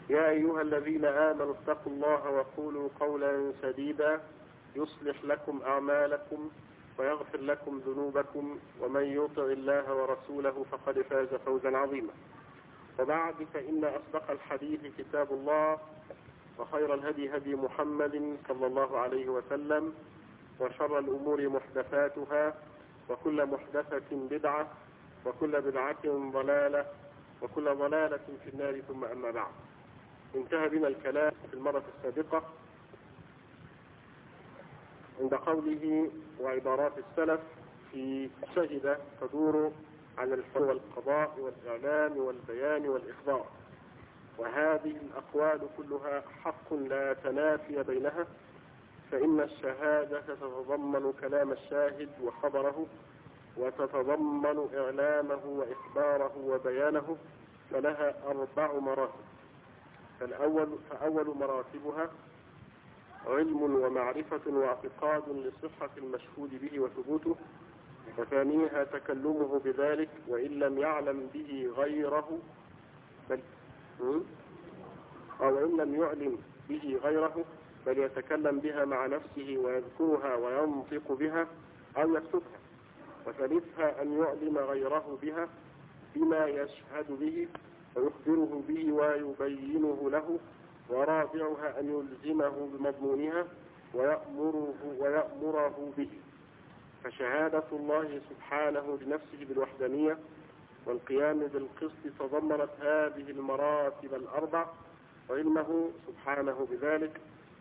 يا أيها الذين آمنوا اتقوا الله وقولوا قولا سديدا يصلح لكم أعمالكم ويغفر لكم ذنوبكم ومن يطع الله ورسوله فقد فاز فوزا عظيما. وبعد فإن أصدق الحديث كتاب الله وخير الهدي هدي محمد صلى الله عليه وسلم وشر الأمور محدثاتها وكل محدثة بدعة وكل بدعة ضلالة وكل ضلالة في النار ثم أما بعد. انتهى بنا الكلام في المرة السابقة عند قوله وعبارات السلف في شهد تدور على الحكم والقضاء والإعلام والبيان والإخبار، وهذه الأقوال كلها حق لا تنافي بينها، فإن الشهادة تتضمن كلام الشاهد وخبره وتتضمن إعلامه وإخباره وبيانه، فلها 4 مراتب. فأول مراتبها علم ومعرفة واعتقاد لصحة المشهود به وثبوته، وثانيها تكلمه بذلك وإن لم يعلم به غيره وإن لم يعلم به غيره بل يتكلم بها مع نفسه ويذكرها وينطق بها أو يكتبها، وثالثها أن يعلم غيره بها بما يشهد به ويخبره به ويبينه له، ورابعها أن يلزمه بمضمونها ويأمره به. فشهادة الله سبحانه لنفسه بالوحدانية والقيام بالقسط تضمنت هذه المراتب 4، علمه سبحانه بذلك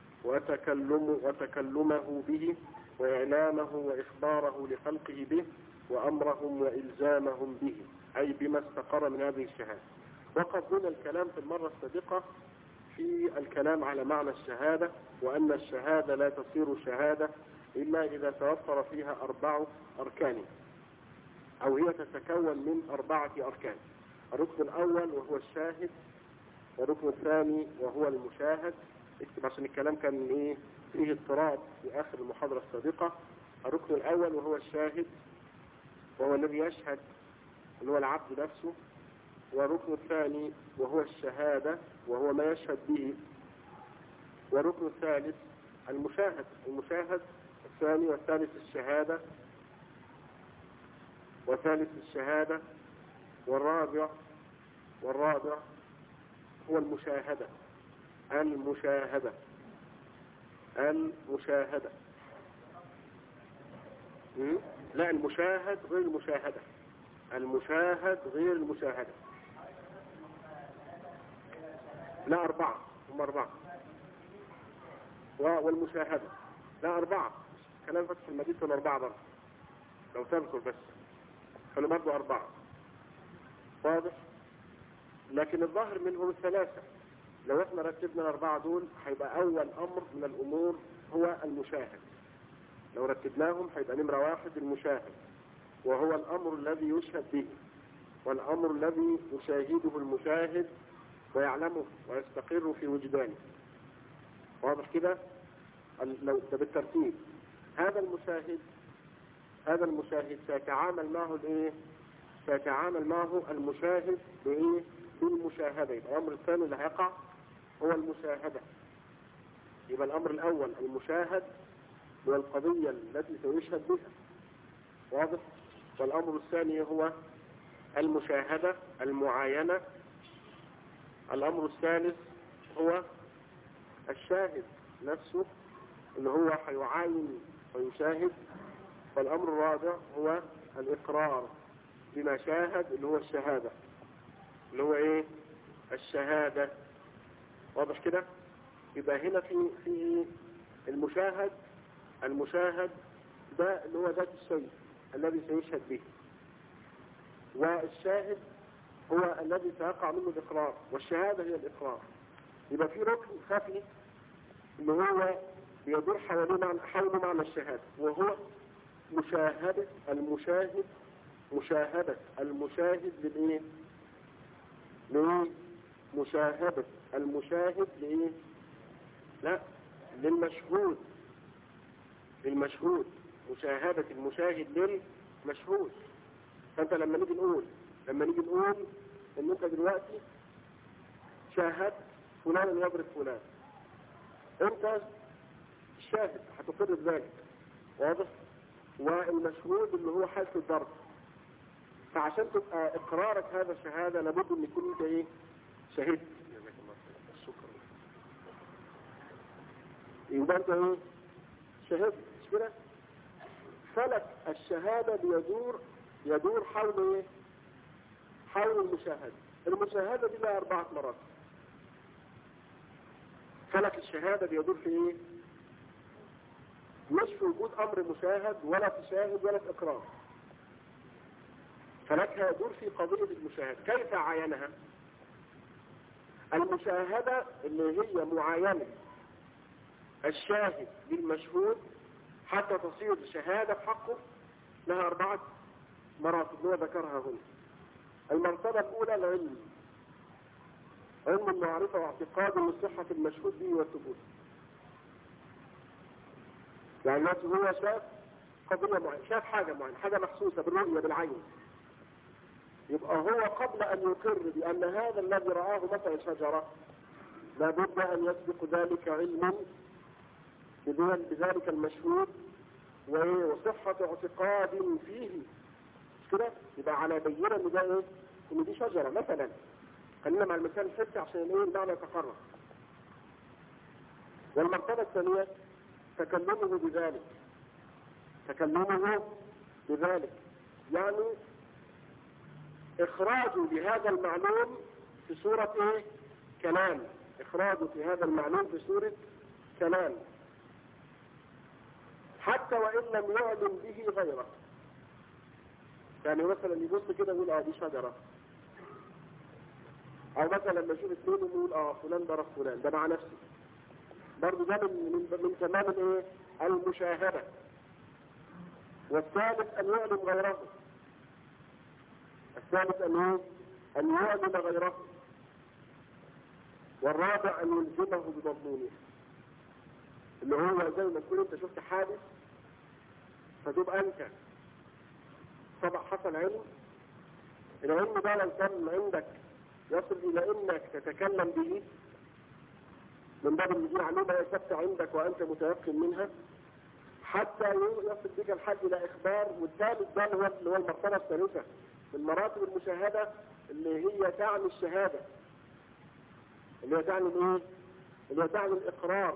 وتكلمه به وإعلامه وإخباره لخلقه به وأمرهم وإلزامهم به، أي بما استقر من هذه الشهادة. وقضينا الكلام في المرة السابقة في الكلام على معنى الشهادة، وأن الشهادة لا تصير شهادة إلا إذا توفر فيها 4 أركان، أو هي تتكون من 4 أركان. الركن الأول وهو الشاهد، والركن الثاني وهو المشاهد. اكتب عشان الكلام كان فيه اضطراب في آخر المحاضرة السابقة. الركن الأول وهو الشاهد، وهو الذي يشهد اللي هو العبد نفسه. والركن الثاني وهو الشهادة، وهو ما يشهد به. والركن الثالث المشاهد الثاني، والثالث الشهادة، وثالث الشهادة. والرابع هو المشاهدة. لا، المشاهد غير المشاهدة. لا 4، هم 4. والمشاهدة لا 4. كلام فتح المجيد كانوا 4 برضه، لو تذكر بس كانوا برضه 4. واضح؟ لكن الظاهر منهم 3. لو احنا رتبنا 4 دول هيبقى أول أمر من الأمور هو المشاهد. لو رتبناهم هيبقى نمرة 1 المشاهد، وهو الأمر الذي يشهد به، والأمر الذي يشاهده المشاهد ويعلمه ويستقر في وجدانه. واضح كده؟ لو بالترتيب هذا المشاهد سيتعامل معه المشاهد بالمشاهدة. يبقى الأمر الثاني اللي هيقع هو المشاهدة. يبقى الأمر الأول المشاهد والقضية التي سيشهد بها. واضح؟ والأمر الثاني هو المشاهدة المعاينة. الأمر الثالث هو الشاهد نفسه اللي هو هيعاين ويشاهد. والأمر الرابع هو الإقرار بما شاهد اللي هو الشهادة، اللي هو الشهادة. واضح كده؟ يبقى هنا في المشاهد ده اللي هو ذات الشيء الذي سيشهد به، والشاهد هو الذي سيقع منه الإقرار، والشهادة هي الإقرار. يبقى في ركن خفي اللي هو بيدور حول معنى الشهادة، وهو مشاهدة المشاهد مشاهدة المشاهد لا، للمشهود. مشاهدة المشاهد للمشهود. فانت لما نيجي نقول ان انت دلوقتي شاهدت فلان يضرب فلان، انت الشاهد هتقر بذلك، واضح؟ والمشهود اللي هو حالة الضرب. فعشان تبقى اقرارك هذا شهادة لابد ان يكون انت ايه؟ شهدت. شكرا. يبقى انت ايه؟ شهدت، مش كده؟ فلك الشهادة يدور حول ايه؟ حول المشاهدة. المشاهدة دي لها 4 مرات. فلك الشهادة بيدور في ايه؟ مش في وجود امر مشاهد ولا في شاهد ولا في اقرار. فلكها يدور في قضية المشاهد. كيف عاينها؟ المشاهدة اللي هي معاينة الشاهد للمشهود حتى تصير شهادة في حقه لها 4 مراتب هو ذكرها هنا. المرتبة الأولى العلم، علم المعرفة واعتقاد لصحة المشهود به والثبوت. يعني الناس هو شاف قضية معينة، شاف حاجة معينة، حاجة محسوسة بالرؤية بالعين، يبقى هو قبل أن يقر بأن هذا الذي رآه مثلا شجرة لابد أن يسبق ذلك علم بذلك المشهود وصحة اعتقاد فيه، مش كده؟ يبقى على بينة ان ده ايه؟ ان دي شجرة مثلا. خلينا مع المثال الحسي عشان ايه المعنى يتقرر. والمرتبة الثانية تكلمه بذلك، يعني اخراجه لهذا المعلوم في صورة ايه؟ كلام. اخراجه في هذا المعلوم في صورة كلام حتى وإن لم يعلم به غيره. يعني مثلا يبص كده ويقول دي شجرة، او مثلا لما يشوف 2 ويقول فلان ضرب فلان، ده مع نفسه برضه، ده من تمام الايه؟ المشاهدة. والثالث ان يعلم غيره، ان يعلم غيره. والرابع ان يلزمه بمضمونه، اللي هو زي ما تكون انت شفت حادث فتبقى انت طبعا حصل علم. العلم ده لو كان عندك يصل الى انك تتكلم به من باب ان دي معلومه ثابته عندك وانت متيقن منها، حتى يصل بك الحد الى اخبار. والثالث ده اللي هو المرتبه الثالثه من مراتب المشاهده، اللي هي تعني الشهاده، اللي هي تعني الايه؟ اللي هي تعني الاقرار،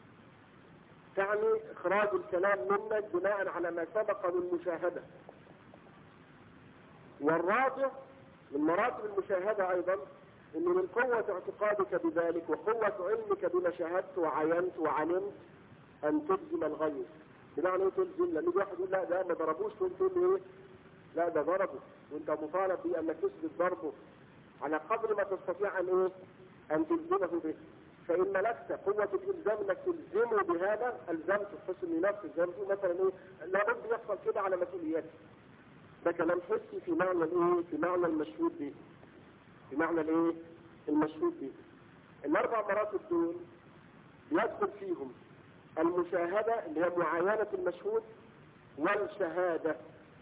تعني اخراج الكلام منك بناء على ما سبق من مشاهده. والرابع من مراتب المشاهدة أيضا إن من قوة اعتقادك بذلك وقوة علمك بما شاهدت وعينت وعلمت أن تلزم الغير. بمعنى ايه تلزم؟ لأن واحد يقول لا ده ما ضربوش، تقول له ايه؟ لا ده ضربه، وانت مطالب بأنك تثبت ضربه على قدر ما تستطيع أن ايه؟ أن تلزمه به. فإن ملكت قوة الإلزام أنك تلزمه بهذا ألزمت حسن نفسك، زي ما تقول مثلا ايه؟ لابد يحصل كده على مسؤولياتك. ده كلام حسي في معنى الايه؟ في معنى المشهود به. في معنى الايه؟ المشهود به. ال4 مراتب دول يدخل فيهم المشاهدة اللي هي معاينة المشهود، والشهادة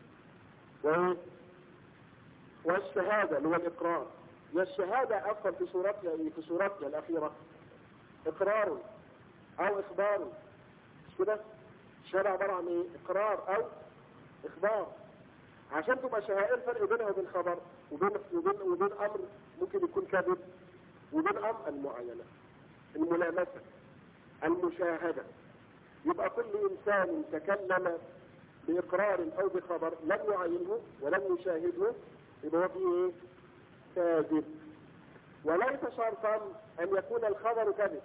والشهادة اللي هو الإقرار. والشهادة أصلا في صورتها الأخيرة إقرار أو إخبار، مش كده؟ الشهادة عبارة عن ايه؟ إقرار أو إخبار. عشان تبقى شهادة الفرق بينها وبين خبر وبين أمر ممكن يكون كذب، وبين أمر المعاينة الملامسة المشاهدة. يبقى كل إنسان تكلم بإقرار أو بخبر لم يعاينه ولم يشاهده يبقى هو فيه ايه؟ كاذب. وليس شرطا أن يكون الخبر كذب.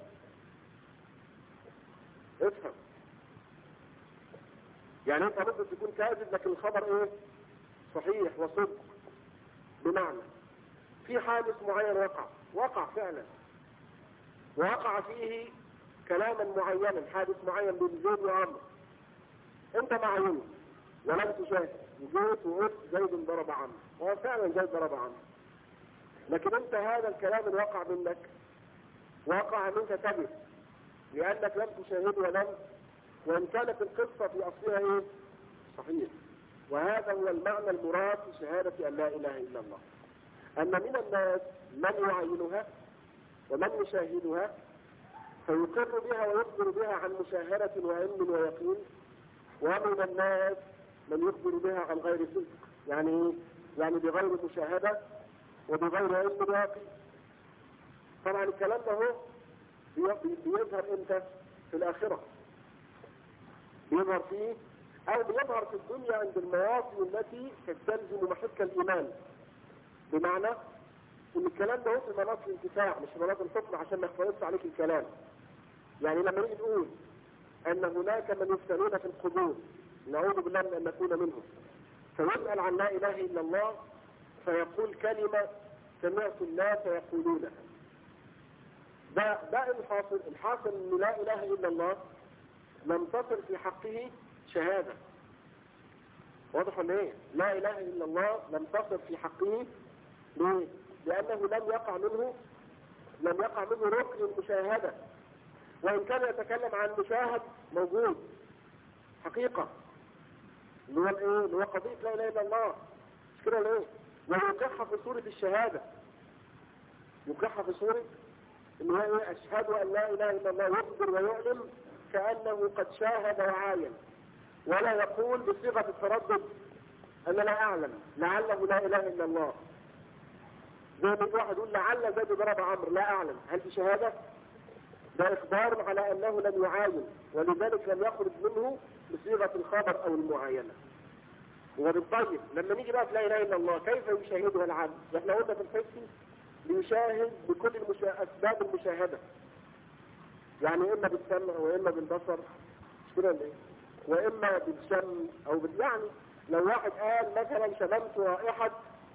افهم، يعني انت ممكن تكون كاذب لكن الخبر ايه؟ صحيح وصدق. بمعنى في حادث معين وقع فعلا، ووقع فيه كلاما معينا، حادث معين بين زيد وعمرو، انت معين ولم تشاهد، وجيت وقلت زيد ضرب عمرو، هو فعلا زيد ضرب عمرو، لكن انت هذا الكلام اللي وقع منك وقع منك كذب لانك لم تشاهد وان كانت القصة في اصلها ايه؟ صحيح. وهذا هو المعنى المراد في شهادة أن لا إله إلا الله. أن من الناس من يعينها ومن يشاهدها فيقر بها ويخبر بها عن مشاهدة وعلم ويقين، ومن الناس من يخبر بها عن غير صدق، يعني بغير مشاهدة وبغير علم ويقين. طبعا الكلام ده هو بيظهر امتى؟ في الآخرة، بيظهر فيه أو بيظهر في الدنيا عند المواطن التي تستلزم محك الإيمان. بمعنى ان الكلام ده هو في مناط الانتفاع مش في مناط الحكم، عشان ما يختلطش عليك الكلام. يعني لما نيجي نقول ان هناك من يفتنون في القبور، نعوذ بالله من ان نكون منهم، فيسأل عن لا اله الا الله فيقول كلمة سمعت الناس يقولونها. ده الحاصل ان لا اله الا الله لم تصل في حقه شهادة. واضح ولا ايه؟ لا اله الا الله لم تصل في حقه. ليه؟ لأنه لم يقع منه ركن المشاهدة، وإن كان يتكلم عن مشاهد موجود حقيقة اللي هو الايه؟ اللي هو قضية لا إله إلا الله، مش كده ليه؟ ويوقعها في صورة الشهادة، يوقعها في صورة إن هو ايه؟ أشهد أن لا إله إلا الله، يخبر ويعلم كأنه قد شاهد وعاين، ولا يقول بصيغة التردد أنا لا أعلم لعله لا إله إلا الله. زي ما واحد يقول لعل زيد ضرب عمرو، لا اعلم، هل في شهادة؟ ده اخبار على انه لم يعاين، ولذلك لم يخرج منه بصيغة الخبر او المعاينة. وبالطيب لما نيجي بقى في لا اله الا الله كيف يشاهدها العبد؟ احنا قلنا في الحس بيشاهد بكل اسباب المشاهدة، يعني اما بالسمع واما بالبصر، مش كده ولا ايه؟ واما بالشم او يعني لو واحد قال مثلا شممت رائحة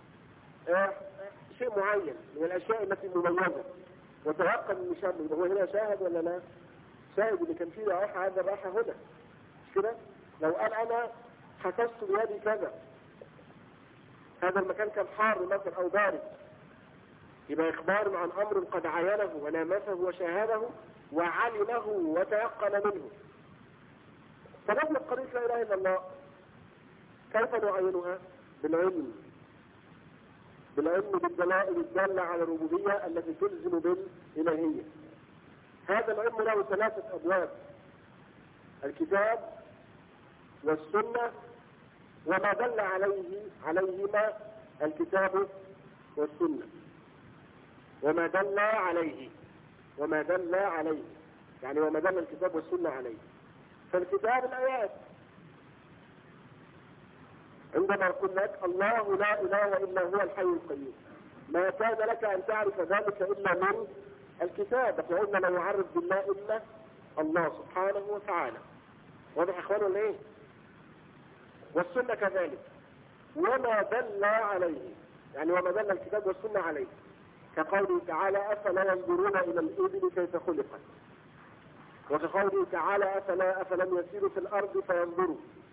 شيء معين من الاشياء التي مميزة وتوقع من المشم، هو هنا شاهد ولا لا؟ شاهد اللي كان فيه رائحة، هذا الرائحة هنا، مش كده؟ لو قال انا حسست بيدي كذا، هذا المكان كان حار مثلا او بارد، يبقى اخبار عن امر قد عاينه ولامسه وشاهده وعلمه وتيقن منه. فنحن قضية لا اله الا الله كيف نعينها؟ بالعلم بالدلائل الدالة على الربوبية التي تلزم بالإلهية. هذا العلم له 3 أبواب: الكتاب والسنة وما دل عليهما الكتاب والسنة، وما دل عليه يعني وما دل الكتاب والسنة عليه. فالكتاب الآيات، عندما يقول لك الله لا إله إلا هو الحي القيوم، ما كان لك أن تعرف ذلك إلا من الكتاب. احنا قلنا لا يعرف بالله إلا الله سبحانه وتعالى. واضح يا اخواني ولا ايه؟ والسنة كذلك، وما دل عليه، يعني وما دل الكتاب والسنة عليه، كقوله تعالى أفلا ينظرون إلى الإبل كيف خلقت، وكقوله تعالى أفلم يسيروا في الأرض فينظروا،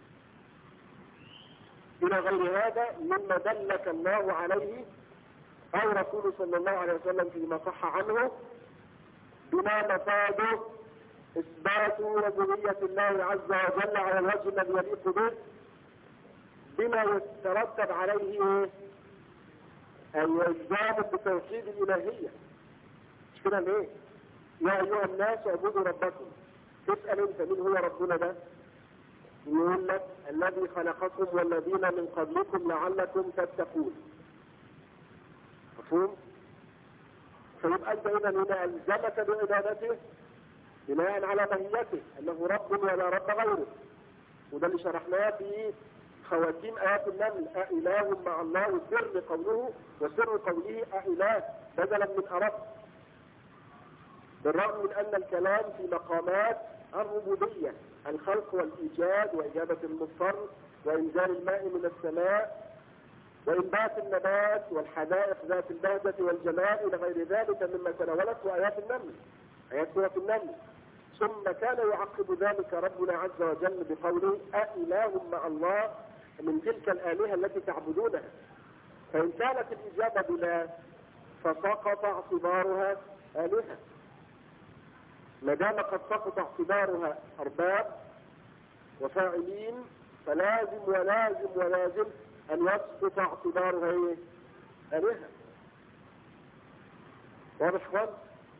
إلى غير هذا مما دلك الله عليه أو رسوله صلى الله عليه وسلم فيما صح عنه، بما مفاده إثبات ربوبية الله عز وجل على الوجه الذي يليق به، بما يترتب عليه الإلزام بتوحيد الإلهية. مش كده ليه؟ يا أيها الناس اعبدوا ربكم. تسأل أنت مين هو ربنا ده؟ يقول لك الذي خلقكم والذين من قبلكم لعلكم تتقون. مفهوم؟ فيبقى أنت هنا ألزمك بعبادته بناء على ماهيته أنه رب ولا رب غيره، وده اللي شرحناه في خواتيم آيات النمل: أإله مع الله، وسر قوله أإله بدلا من أرب، بالرغم من أن الكلام في مقامات الربوبية: الخلق والإيجاد وإجابة المضطر وإنزال الماء من السماء وإنبات النبات والحدائق ذات البهجة والجمال إلى غير ذلك مما تناولته آيات النمل، آيات سورة النمل. ثم كان يعقب ذلك ربنا عز وجل بقوله أإله مع الله من تلك الآلهة التي تعبدونها. فإن كانت الإجابة بلا فسقط اعتبارها آلهة، ما دام قد سقط اعتبارها أرباب وفاعلين فلازم أن يسقط اعتبارها آلهة. واضح خالص؟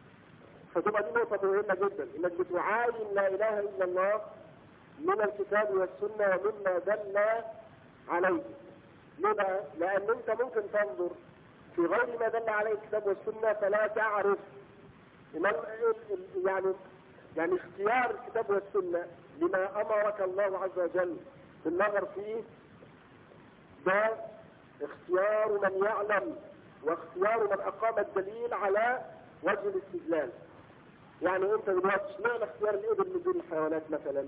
فتبقى دي نقطة مهمة جدا، انك بتعاين لا اله الا الله من الكتاب والسنة ومما دل عليه. ليه؟ لان انت ممكن تنظر في غير ما دل عليه الكتاب والسنة فلا تعرف يعني اختيار الكتاب والسنة لما امرك الله عز وجل بالنظر فيه، ده اختيار من يعلم واختيار من اقام الدليل على وجه الاستدلال. يعني انت دلوقتي اشمعنى اختيار الابل من دون الحيوانات مثلا؟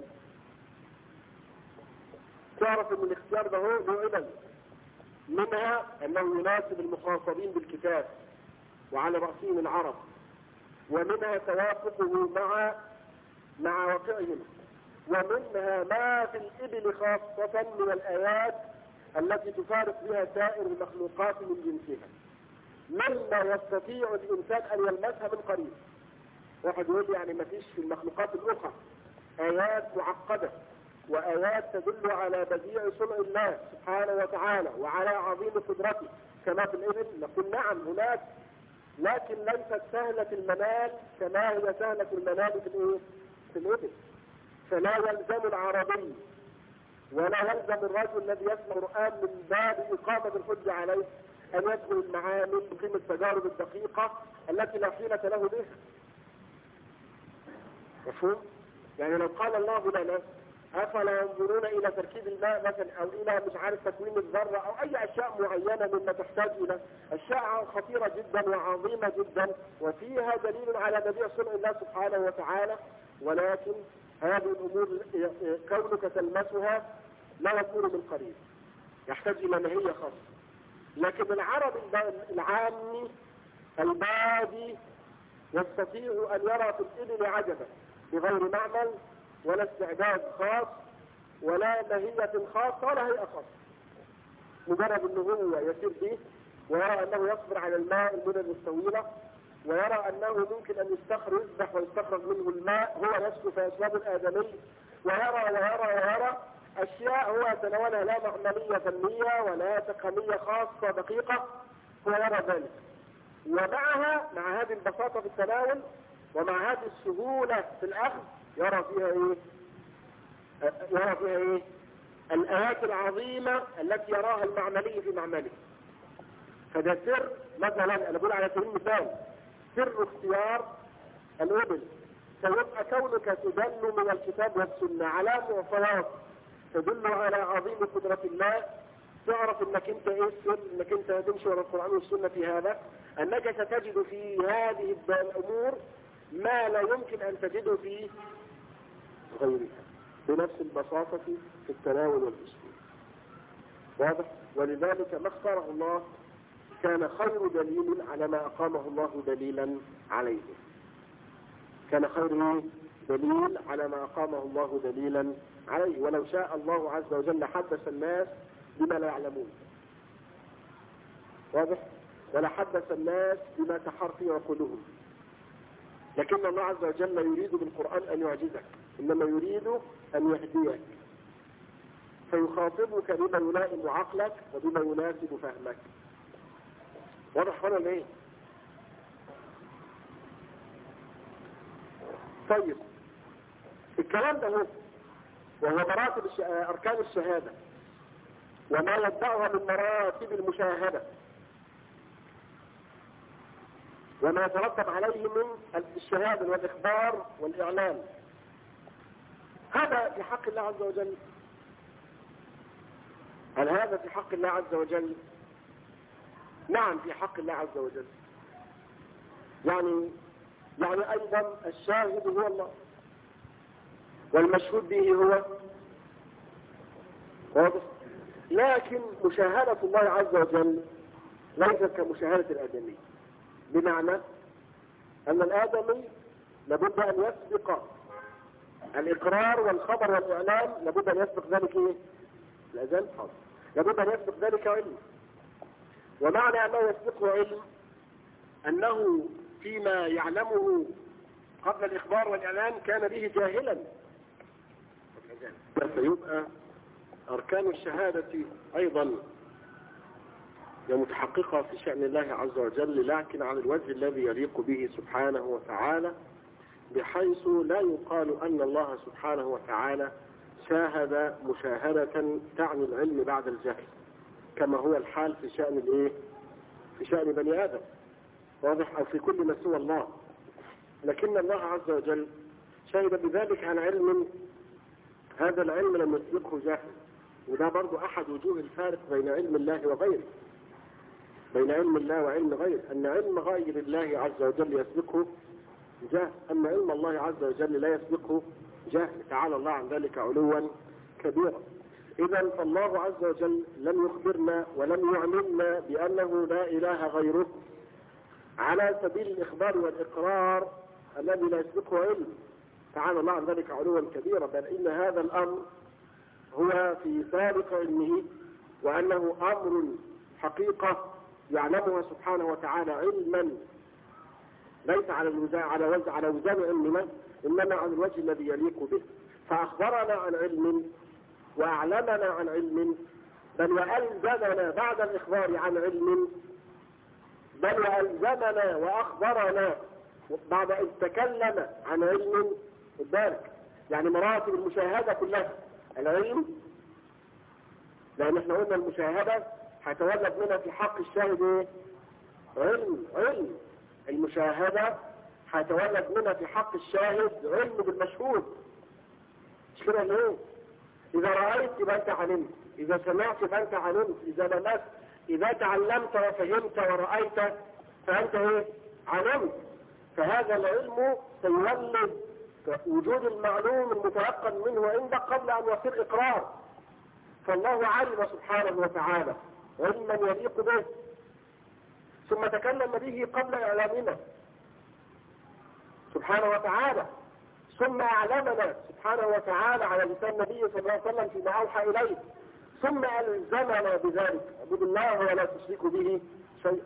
تعرف ان الاختيار ده هو له علل، منها انه يناسب المخاطبين بالكتاب وعلى رأسهم العرب، ومنها توافقه مع واقعهم، ومنها ما في الابل خاصة من الايات التي تفارق بها سائر المخلوقات من جنسها، مما يستطيع الانسان ان يلمسها من قريب. واحد يقول يعني ما فيش في المخلوقات الاخرى ايات معقدة وايات تدل على بديع صنع الله سبحانه وتعالى وعلى عظيم قدرته كما في الابل؟ نقول نعم هناك، لكن ليست سهلة المنال كما هي سهلة المنال في الابل. فلا يلزم العربي ولا يلزم الرجل الذي يسمع القرآن من باب إقامة الحجة عليه أن يدخل المعامل بقيم التجارب الدقيقة التي لا حيلة له بها. مفهوم؟ يعني لو قال الله لنا أفلا ينظرون إلى تركيب الماء مثلا أو إلى مش عارف تكوين الذرة أو أي أشياء معينة مما تحتاج إلى أشياء خطيرة جدا وعظيمة جدا وفيها دليل على بديع صنع الله سبحانه وتعالى، ولكن هذه الأمور كونك تلمسها لا يكون من قريب، يحتاج إلى ماهية خاصة. لكن العرب العامي البادي يستطيع أن يرى في الإبل عجبا بغير معمل ولا استعداد خاص ولا ماهية خاصة ولا هيئة خاصة، مجرد أنه هو يسير به ويرى أنه يصبر على الماء المدد الطويلة، ويرى أنه ممكن أن يذبح ويستخرج منه الماء هو نفسه فيشرب الآدمي، ويرى أشياء هو يتناولها لا معملية فنية ولا تقنية خاصة دقيقة، هو يرى ذلك. ومعها مع هذه البساطة في التناول ومع هذه السهولة في الأخذ يرى فيها الآيات العظيمة التي يراها المعملي في معمله. فده سر، مثلا أنا بقول على سبيل المثال سر اختيار الإبل، فيبقى كونك تدل من الكتاب والسنة على معطيات تدل على عظيم قدرة الله، تعرف انك انت السر، انك انت تمشي ورا القرآن والسنة في هذا، انك ستجد في هذه الامور ما لا يمكن ان تجده في غيرها بنفس البساطة في التناول والاسلوب. واضح؟ ولذلك ما اختاره الله كان خير دليل على ما اقامه الله دليلا عليه، كان خير دليل على ما اقامه الله دليلا عليه. ولو شاء الله عز وجل حدث الناس بما لا يعلمون، واضح؟ ولا حدث الناس بما تحار في عقولهم، لكن الله عز وجل يريد بالقرآن أن يعجزك، إنما يريد أن يهديك فيخاطبك بما يلائم عقلك وبما يناسب فهمك. واضح ولا ليه؟ طيب الكلام ده هو وهو مراتب أركان الشهادة وما يتبعها من مراتب المشاهدة وما يترتب عليه من الشهادة والإخبار والإعلان، هذا في حق الله عز وجل. هل هذا في حق الله عز وجل؟ نعم في حق الله عز وجل. يعني أيضا الشاهد هو الله والمشهود به هو واضح. لكن مشاهدة الله عز وجل ليست كمشاهدة الآدمي، بمعنى أن الآدمي لابد أن يسبق الإقرار والخبر والإعلام، لابد أن يسبق ذلك الأذان، لابد أن يسبق ذلك علم. ومعنى أنه يسبقه علم أنه فيما يعلمه قبل الإخبار والإعلان كان به جاهلا، فيبقى أركان الشهادة أيضا متحققة في شأن الله عز وجل، لكن على الوجه الذي يليق به سبحانه وتعالى بحيث لا يقال أن الله سبحانه وتعالى شاهد مشاهدة تعني العلم بعد الجهل، كما هو الحال في شأن الايه؟ في شأن بني آدم، واضح؟ أو في كل ما سوى الله. لكن الله عز وجل شهد بذلك عن علم، هذا العلم لم يسبقه جهل. وده برضو أحد وجوه الفارق بين علم الله وغيره، بين علم الله وعلم غيره، أن علم غير الله عز وجل يسبقه جهل، أما علم الله عز وجل لا يسبقه جهل، تعالى الله عن ذلك علوا كبيرا. إذا فالله عز وجل لم يخبرنا ولم يعلمنا بأنه لا إله غيره على سبيل الإخبار والإقرار الذي لا يسبقه علم، تعالى الله عن ذلك علوا كبيرا، بل إن هذا الأمر هو في سابق علمه، وأنه أمر حقيقة يعلمها سبحانه وتعالى علما ليس على وزن علمنا، إنما على الوجه الذي يليق به. فأخبرنا عن علم وأعلمنا عن علم، بل وألزمنا بعد الإخبار عن علم، بل وألزمنا وأخبرنا بعد أن تكلم عن علم. ذلك يعني مراتب المشاهدة كلها العلم، لأن احنا قلنا المشاهدة هيتولد منها في حق الشاهد ايه؟ علم. المشاهدة هيتولد منها في حق الشاهد علم بالمشهود، مش كده ليه؟ إذا رأيت يبقى أنت علمت، إذا سمعت يبقى أنت علمت، إذا لمست، إذا تعلمت وفهمت ورأيت فأنت ايه؟ علمت. فهذا العلم سيولد وجود المعلوم المتيقن منه عندك قبل أن يصير إقرار. فالله علم سبحانه وتعالى علما يليق به، ثم تكلم به قبل إعلامنا سبحانه وتعالى، ثم أعلمنا سبحانه وتعالى على لسان النبي صلى الله عليه وسلم فيما أوحى إليه، ثم ألزمنا بذلك اعبدوا الله ولا تشركوا به شيئا،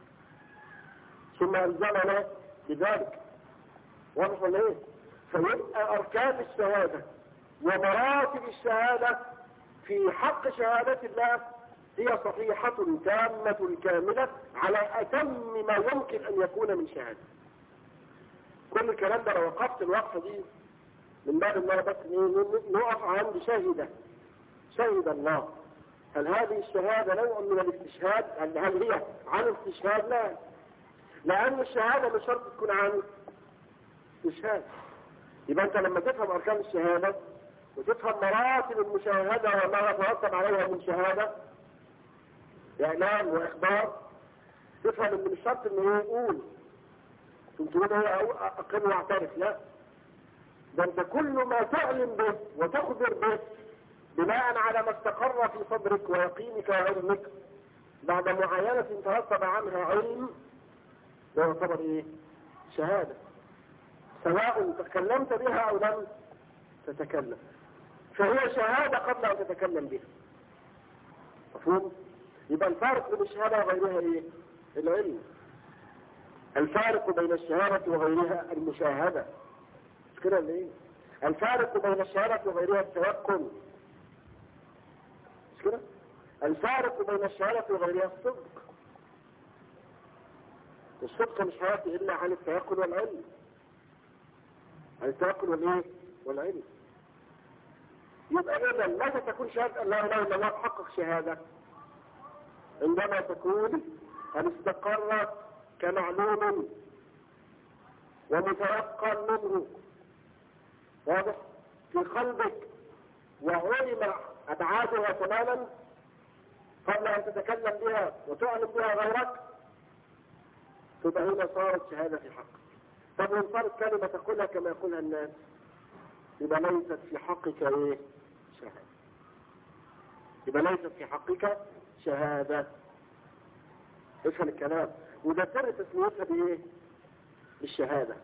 ثم ألزمنا بذلك. واضح ولا ايه؟ فيبقى أركان الشهادة ومراتب الشهادة في حق شهادة الله هي صحيحة تامة كاملة على أتم ما يمكن أن يكون من شهادة. كل الكلام ده لو وقفت الوقفة دي من باب الله بس نقف عند شهد الله. هل هذه الشهادة نوع من الاستشهاد؟ هل هي عن الاستشهاد؟ لا، لأن الشهادة مش شرط تكون عن استشهاد. يبقى أنت لما تفهم أركان الشهادة وتفهم مراتب المشاهدة وما يترتب عليها من شهادة إعلام وإخبار، تفهم إن مش شرط إنه يقول تقول هو أقل واعترف، لا، ده أنت كل ما تعلم به وتخبر به بناء على ما استقر في صدرك ويقينك وعلمك بعد معاينة ترتب عنها علم، ده يعتبر إيه؟ شهادة، سواء تكلمت بها أو لم تتكلم، فهي شهادة قبل أن تتكلم بها. مفهوم؟ يبقى الفارق بين الشهادة وغيرها إيه؟ العلم. الفارق بين الشهادة وغيرها المشاهدة، مش كده ولا إيه؟ الفارق بين الشهادة وغيرها التيقن، مش كده؟ الفارق بين الشهادة وغيرها الصدق. الصدق مش هيأتي إلا عن التيقن والعلم، عن التيقن والإيه؟ والعلم. يبقى إذا متى تكون شهادة أن لا إله إلا الله تحقق شهادة؟ عندما تكون أن استقرت كمعلوم ومتيقن منه، واضح في قلبك، وعلم أبعادها تماما قبل أن تتكلم بها وتعلم بها غيرك، تبقى هنا صارت شهادة في حق. طب وإن صارت كلمة تقولها كما يقولها الناس يبقى ليست في حقك ايه؟ شهادة. يبقى ليست في حقك شهادة. افهم الكلام. وده سر تسميتها بايه؟ بالشهادة.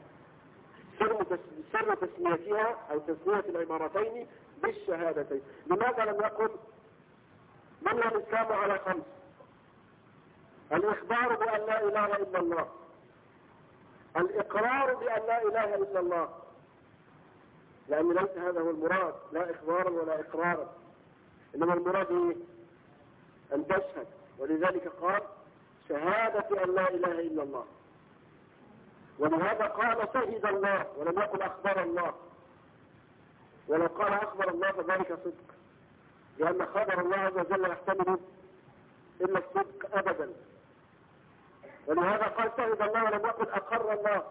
سر تسميتها او تسمية العبارتين بالشهادتين. لماذا لم يقل بني الاسلام على 5؟ الاخبار بان لا اله الا الله، الاقرار بان لا اله الا الله، لأن ليس هذا هو المراد، لا إخبارا ولا إقرارا، إنما المراد إيه؟ أن تشهد. ولذلك قال شهادة أن لا إله إلا الله. ولهذا قال شهد الله ولم يقل أخبر الله. ولو قال أخبر الله فذلك صدق، لأن خبر الله عز وجل يحتمل إلا الصدق أبدا. ولهذا قال شهد الله ولم يقل أقر الله،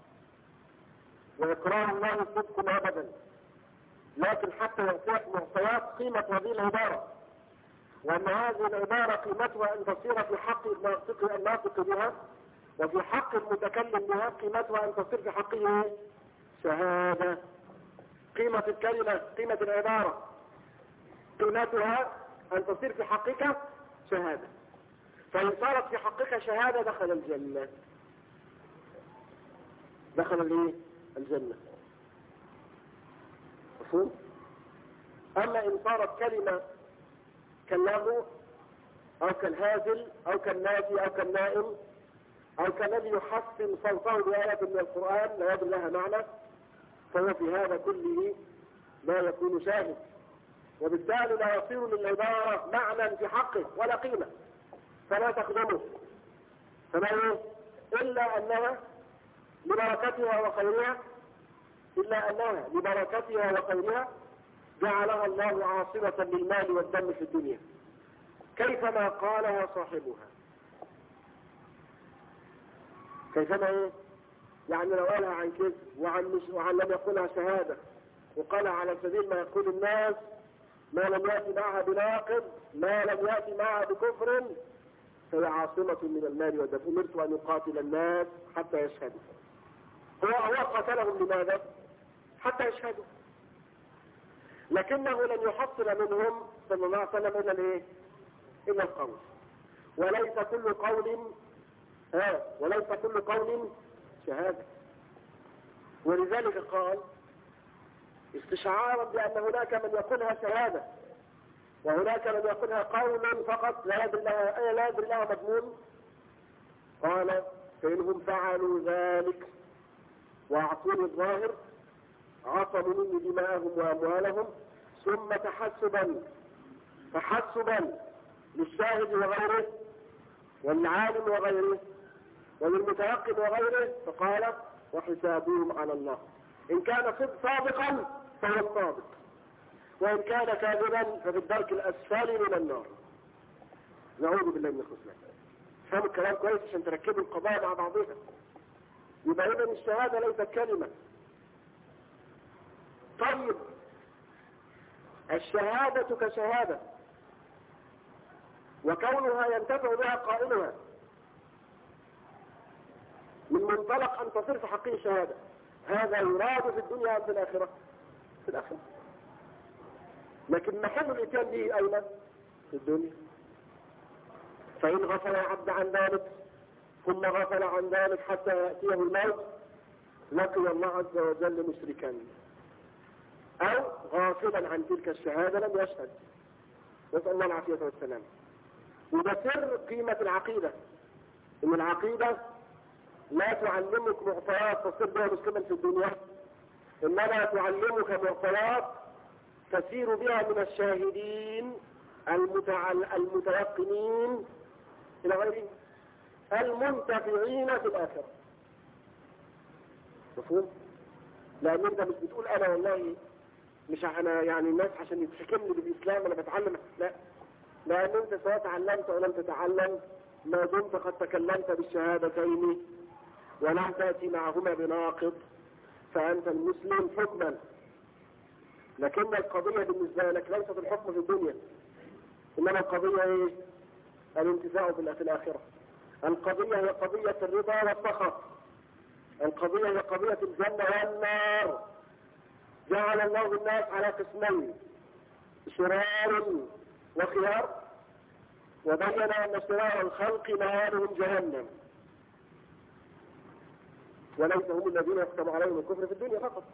وإقرار الله صدق أبدا. لكن حتى يعطيك معطيات قيمة هذه العبارة، وأن هذه العبارة قيمتها أن تصير في حق الناطق بها، وفي حق المتكلم بها قيمتها أن تصير في حقه شهادة. قيمة الكلمة، قيمة العبارة قيمتها أن تصير في حقك شهادة. فإن صارت في حقك شهادة دخل الجنة. دخل الجنة. مفهوم؟ أما إن صارت كلمة كاللغو أو كالهازل أو كالناجي أو كالنائم أو كالذي يحسن صوته بآية من القرآن لا يدل لها معنى، فهو في هذا كله لا يكون شاهد، وبالتالي لا يصير للعبارة معنى في حقه ولا قيمة، فلا تخدمه. فما إلا أنها لبركتها وخيرها جعلها الله عاصمة للمال والدم في الدنيا كيفما قالها صاحبها. كيفما يعني لو قالها عن كذب وعن لم يقولها شهادة، وقالها على سبيل ما يقول الناس ما لم يأتي معها بناقض، ما لم يأتي معها بكفر، فهي عاصمة من المال والدم. أمرت أن يقاتل الناس حتى يشهدوا. هو قتلهم لماذا؟ حتى يشهدوا. لكنه لن يحصل منهم صلى الله عليه وسلم إلا القول. وليس كل قول شهادة. ولذلك قال استشعارا بأن هناك من يقولها شهادة وهناك من يقولها قولا فقط لا يدري لها مضمون. قال فإنهم فعلوا ذلك وأعطوني الظاهر عصموا مني دماءهم وأموالهم، ثم تحسبا للشاهد وغيره والعالم وغيره وللمتيقن وغيره، فقال وحسابهم على الله. إن كان صادقا فهو الصادق، وإن كان كاذبا ففي الدرك الأسفل من النار. نعوذ بالله من الخذلان. فهم الكلام كويس عشان تركبوا القضايا مع بعضها. يبقى إذن الشهادة ليست كلمة. طيب الشهادة كشهادة وكونها ينتفع بها قائلها من منطلق أن تصير في حقه شهادة، هذا يراد في الدنيا أم في الآخرة؟ في الآخرة. لكن محل الإتيان به أين؟ في الدنيا. فإن غفل العبد عن ذلك ثم غفل عن ذلك حتى يأتيه الموت لقي الله عز وجل مشركا، أو غافلا عن تلك الشهادة لم يشهد. نسأل الله العافية والسلام. وده سر قيمة العقيدة، إن العقيدة لا تعلمك معطيات تصير بها مسلما في الدنيا، إنما تعلمك معطيات تسير بها من الشاهدين المتيقنين إلى غيرهم المنتفعين في الآخرة. مفهوم؟ لأن أنت مش بتقول أنا والله مش أنا يعني الناس عشان يتحكمني بالإسلام أنا بتعلم، لا، لأن أنت سواء تعلمت أو لم تتعلم ما دمت قد تكلمت بالشهادتين ولم تأتي معهما بناقض فأنت المسلم حكما. لكن القضية بالنسبة لك ليست الحكم في الدنيا، إنما القضية الانتفاع في الآخرة. القضية هي قضية الرضا والسخط، القضية هي قضية الجنة والنار. جعل الله الناس على قسمين، شرار وخيار، وبين أن شرار الخلق مآلهم جهنم، وليس هم الذين يختم عليهم الكفر في الدنيا فقط،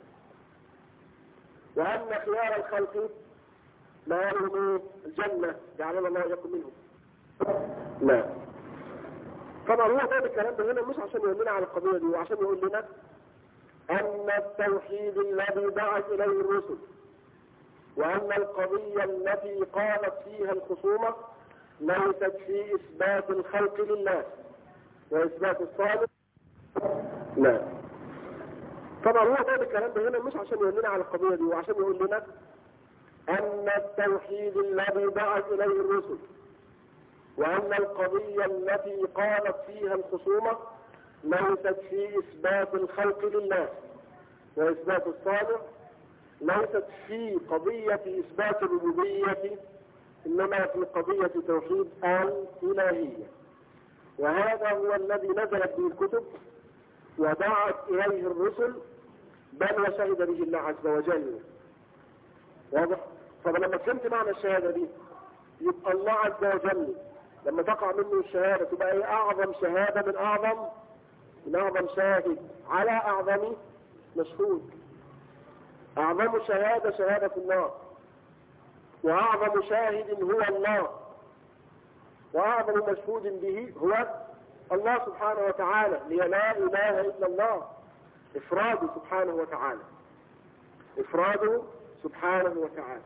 وأن خيار الخلق مآلهم الجنة جعلنا الله يكون منهم. لا طبعا هو ده الكلام ده هنا مش عشان يقول لنا على القضية دي، وعشان يقول لنا أن التوحيد الذي دعت إليه الرسل وأن القضية التي قامت فيها الخصومة ليست في إثبات الخلق لله وإثبات الصادق لا طبعا هو ده الكلام ده هنا مش عشان يقول لنا على القضية دي، وعشان يقول لنا أن التوحيد الذي بعث إليه الرسل وأن القضية التي قالت فيها الخصومة ليست في إثبات الخلق لله وإثبات الصالح، ليست في قضية إثبات الربوبية، إنما في قضية توحيد الإلهية. وهذا هو الذي نزلت به الكتب ودعت إليه الرسل، بل وشهد به الله عز وجل. واضح؟ فلما فهمت معنى الشهادة دي يبقى الله عز وجل لما تقع منه الشهادة تبقى هي أعظم شهادة من أعظم شاهد على أعظم مشهود. أعظم شهادة شهادة الله، وأعظم شاهد هو الله، وأعظم مشهود به هو الله سبحانه وتعالى، لا إله إلا الله. إفراده سبحانه وتعالى، إفراده سبحانه وتعالى.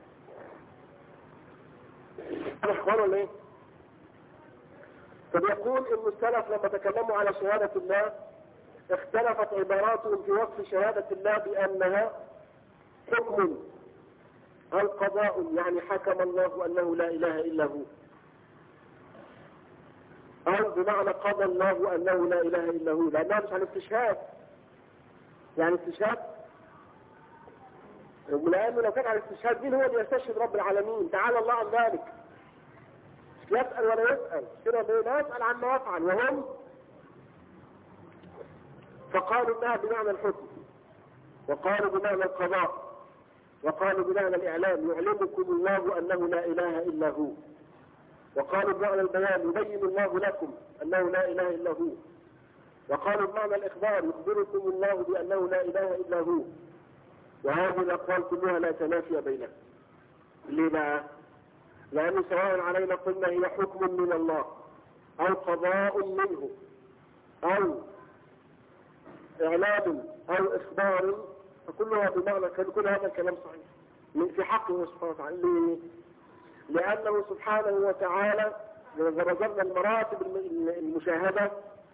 أخبار ولا إيه؟ فبيقول إن السلف لما تكلموا على شهادة الله اختلفت عباراتهم في وصف شهادة الله بأنها حكم القضاء، يعني حكم الله أنه لا إله إلا هو، أو بمعنى قضى الله أنه لا إله إلا هو، لأنها مش عن استشهاد. يعني استشهاد، لأنه لو كان على الاستشهاد مين هو اللي يستشهد؟ رب العالمين تعالى الله عن ذلك. مش يسأل ولا يسأل كده، لا يسأل عما يفعل وهم. فقالوا انها بمعنى الحكم، وقالوا بمعنى القضاء، وقالوا بمعنى الإعلام، يعلمكم الله أنه لا إله إلا هو، وقالوا بمعنى البيان، يبين الله لكم أنه لا إله إلا هو، وقالوا بمعنى الإخبار، يخبركم الله بأنه لا إله إلا هو. وهذه الأقوال كلها لا تنافي بينها. لما؟ لأن سواء علينا قلنا هي حكم من الله أو قضاء منه أو إعلام أو إخبار، فكلها بمعنى كل هذا الكلام صحيح في حقه سبحانه وتعالى. ليه؟ لأنه سبحانه وتعالى ذكرنا المراتب المشاهدة،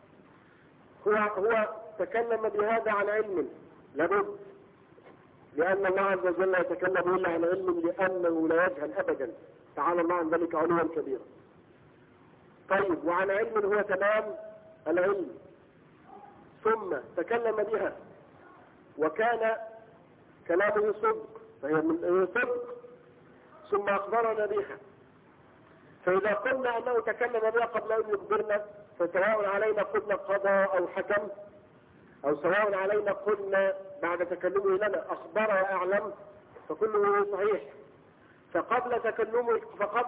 هو تكلم بهذا عن علم لابد، لأن الله عز وجل يتكلم إلا عن علم لأنه لا يجهل أبدا، تعالى الله عن ذلك علوا كبيرا. طيب، وعن علم هو تمام العلم، ثم تكلم بها وكان كلامه صدق، فهي من صدق، ثم أخبرنا بها. فإذا قلنا أنه تكلم بها قبل أن يخبرنا فسواء علينا قلنا قضاء أو حكم، أو سواء علينا قلنا بعد تكلمه لنا أخبر وأعلم، فكله صحيح. فقبل تكلمه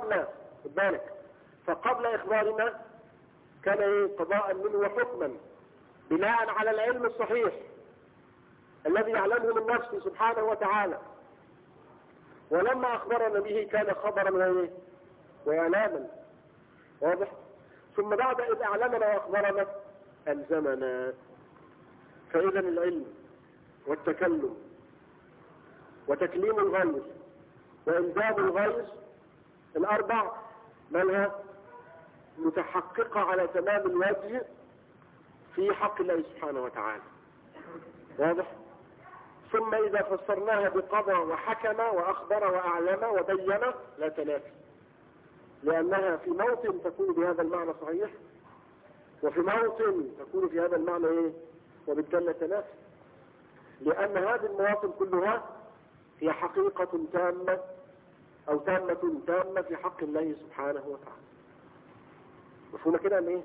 فقبل إخبارنا كان قضاء منه وحكما بناء على العلم الصحيح الذي يعلمه من نفسه سبحانه وتعالى، ولما أخبرنا به كان خبرا وإعلاما. واضح؟ ثم بعد إذ أعلمنا وأخبرنا ألزمنا. فإذا العلم والتكلم وتكليم الغير وإنزال الغير الأربع منها متحققة على تمام الوجه في حق الله سبحانه وتعالى. واضح؟ ثم إذا فسرناها بقضى وحكم وأخبر وأعلم وبين لا تنافي، لأنها في موطن تكون بهذا المعنى صحيح، وفي موطن تكون في هذا المعنى وبالتالي لا تنافي، لأن هذه المواطن كلها هي حقيقة تامة أو تامة في حق الله سبحانه وتعالى. مفهوم كده أم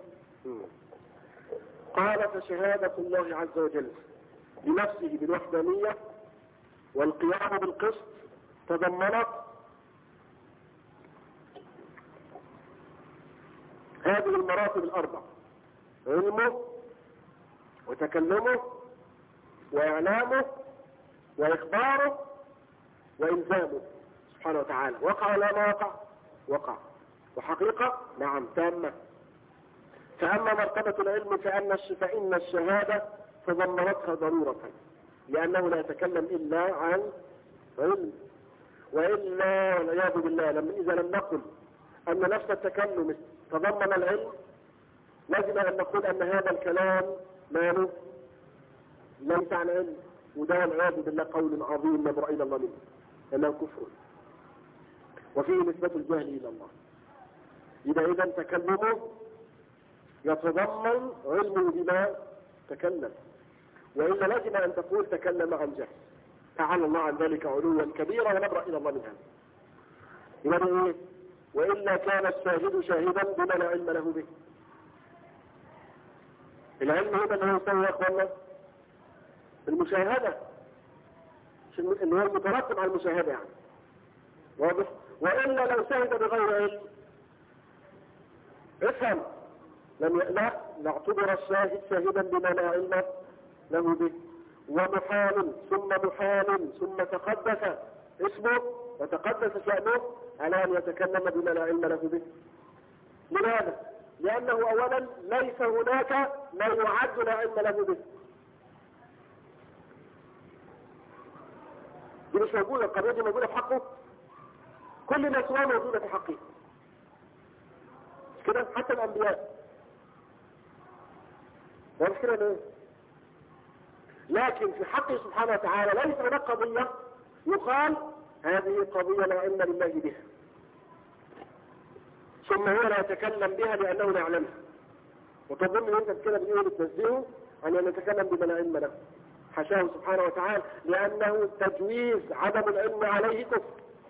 قال فشهادة الله عز وجل بنفسه بالوحدانية والقيام بالقسط تضمنت هذه المراتب الأربع: علمه وتكلمه وإعلامه وإخباره وإلزامه سبحانه وتعالى. وقع ولا ما وقع؟ وحقيقة نعم تامة. فأما مرتبة العلم فإن الشهادة تضمنتها ضرورة، لأنه لا يتكلم إلا عن علم، وإلا والعياذ بالله إذا لم نقل أن نفس التكلم تضمن العلم لازم أن نقول أن هذا الكلام ماله ليس عن علم، وده والعياذ بالله قول عظيم نبرأ إلى الله منه لأنه كفر وفيه نسبة الجهل إلى الله. إذا تكلمه يتضمن علمه بما تكلم، وإلا لازم أن تقول تكلم عن جهل، تعالى الله عن ذلك علوا كبيرا ونبرأ إلى الله من هذا. إذا إيه؟ وإلا كان الشاهد شاهدا بما لا علم له به. العلم هنا اللي هو يسوي يا أخوانا المشاهدة، اللي هو المترتب على المشاهدة يعني، واضح؟ وإلا لو شهد بغير علم افهم لا اعتبر الشاهد شاهدا بما لا علم له به، ومحال ثم محال ثم تقدس اسمه وتقدس شأنه على أن يتكلم بما لا علم له به. لماذا؟ لأنه أولا ليس هناك ما يعد لا علم له به. دي مش موجودة، القضية دي موجودة في حقه، كل الأسماء موجودة في حقه مش كده؟ حتى الأنبياء مش كده ليه؟ لكن في حقه سبحانه وتعالى ليس هناك قضية يقال هذه قضية لا علم لله بها ثم هو لا يتكلم بها لأنه لا يعلمها، وتظن ان انت كده بإيه بتنزهه عن أن يتكلم بما لا علم له. حاشاه سبحانه وتعالى، لأنه تجويز عدم العلم عليه كفر،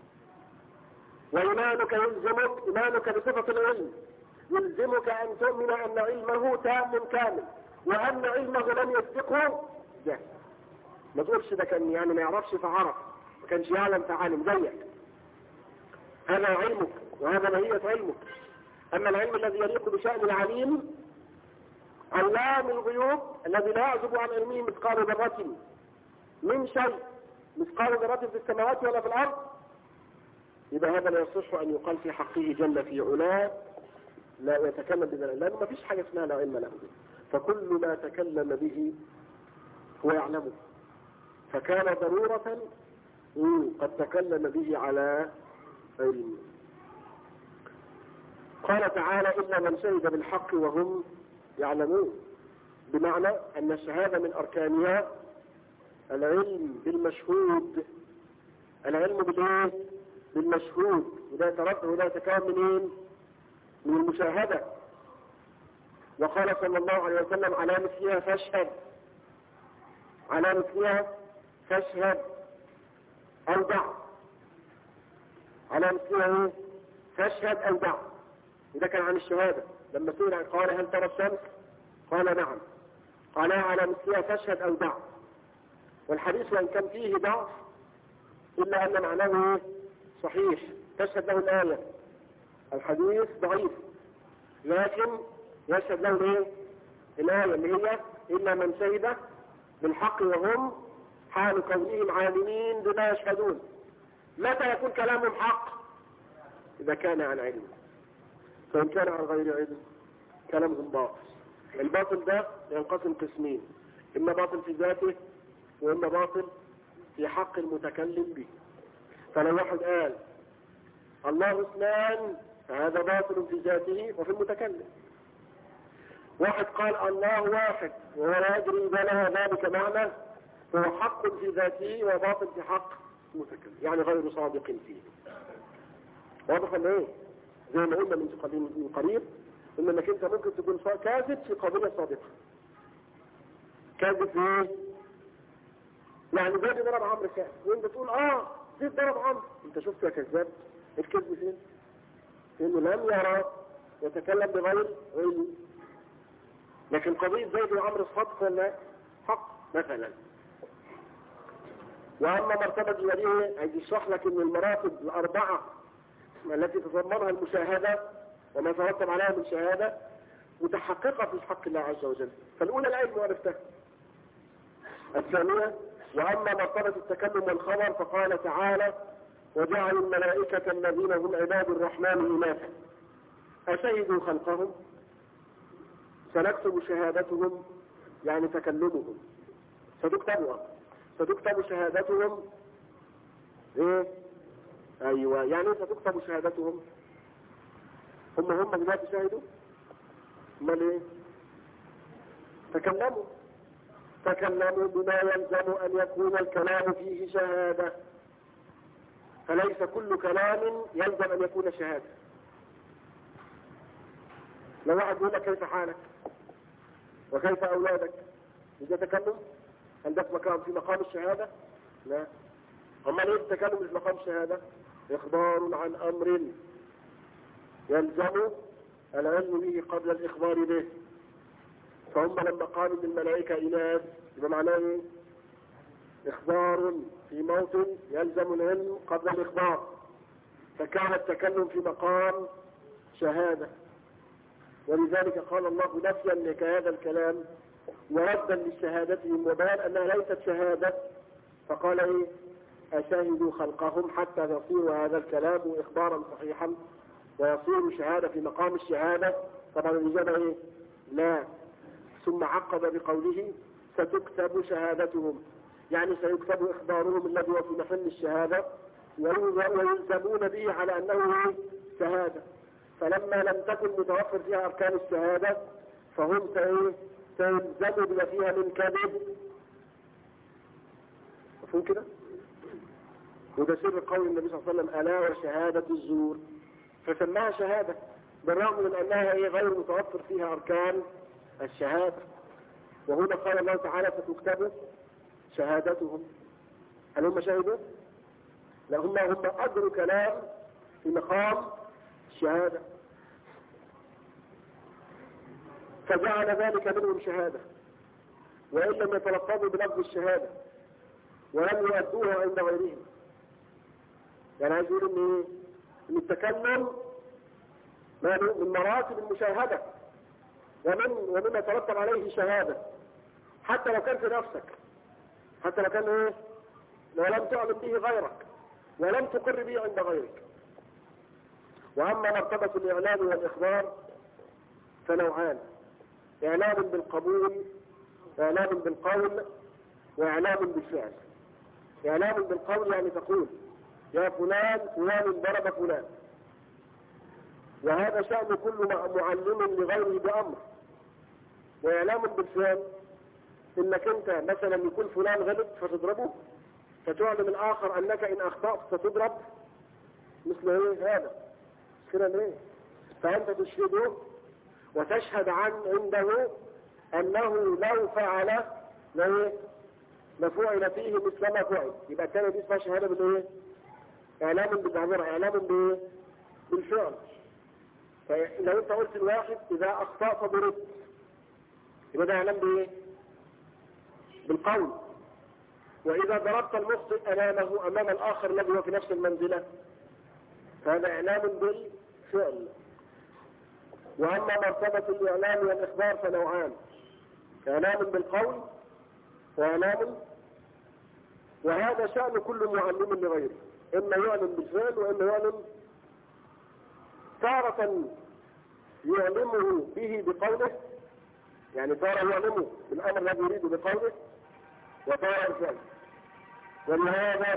وإيمانك يلزمك، إيمانك بصفة العلم يلزمك أن تؤمن أن علمه تام كامل، وأن علمه لم يسبقه جهل. ما تقولش ده كان يعني ما يعرفش فعرف، ما كانش يعلم فعالم زيك، هذا علمك وهذا ماهية علمك. أما العلم الذي يليق بشأن العليم علام الغيوب الذي لا يعزب عن علمه مثقال ذرة من شيء، مثقال ذرة في السماوات ولا في الأرض، إذا هذا لا يصح أن يقال في حقه جل في علاه لا يتكلم بما لأنه ما فيش حاجة اسمها لا علم له به، فكل ما تكلم به هو يعلمه، فكان ضرورة قد تكلم به على علم. قال تعالى إلا من شهد بالحق وهم يعلمون، بمعنى أن الشهادة من أركانها العلم بالمشهود، العلم بالإيه؟ بالمشهود، وده يترتب وده يتكون منين؟ من المشاهدة. وقال صلى الله عليه وسلم على مثلها فاشهد، على مثلها فاشهد أو دع، على مثلها فاشهد أو دع. وده كان عن الشهادة، لما سئل عن قال هل ترى الشمس؟ قال نعم، قال على مثلها فاشهد أو دع. والحديث وإن كان فيه ضعف إلا أن معناه صحيح، تشهد له الآية، الحديث ضعيف لكن يشهد له الايه؟ الآية اللي هي إلا من شهد بالحق وهم حال كونهم عالمين بما يشهدون. متى يكون كلامهم حق؟ إذا كان عن علم، فإن كان عن غير علم كلامهم باطل. الباطل ده ينقسم قسمين، إما باطل في ذاته وإما باطل في حق المتكلم به. فلو واحد قال الله اثنان فهذا باطل في ذاته وفي المتكلم. واحد قال الله واحد وهو لا يدري إذا لها ذلك معنى، فهو حق في ذاته وباطل في حق المتكلم، يعني غير صادق فيه. واضح ولا ايه؟ زي ما قلنا من قريب إن انك انت ممكن تكون كاذب في قضية صادقة. كاذب في ايه؟ يعني زيد ضرب عمرو كاذب، وانت تقول زيد ضرب عمرو، انت شفت يا كذاب الكذب فين؟ انه لم يرى يتكلم بغير علم. لكن قضية زيد وعمرو الصدق ولا حق مثلا. واما مرتبة الوليه عايز يشرح لك ان المراتب الاربعة التي تضمنها المشاهدة وما ترتب عليها من شهادة متحققة في حق الله عز وجل. فالاولى العلم وعرفتها. الثانية واما مرتبة التكلم والخبر فقال تعالى وجعل الملائكة الذين هم عباد الرحمن إناثا أشهدوا خلقهم سنكتب شهادتهم، يعني تكلمهم ستكتب شهادتهم ايه؟ ايوه، يعني ستكتب شهادتهم. هم دلوقتي شهدوا، امال ايه؟ تكلموا. تكلموا بما يلزم أن يكون الكلام فيه شهادة، فليس كل كلام يلزم أن يكون شهادة. لو واحد يقول لك كيف حالك وكيف أولادك، إذا تكلم هل ده في مقام الشهادة؟ لا. أما ليه التكلم في مقام الشهادة؟ إخبار عن أمر يلزم العلم به قبل الإخبار به. فهم لما قالوا للملائكة إناث يبقى معناه إيه؟ إخبار في موطن يلزم العلم قبل الإخبار، فكان التكلم في مقام شهادة. ولذلك قال الله نفيا لهذا الكلام وردا لشهادتهم وبيان أنها ليست شهادة، فقال إيه؟ أشهدوا خلقهم حتى يصير هذا الكلام إخبارا صحيحا ويصير شهادة في مقام الشهادة. طبعا الإجابة إيه؟ لا. ثم عقب بقوله ستكتب شهادتهم، يعني سيكتب إخبارهم الذي هو في محل الشهادة ويلزمون به على أنه شهادة. فلما لم تكن متوفر فيها أركان الشهادة فهم سيلزموا بما فيها من كذب. مفهوم كده؟ وده سر قول النبي صلى الله عليه وسلم ألا وشهادة الزور، فسماها شهادة بالرغم من أنها غير متوفر فيها أركان الشهادة. وهنا قال الله تعالى ستكتب شهادتهم. هل هم شهدوا؟ لا، هم أدروا كلام في مقام الشهادة، فجعل ذلك منهم شهادة وإن لم يتلفظوا بلفظ الشهادة ولم يؤدوها عند غيرهم. يعني عايز يقول إن التكلم من مراتب المشاهدة ومن يترتب عليه شهادة، حتى لو كان في نفسك، حتى لو كان ولم تعلم به غيرك ولم تقر به عند غيرك. وأما مرتبة الإعلام والإخبار فنوعان: إعلام بالقبول، إعلام بالقول، وإعلام بالفعل. إعلام بالقول يعني تقول يا فلان فلان ضرب فلان، وهذا شأن كل معلم لغيره بأمر. وإعلام بالفعل إنك أنت مثلا يكون فلان غلط فتضربه، فتعلم الآخر أنك إن أخطأت ستضرب مثل هذا كده. فأنت تشهده وتشهد عنده أنه لو فعل لفعل فيه مثل ما فعل. يبقى الثانية دي اسمها شهادة بالإيه؟ إعلام بالظاهرة، إعلام بالفعل. فلو أنت قلت الواحد إذا أخطأ فضرب، يبقى ده إعلام بإيه؟ بالقول. وإذا ضربت المخطئ أمام الآخر الذي هو في نفس المنزلة فهذا إعلام بالفعل. وأما مرتبة الإعلام والإخبار فنوعان: إعلام بالقول وإعلام، وهذا شأن كل معلم لغيره، إما يعلم بالفعل وإما يعلم تارة يعلمه به بقوله، يعني تارة يعلمه بالأمر الذي يريد بقوله وتارة الفعل. ولهذا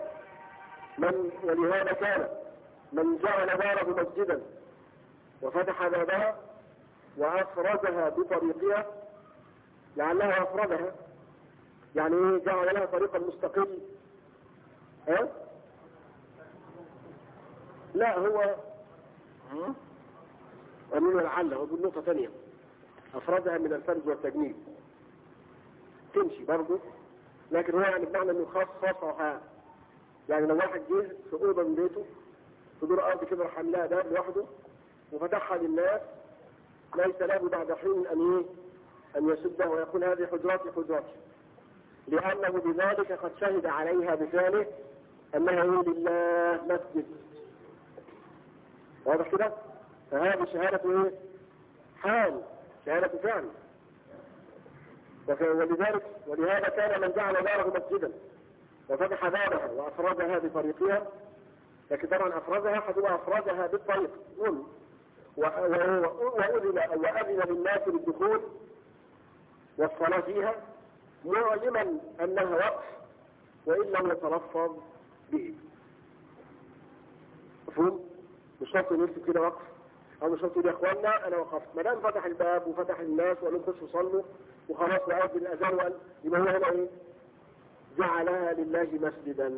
كان من جعل داره مسجدا وفتح بابها وأفردها بطريقها، لعلها أفردها يعني جعل لها طريقا مستقل. لا، هو ومن لعله هو بالنقطة ثانية أفردها من الفرج والتجميل تمشي برضه، لكن هو يعني بمعنى انه خصصها. يعني لو واحد جه في اوضه من بيته في دور ارض كده راح عاملها باب لوحده وفتحها للناس، ليس له بعد حين ان يسدها ويقول هذه حجراتي حجراتي، لانه بذلك قد شهد عليها بفعله انها لله مسجد. واضح كده؟ فهذه شهاده حال، شهاده فعل. ولهذا كان من جعل داره مسجدا وفتح بابها وافردها بطريقها، لكن طبعا افردها هتبقى افردها بالطريق واذن للناس بالدخول والصلاه فيها معلما انها وقف وان لم يتلفظ به. مفهوم؟ مش شرط نكتب كده وقف أو مش هتقول يا إخواننا أنا وقفت، ما دام فتح الباب وفتح الناس وقال لهم خشوا صلوا وخلاص وأذن الأذان وقال يبقى هو هنا إيه؟ جعلها لله مسجدا.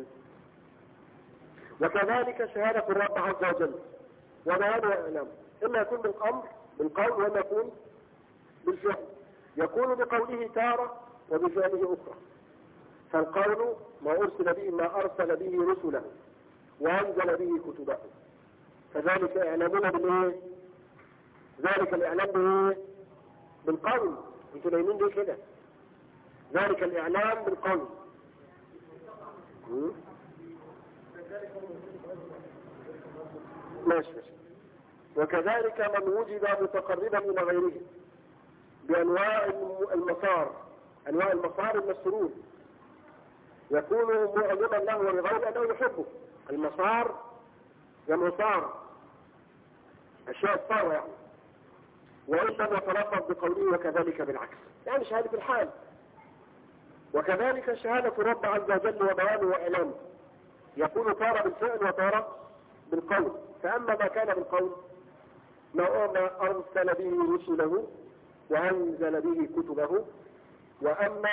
وكذلك شهادة الرب عز وجل وبيان وإعلام، إما يكون بالقول وإما يكون بالفعل. يكون بقوله تارة وبفعله أخرى. فالقول ما أرسل به رسله وأنزل به كتبه، فذلك إعلامنا بالإيه؟ ذلك الإعلام بالإيه؟ بالقول. انتوا نايمين ليه كده؟ ذلك الإعلام بالقول. ماشي. وكذلك من وجد متقربا إلى غيره بأنواع المصار، أنواع المصار المسرور، يكون معلما له ولغيره أنه يحبه. المصار جمع صار، أشياء الصار يعني. وإن لم يتلفظ بقوله وكذلك بالعكس، يعني شهادة الحال. وكذلك شهادة الرب عز وجل وبيانه وإعلامه يكون تارة بالفعل وتارة بالقول. فأما ما كان بالقول ما أرسل به رسله وأنزل به كتبه، وأما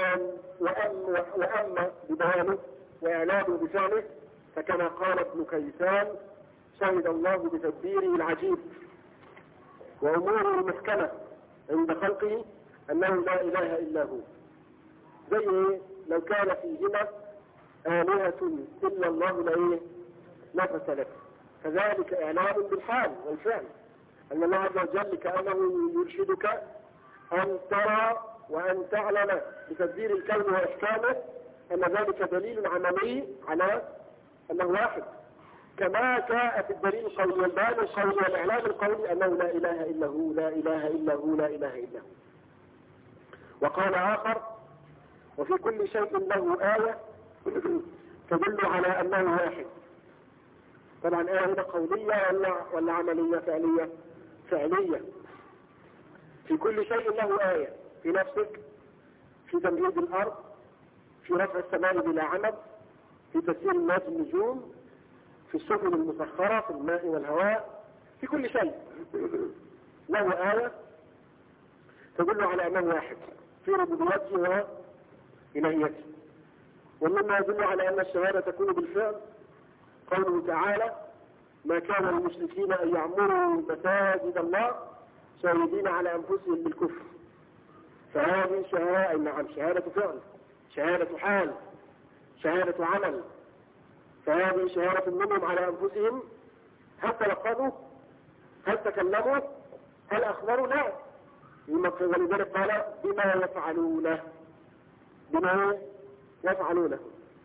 ببيانه وإعلامه بفعله فكما قال ابن كيسان شهد الله بتدبيره العجيب وأموره المحكمة عند خلقه أنه لا إله إلا هو. زي لو كان فيهما آلهة إلا الله لفسدت. فذلك إعلام بالحال والفعل أن الله عز وجل كأنه يرشدك أن ترى وأن تعلم بتدبير الكون وإحكامه أن ذلك دليل عملي على أنه واحد، كما جاء في الدليل القولي والبيان القولي والإعلام القولي أنه لا إله إلا هو لا إله إلا هو لا إله إلا هو. وقال آخر وفي كل شيء له آية تدل على أنه واحد. طبعا آية هنا قولية ولا عملية فعلية؟ فعلية. في كل شيء له آية، في نفسك، في تمهيد الأرض، في رفع السماء بلا عمد، في تسيير الناس النجوم، في السفن المسخرة، في الماء والهواء، في كل شيء له آية تدل على أنه واحد في ربوبيته وإلهيته. ومما يدل على أن الشهادة تكون بالفعل قوله تعالى ما كان للمشركين أن يعمروا مساجد الله شاهدين على أنفسهم بالكفر. فهذه شهادة، نعم، شهادة فعل، شهادة حال، شهادة عمل. فهذه شهادة منهم على أنفسهم. هل تلقنوا؟ هل تكلموا؟ هل أخبروا؟ لا. ولذلك قال بما يفعلونه، بما يفعلونه.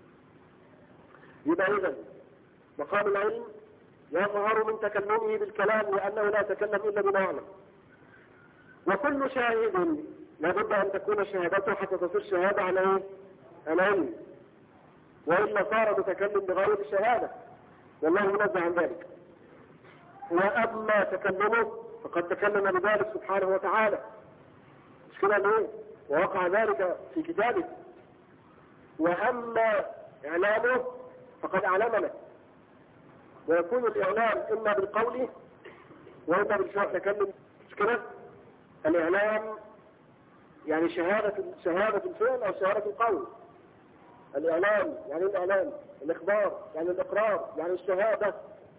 يبقى إذن مقام العلم يظهر من تكلمه بالكلام لأنه لا يتكلم إلا بما يعلم. وكل شاهد لابد أن تكون شهادته حتى تصير شهادة على علم، وإلا صار متكلم بغير الشهادة والله منزه عن ذلك. وأما تكلمه فقد تكلم بذلك سبحانه وتعالى، مش كده ليه؟ ووقع ذلك في كتابه. وأما إعلامه فقد أعلمنا. ويكون الإعلام إما بالقول وإما بالفعل. تكلم مش كده؟ الإعلام يعني شهادة الفعل أو شهادة القول. الإعلام يعني الإعلام، الإخبار يعني الإقرار يعني الشهادة.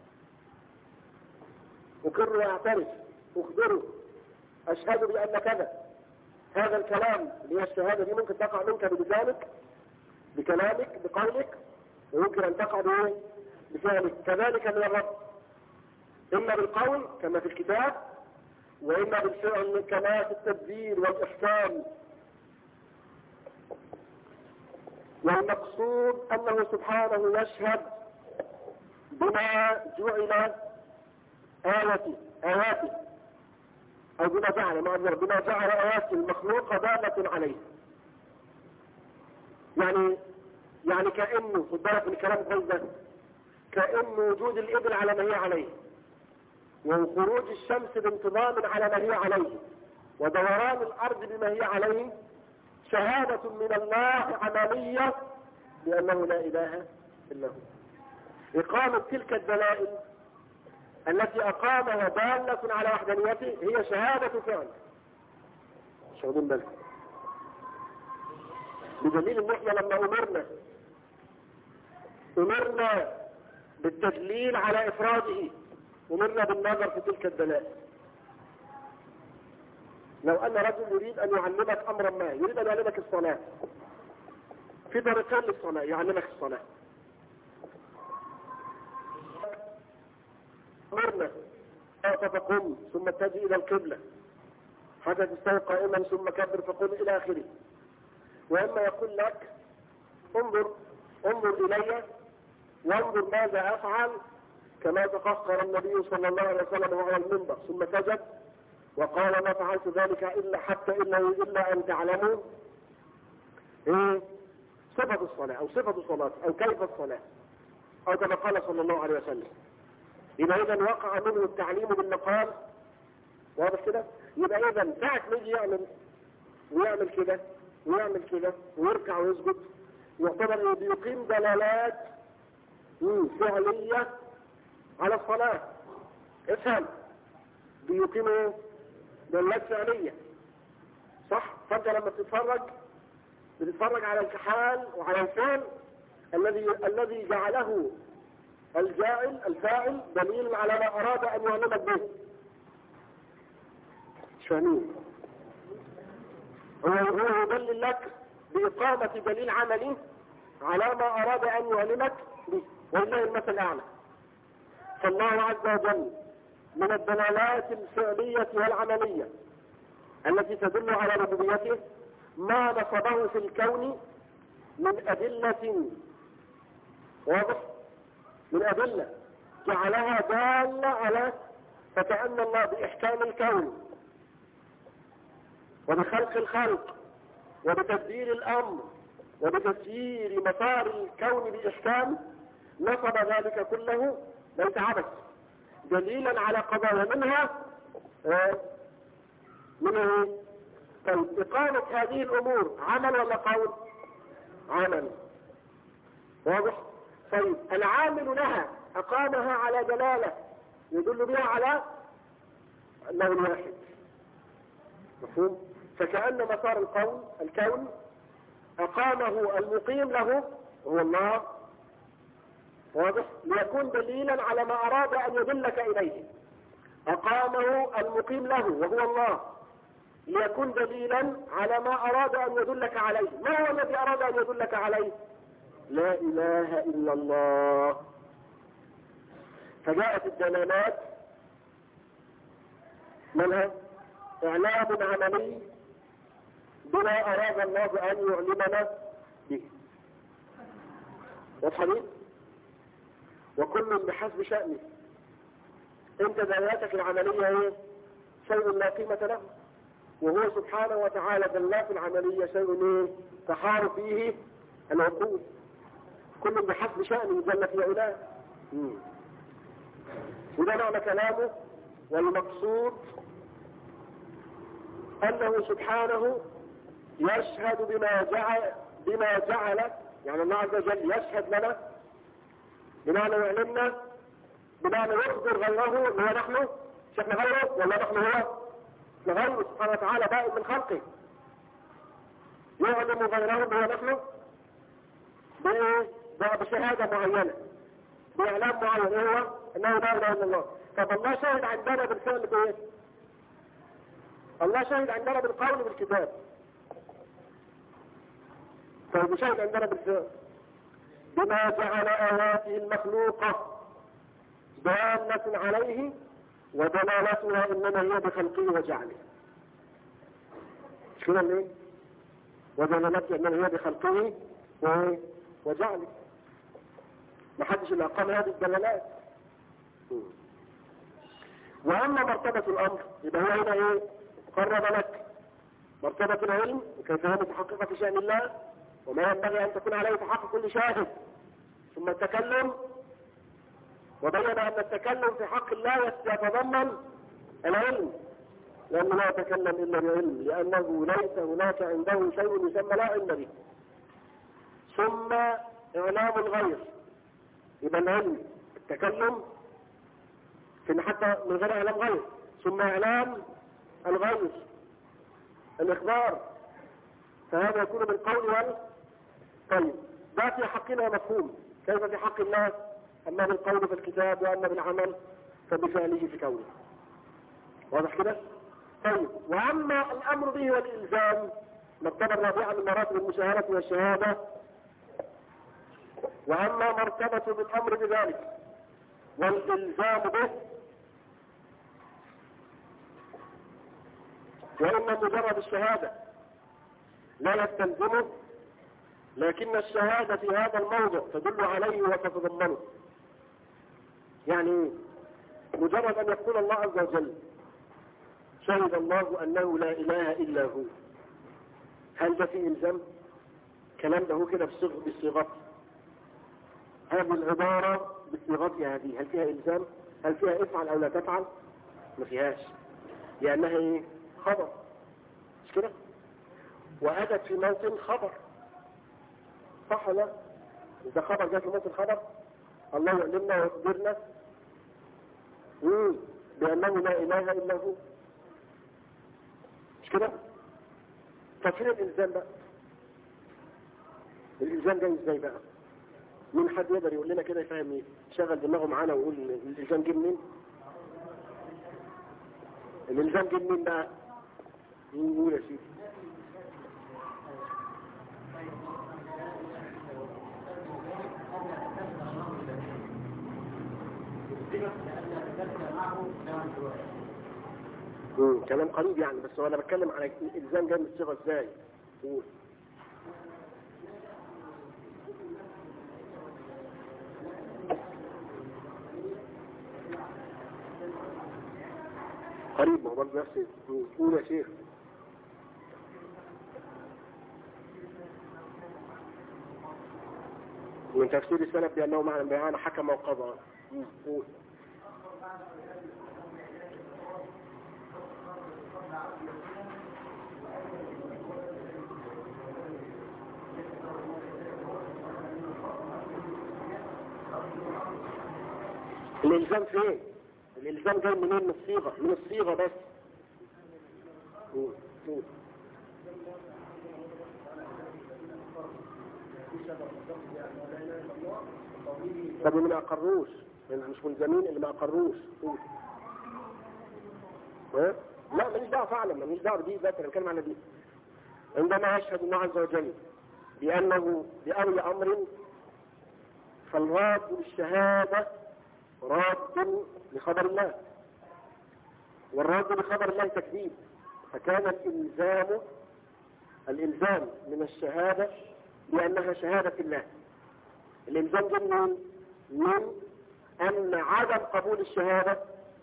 أقر وأعترف، أخبره، أشهد بأن كذا. هذا الكلام اللي هي الشهادة دي ممكن تقع منك بلسانك، بكلامك، بقولك، ويمكن أن تقع بفعلك. كذلك من الرب، إما بالقول كما في الكتاب، وإما بالفعل كما في التدبير والإحكام. والمقصود أنه سبحانه يشهد بما جعل آياته أو بما جعل آياته المخلوقة دالة عليه. يعني كأنه خد بالك من الكلام كويس ده، كأن وجود الإبل على ما هي عليه، وخروج الشمس بانتظام على ما هي عليه، ودوران الأرض بما هي عليه شهادة من الله عملية بأنه لا إله إلا هو. إقامة تلك الدلائل التي أقامها دالة على وحدانيته هي شهادة فعل. مش واخدين بالكم؟ بدليل ان احنا لما أمرنا بالتدليل على إفراده، أمرنا بالنظر في تلك الدلائل. لو أن رجل يريد أن يعلمك أمرا ما، يريد أن يعلمك الصلاة، في طريقين للصلاة، يعلمك الصلاة. أمرنا فقم ثم اتجه إلى القبلة حتى تستوي قائما ثم كبر فقم إلى آخره. وإما يقول لك انظر إلي وانظر ماذا أفعل، كما تقهقر النبي صلى الله عليه وسلم على المنبر ثم سجد وقال ما فعلت ذلك إلا أن تعلموا صفة الصلاة أو صفة الصلاة أو كيف الصلاة أو كما قال صلى الله عليه وسلم. يبقى إذا وقع منه التعليم بالمقال، واضح كده؟ يبقى إذا ساعة نيجي ويعمل كده ويعمل كده ويركع ويسجد، يعتبر بيقيم دلالات فعلية على الصلاة. افهم، بيقيم دلالات فعلية، صح؟ فانت لما بتتفرج على الكحال وعلى الفعل الذي جعله الفاعل دليل على ما أراد أن يعلمك به. مش فاهمين؟ هو يدلل لك بإقامة دليل عملي على ما أراد أن يعلمك به، ولله المثل الأعلى. فالله عز وجل من الدلالات الفعلية والعملية التي تدل على ربوبيته ما نصبه في الكون من أدلة، واضح؟ من أدلة جعلها دالة على، فكأن الله بإحكام الكون وبخلق الخلق وبتدبير الأمر وبتسيير مسار الكون بإحكام نصب ذلك كله ليس عبث، دليلا على قضايا منها طيب إقامة هذه الأمور عمل ولا قول؟ عمل، واضح؟ طيب العامل لها أقامها على دلالة يدل بها على أنه الواحد، مفهوم؟ فكأن مسار الكون أقامه المقيم له هو الله، واضح؟ ليكون دليلا على ما أراد أن يدلك إليه. أقامه المقيم له وهو الله ليكون دليلا على ما أراد أن يدلك عليه. ما هو الذي أراد أن يدلك عليه؟ لا إله إلا الله. فجاءت الدلالات منها إعلام عملي بما أراد الله أن يعلمنا به، واضح؟ وكل بحسب شأنه. انت دلالاتك العملية شيء لا قيمة له، وهو سبحانه وتعالى دلالات العملية شيء تحار فيه العقول. كل بحسب شأنه جل في علاه. وده معنى كلامه. والمقصود أنه سبحانه يشهد بما جعل يعني الله عز وجل يشهد لنا بمعنى يعلمنا، بمعنى يخبر غيره هو نحن، مش احنا غيره ولا نحن هو؟ غيره سبحانه وتعالى بائن من خلقه، يعلم غيره هو نحن بشهادة معينة، بإعلام معين هو أنه لا إله إلا الله. طب الله شهد عندنا بالفعل بإيه؟ الله شهد عندنا بالقول بالكتاب. طيب شهد عندنا بالفعل بما جعل آياته المخلوقة دالة عليه ودلالتها إنما هي بخلقه وجعله. مش كده ليه؟ ودلالتها إنما هي بخلقه وجعله. ما حدش اللي أقام هذه الدلالات. وأما مرتبة الأمر يبقى هو هنا قرب لك مرتبة العلم وكيف هو متحققة في شأن الله وما ينبغي أن تكون عليه تحقق كل شاهد، ثم التكلم، وبين أن التكلم في حق الله يتضمن العلم، لأنه لا يتكلم إلا بعلم، لأنه ليس هناك عنده شيء يسمى لا علم به. ثم إعلام الغير، يبقى العلم، التكلم، في حتى من غير اعلام غير، ثم اعلام الغير الاخبار، فهذا يكون بالقول طيب ده في حقنا مفهوم، كيف في حق الله؟ اما بالقول في الكتاب واما بالعمل فبفعله في كونه. واضح كده؟ طيب واما الامر به والالزام، مرتبه الرابعه من مراتب المشاهده والشهاده، واما مرتبه بالامر بذلك والالزام به، وان مجرد الشهاده لا يستلزمه، لكن الشهاده في هذا الموضع تدل عليه وتتضمنه. يعني مجرد ان يقول الله عز وجل شهد الله انه لا اله الا هو، هل ده فيه الزام؟ كلام ده هو كده بالصيغه، هذه العباره بصيغتها هذه هل فيها الزام؟ هل فيها افعل او لا تفعل؟ ما فيهاش، لانها ايه؟ خبر، مش كده؟ واتت في موطن خبر، صح ولا؟ اذا خبر جاء في موطن خبر، الله يعلمنا ويخبرنا بانه لا اله الا هو، مش كده؟ ففين الالزام بقى؟ الالزام جاي ازاي بقى؟ مين حد يقدر يقول لنا كده يفهم ايه؟ شغل دماغه معانا ويقول الالزام جه منين؟ الالزام جه منين بقى؟ يقول يا سيدي. كلام قريب يعني، بس انا بتكلم على الالزام جاي من الصيغه ازاي؟ قول. قريب، ما هو برضه نفس. قول يا شيخ. من تفسير السلف بأنه معنى حكم وقضى. قول. الإلزام فين؟ الإلزام جاي منين؟ من الصيغة، من الصيغة بس. قول. طب اللي ما أقروش، مش ملزمين اللي ما أقروش. قول. لا ماليش دعوة فعلا، ماليش دعوة دي، بس أنا بتكلم على دي. عندما يشهد الله عز وجل بأنه بأي أمر، فالراد للشهادة راد لخبر الله، والراد لخبر الله تكذيب، فكان الإلزام من الشهادة بأنها شهادة الله. الإلزام جميل من أن عدم قبول الشهادة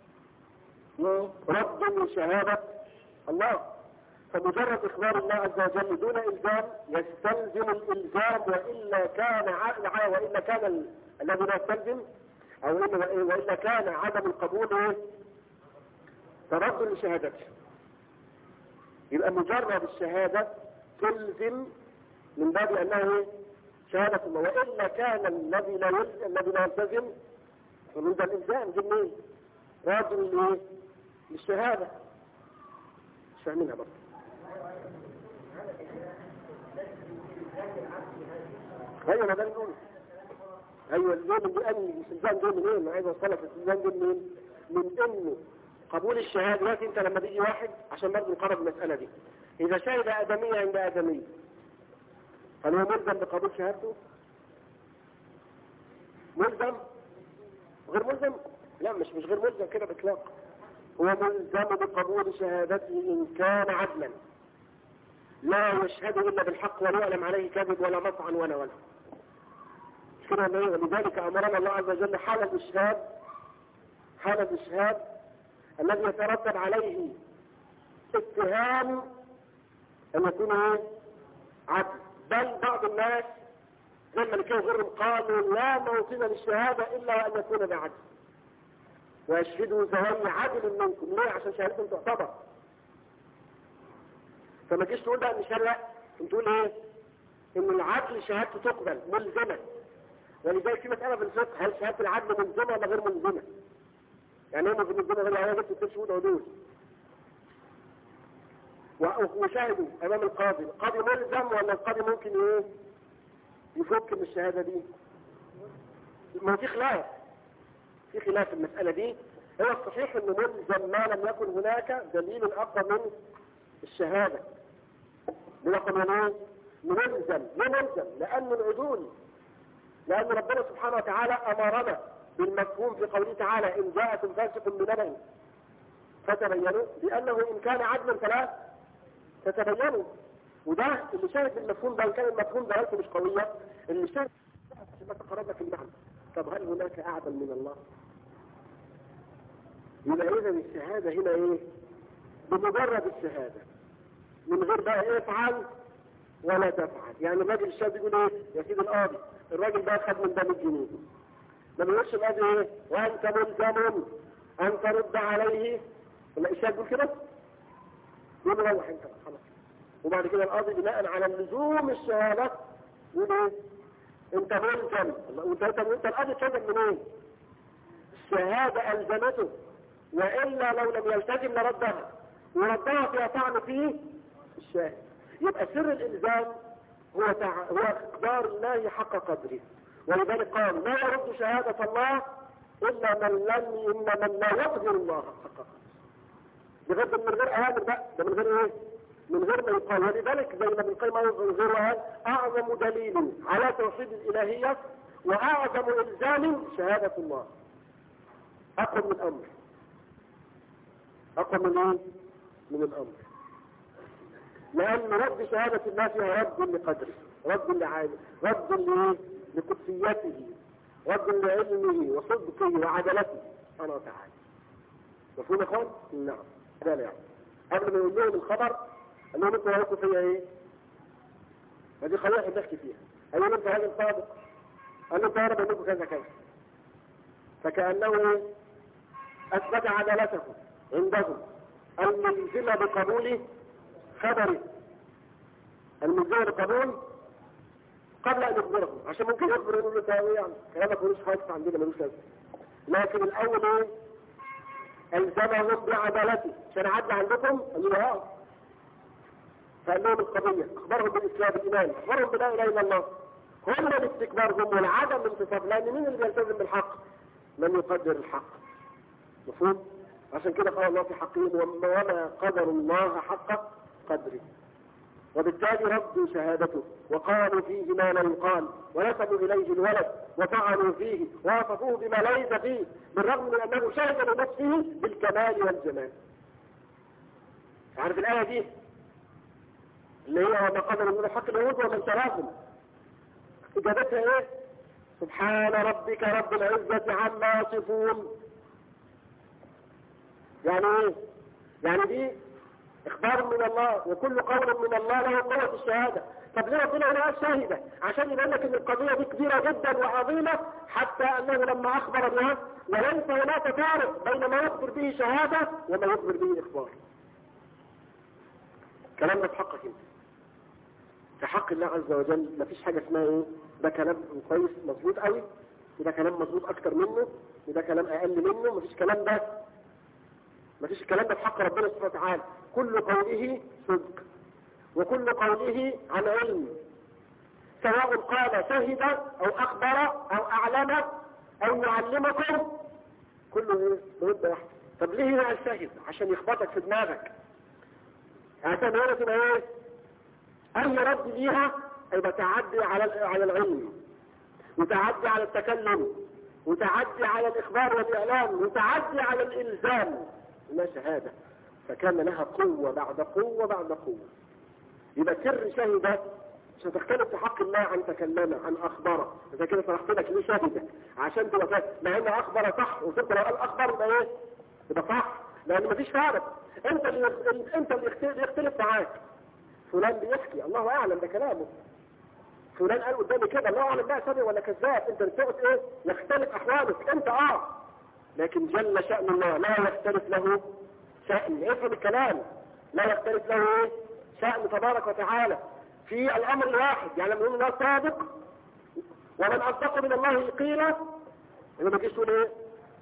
رد لشهادة الله، فمجرد إخبار الله عز وجل دون إلزام يستلزم الإلزام، وإلا كان الذي لا يستلزم وإلا كان عدم القبول ترد لشهادته. يبقى مجرد الشهادة تلزم من باب أنها شهادة الله، وإلا كان الذي لا يلتزم فمن ذا الإلزام جميل رد للشهادة. مش فاهمينها برضه. ايوه ما ده نقول. ايوه الالزام دي الالزام ده منين؟ انا عايز اوصلك الالزام ده منين؟ من انه قبول الشهاده. دلوقتي انت لما بيجي واحد، عشان برضه نقرب المساله دي، اذا شهد ادميه عند ادميه هل هو ملزم بقبول شهادته؟ ملزم؟ غير ملزم؟ لا مش غير ملزم كده باطلاق، هو ملزم بقبول شهادته ان كان عدلا لا يشهد الا بالحق ولا يعلم عليه كذب ولا مطعن ولا كده. ولذلك امرنا الله عز وجل حال الاشهاد الذي يترتب عليه اتهام ان يكون عدل. بل بعض الناس زي الملكيه وغيرهم قالوا لا موطن للشهاده الا ان يكون بعدل، ويشهدوا ذوي عدل منكم. ليه؟ عشان شهادتهم تعتبر. فما تجيش تقول بقى ان شرع، تقول ايه؟ ان العدل شهادته تقبل ملزمه. ولذلك في مساله في الفقه، هل شهاده العدل ملزمه ولا غير ملزمه؟ يعني هم بالنسبة لهم العيال بس 6 شهود عدول وشاهدوا امام القاضي. القاضي ملزم ولا القاضي ممكن ايه يفك من الشهادة دي؟ ما في خلاف في المسألة دي. هو الصحيح انه ملزم ما لم يكن هناك دليل اقوى من الشهادة. ملزم لأن العدول، لأن ربنا سبحانه وتعالى أمرنا بالمفهوم في قوله تعالى إن جاءكم فاسق بنبأ فتبينوا، لأنه إن كان عدلا فلا تتبينوا. وده اللي شاهد المفهوم ده، كان المفهوم ده مش قوية اللي شاهد عشان ما تقربنا في المعنى. طب هل هناك أعدل من الله؟ يبقى إذا الشهادة هنا إيه؟ بمجرد الشهادة من غير بقى إيه افعل ولا تفعل. يعني الراجل الشاب يقول ايه يا سيدي القاضي الراجل ده خد من ده 100 جنيه، ما بيقولش القاضي ايه وانت ملزم ان ترد عليه، ولا الشاب يقول كده يقول له روح انت خلاص. وبعد كده القاضي بناء على اللزوم الشهاده يقول ايه انت ملزم. وانت القاضي كذب منين؟ الشهاده الزمته، والا لو لم يلتزم لردها، وردها فيها طعن فيه الشاهد. يبقى سر الإلزام هو إقدار الله حق قدره. ولذلك قال لا يرد شهادة الله إلا من لا يقدر الله حق قدره. بغض من غير أوامر بقى، ده من غير إيه؟ من غير ما يقال. ولذلك زي ما ابن القيم قال أعظم دليل على توحيد الإلهية وأعظم إلزام شهادة الله. أقوى من الأمر. أقوى من إيه؟ من الأمر. لأن رد شهادة الله فيها رد لقدره، رد لعالمه، رد لقدسيته، رد لعلمه وصدقه وعدلته سبحانه وتعالى. مفهوم يا اخوان؟ نعم. ده يعني قبل ما يقول لهم الخبر قال لهم انتوا رايكم فيا ايه؟ ودي خلينا نحكي فيها. قال لهم انت راجل صادق، قال لهم تعالى بقول لكم كذا كذا. فكأنه اثبت عدالته عندهم الملزمة بقبول خبري، الملزمة بقبول قبل ان يخبرهم، عشان ممكن يخبر يقول له تاوي يعني كلامك ملوش خالص عندنا ملوش لازمه. لكن الاول ايه؟ الزمهم بعدالته. عشان اعدي عندكم قالوا له فقال لهم القضيه، اخبرهم بالاسلام بالايمان، اخبرهم بلا اله الا الله. هم الاستكبار هم والعدم الانتصاب، لان مين اللي بيلتزم بالحق؟ من يقدر الحق. مفهوم؟ عشان كده قال الله في حقهم وما قدر الله حق قدره. وبالتالي ردوا شهادته وقالوا فيه ما لا يقال ونسبوا إليه الولد وطعنوا فيه ووصفوه بما ليس فيه، بالرغم من أنه شهد لنفسه بالكمال والجمال. عارف الآية دي اللي هي وما قدر الله حق اليهود ومن تراهم، إجابتها إيه؟ سبحان ربك رب العزة عما يصفون. يعني إيه؟ يعني دي اخبار من الله، وكل قول من الله له قوة الشهادة. طب ليه ربنا هنا شاهدة؟ عشان يبين لك ان القضية دي كبيرة جدا وعظيمة، حتى انه لما اخبر بها وليس هناك فارق بين ما يخبر به شهادة وما يخبر به اخبار. كلام ده في حقك انت، في حق الله عز وجل مفيش حاجة اسمها ايه ده كلام كويس مظبوط قوي وده كلام مظبوط اكتر منه وده كلام اقل منه. مفيش كلام ده، مفيش الكلام ده في حق ربنا سبحانه وتعالى. كل قوله صدق وكل قوله عن علم، سواء قال شهد او اخبر او اعلم او يعلمكم، كله مده واحده. طب ليه هنا الشهد؟ عشان يخبطك في دماغك، عشان هنا تبقى ايه؟ اي رد ليها يبقى تعدي على العلم، وتعدي على التكلم، وتعدي على الاخبار والاعلام، وتعدي على الالزام. لا شهادة، فكان لها قوة بعد قوة بعد قوة. يبقى سر شهدة مش هتختلف في حق الله عن تكلم عن أخبره. إذا كده شرحت لك ليه شهدة عشان تبقى فاهم، مع إن أخبر صح وصدق لو قال أخبر يبقى إيه؟ يبقى صح، لأن مفيش فارق. أنت اللي يختلف معاك. فلان بيحكي الله أعلم ده كلامه، فلان قال قدامي كده الله أعلم ده صادق ولا كذاب. أنت بتقعد إيه؟ يختلف أحوالك أنت لكن جل شأن الله لا يختلف له شأن. افهم الكلام، لا يختلف له ايه؟ شأن تبارك وتعالى في الامر الواحد. يعني لما يقول الله صادق ومن اصدق من الله قيلا، يبقى ما تجيش تقول ايه؟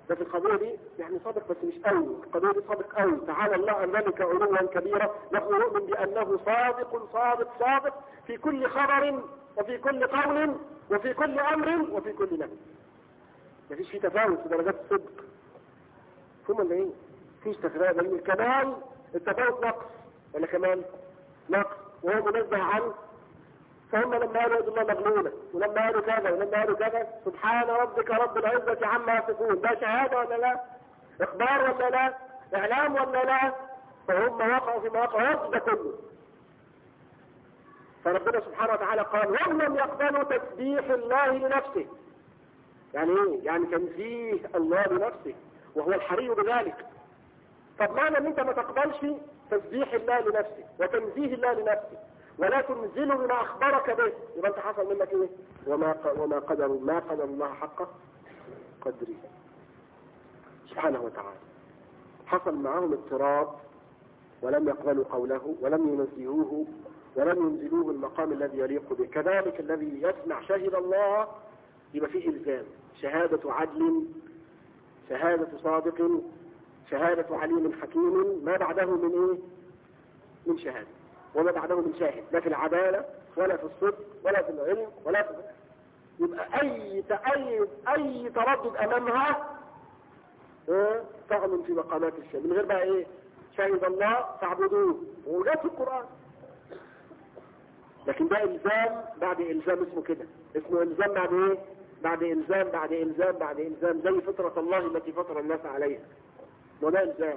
ده في القضية دي يعني صادق بس مش قوي، القضية دي صادق قوي، تعالى الله عن ذلك علوا كبيرا. نحن نؤمن بأنه صادق صادق صادق في كل خبر وفي كل قول وفي كل أمر وفي كل نهي. مفيش فيه تفاوت في درجات الصدق. ثم اللي ايه؟ فيش تفاوت، لأن الكمال التفاوت نقص ولا كمال؟ نقص، وهو منزه عنه. فهم لما قالوا يد الله مغلولة، ولما قالوا كذا ولما قالوا كذا، سبحان ربك رب العزة عما يصفون، ده شهادة ولا لا؟ إخبار ولا لا؟ إعلام ولا لا؟ فهم وقعوا في مواقع ده كله. فربنا سبحانه وتعالى قال هم لم يقبلوا تسبيح الله لنفسه. يعني ايه؟ يعني تنزيه الله لنفسه وهو الحري بذلك. طب معنى ان انت ما تقبلش تسبيح الله لنفسه وتنزيه الله لنفسه ولا تنزله بما اخبرك به، يبقى انت حصل منك ايه؟ وما قدر الله حق قدره سبحانه وتعالى. حصل معهم اضطراب ولم يقبلوا قوله ولم ينزهوه ولم ينزلوه المقام الذي يليق به. كذلك الذي يسمع شهد الله يبقى فيه إلزام، شهادة عدل، شهادة صادق، شهادة عليم حكيم، ما بعده من ايه؟ من شهادة، وما بعده من شاهد، لا في العدالة ولا في الصدق ولا في العلم ولا في يبقى اي تردد امامها طعن في مقامات الشهادة من غير بقى ايه؟ شهد الله فاعبدوه، وجاء في القرآن. لكن ده إلزام بعد إلزام، اسمه كده، اسمه إلزام بعد ايه؟ بعد إلزام بعد إلزام بعد إلزام، زي فطرة الله التي فطر الناس عليها، وده إلزام.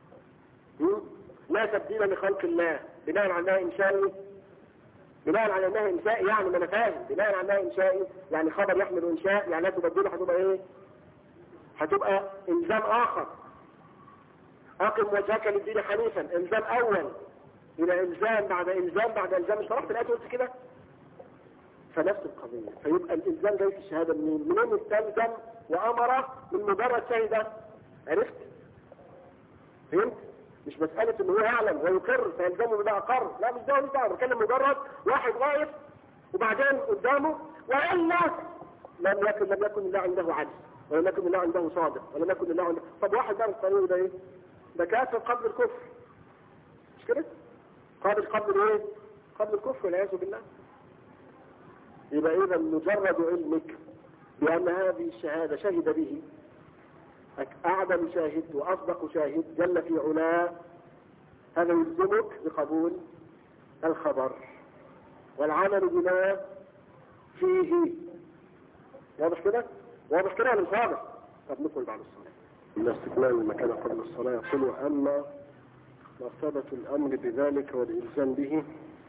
لا تبديل لخلق الله، بناء على انها انشائي، بناء على انها انشائي يعني ما انا فاهم، بناء على انها انشائي يعني خبر يحمل انشاء، يعني لا تبدله هتبقى ايه؟ هتبقى إلزام آخر. أقم وجهك للدين حنيفا، إلزام أول، إلى إلزام بعد إلزام بعد إلزام. شرحت الآية قلت كده؟ فنفس القضية. فيبقى الإلزام جاي في الشهادة منين استلزم وأمر من مجرد شهادة. عرفت؟ فهمت؟ مش مسألة إنه هو يعلم ويقر فيلزمه بده أقر، لا مش ده، مش ده، بتكلم مجرد واحد واقف وبعدين قدامه وإلا لم يكن الله عنده عدل، ولم يكن الله عنده صادق، ولم يكن الله عنده. طب واحد بقى الطريق ده ايه؟ ده كافر قبل الكفر، مش كده؟ قبل ايه؟ قبل الكفر والعياذ بالله. يبقى اذا مجرد علمك بان هذه الشهاده شهد به اعدل شاهد واصدق شاهد جل في علاه، هذا يلزمك بقبول الخبر والعمل بما فيه. واضح كده؟ واضح كده ولا مش واضح؟ طب ندخل بعد الصلاة. من استكمال المكان قبل الصلاة يقول: وأما مرتبة الأمر بذلك والإلزام به،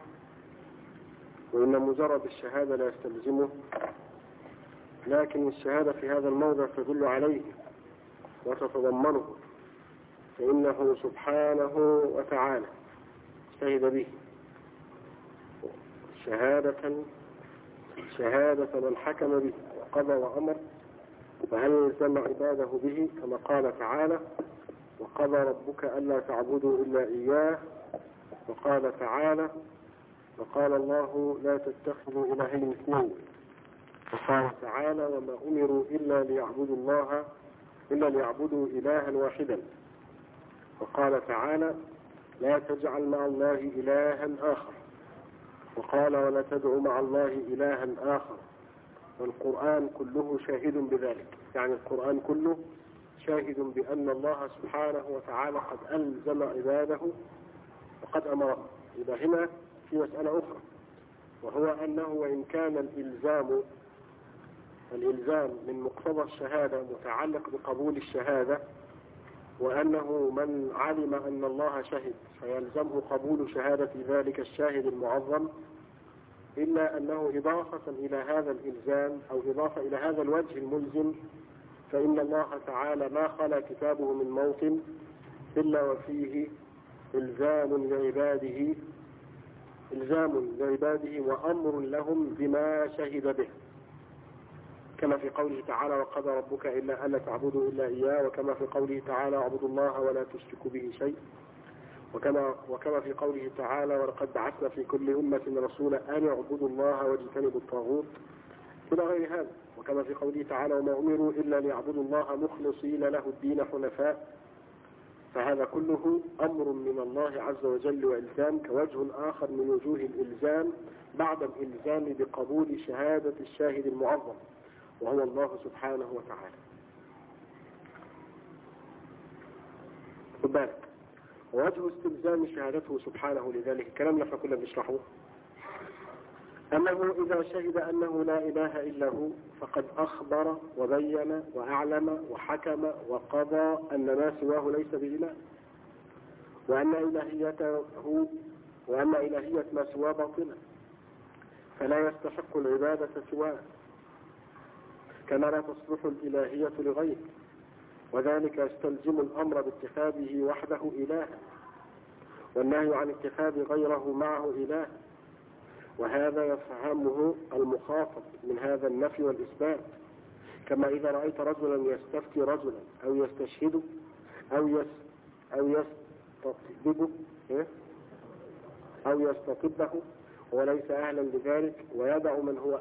وإن مجرد الشهادة لا يستلزمه، لكن الشهادة في هذا الموضع تدل عليه وتتضمنه، فإنه سبحانه وتعالى شهد به شهادة من حكم به وقضى وأمر، فهل يلزم عباده به كما قال تعالى: وقضى ربك ألا تعبدوا إلا إياه، وقال تعالى: وقال الله لا تتخذوا إلهين اثنين، وقال تعالى: وما أمروا إلا ليعبدوا إلها واحدا، وقال تعالى: لا تجعل مع الله إلها آخر، وقال: ولا تدعوا مع الله إلها آخر. والقرآن كله شاهد بذلك، يعني القرآن كله شاهد بأن الله سبحانه وتعالى قد ألزم عباده وقد أمرهم. إذا هنا في مسألة أخرى، وهو أنه وإن كان الإلزام من مقتضى الشهادة متعلق بقبول الشهادة، وأنه من علم أن الله شهد فيلزمه قبول شهادة ذلك الشاهد المعظم، إلا أنه إضافة إلى هذا الإلزام أو إضافة إلى هذا الوجه الملزم، فإن الله تعالى ما خلا كتابه من موطن إلا وفيه إلزام لعباده وأمر لهم بما شهد به، كما في قوله تعالى: وقضى ربك ألا تعبدوا إلا إياه، وكما في قوله تعالى: اعبدوا الله ولا تشركوا به شيء، وكما في قوله تعالى: ولقد بعثنا في كل أمة رسولا أن اعبدوا الله واجتنبوا الطاغوت، إلى غير هذا. وكما في قوله تعالى وما أمروا إلا ليعبدوا الله مخلصين له الدين حنفاء. فهذا كله أمر من الله عز وجل وإلزام كوجه آخر من وجوه الإلزام بعد الإلزام بقبول شهادة الشاهد المعظم وهو الله سبحانه وتعالى. خد بالك، ووجه استلزام شهادته سبحانه لذلك الكلام اللي احنا كنا بنشرحه أنه إذا شهد أنه لا إله إلا هو فقد أخبر وبين وأعلم وحكم وقضى أن ما سواه ليس بإله، وأن إلهية ما سواه باطلة، فلا يستحق العبادة سواه، كما لا تصلح الإلهية لغيره، وذلك يستلزم الأمر باتخاذه وحده إلها، والنهي عن اتخاذ غيره معه إله. وهذا يفهمه المخاطب من هذا النفي والإثبات، كما إذا رأيت رجلا يستفتي رجلا أو يستشهد أو يستطبه وليس أهلا لذلك، ويدع من هو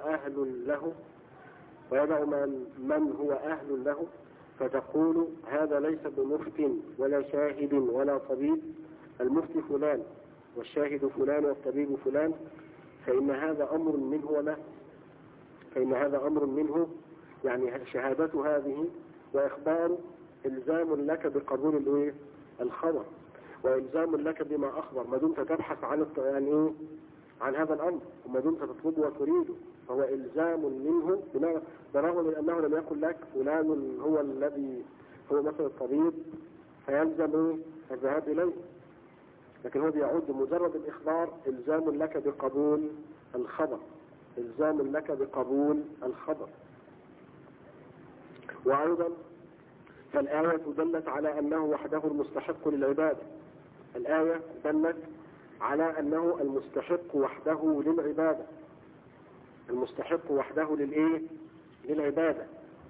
أهل له فتقول هذا ليس بمفت ولا شاهد ولا طبيب، المفتي فلان والشاهد فلان والطبيب فلان، فإن هذا أمر منه يعني شهادة هذه وإخبار إلزام لك بقبول الخبر، وإلزام لك بما أخبر ما دمت تبحث عن هذا الأمر وما دمت تطلبه وتريده، فهو إلزام منه بالرغم من أنه لم يقل لك فلان هو الذي هو مثل الطبيب فيلزم الذهاب إليه، لكن هو بيعود بمجرد الإخبار إلزام لك بقبول الخبر. وأيضا فالآية دلت على أنه وحده المستحق للعبادة، الآية دلت على أنه المستحق وحده للعبادة، المستحق وحده للعبادة،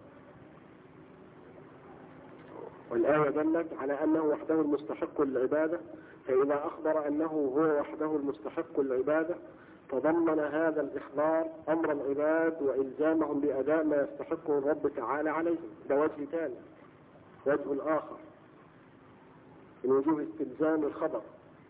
والآية دلت على أنه وحده المستحق للعبادة، فإذا أخبر أنه هو وحده المستحق للعبادة تضمن هذا الإخبار أمر العباد وإلزامهم بأداء ما يستحقه الرب تعالى عليهم. ده وجه ثاني، وجه الآخر من وجوه استلزام الخبر،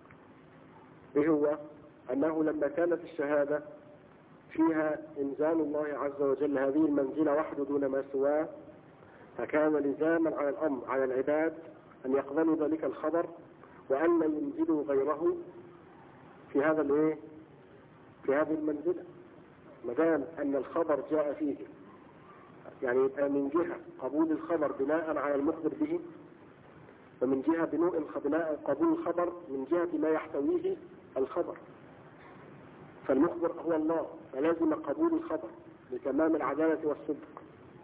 هو أنه لما كانت الشهادة فيها إنزال الله عز وجل هذه المنزلة وحده دون ما سواه، فكان لزاما على العباد أن يقبلوا ذلك الخبر وأن ينزلوا غيره في هذه المنزلة، ما دام أن الخبر جاء فيه، يعني يبقى من جهة قبول الخبر بناء على المخبر به، ومن جهة بناء قبول الخبر من جهة ما يحتويه الخبر، فالمخبر هو الله فلازم قبول الخبر لتمام العدالة والصدق.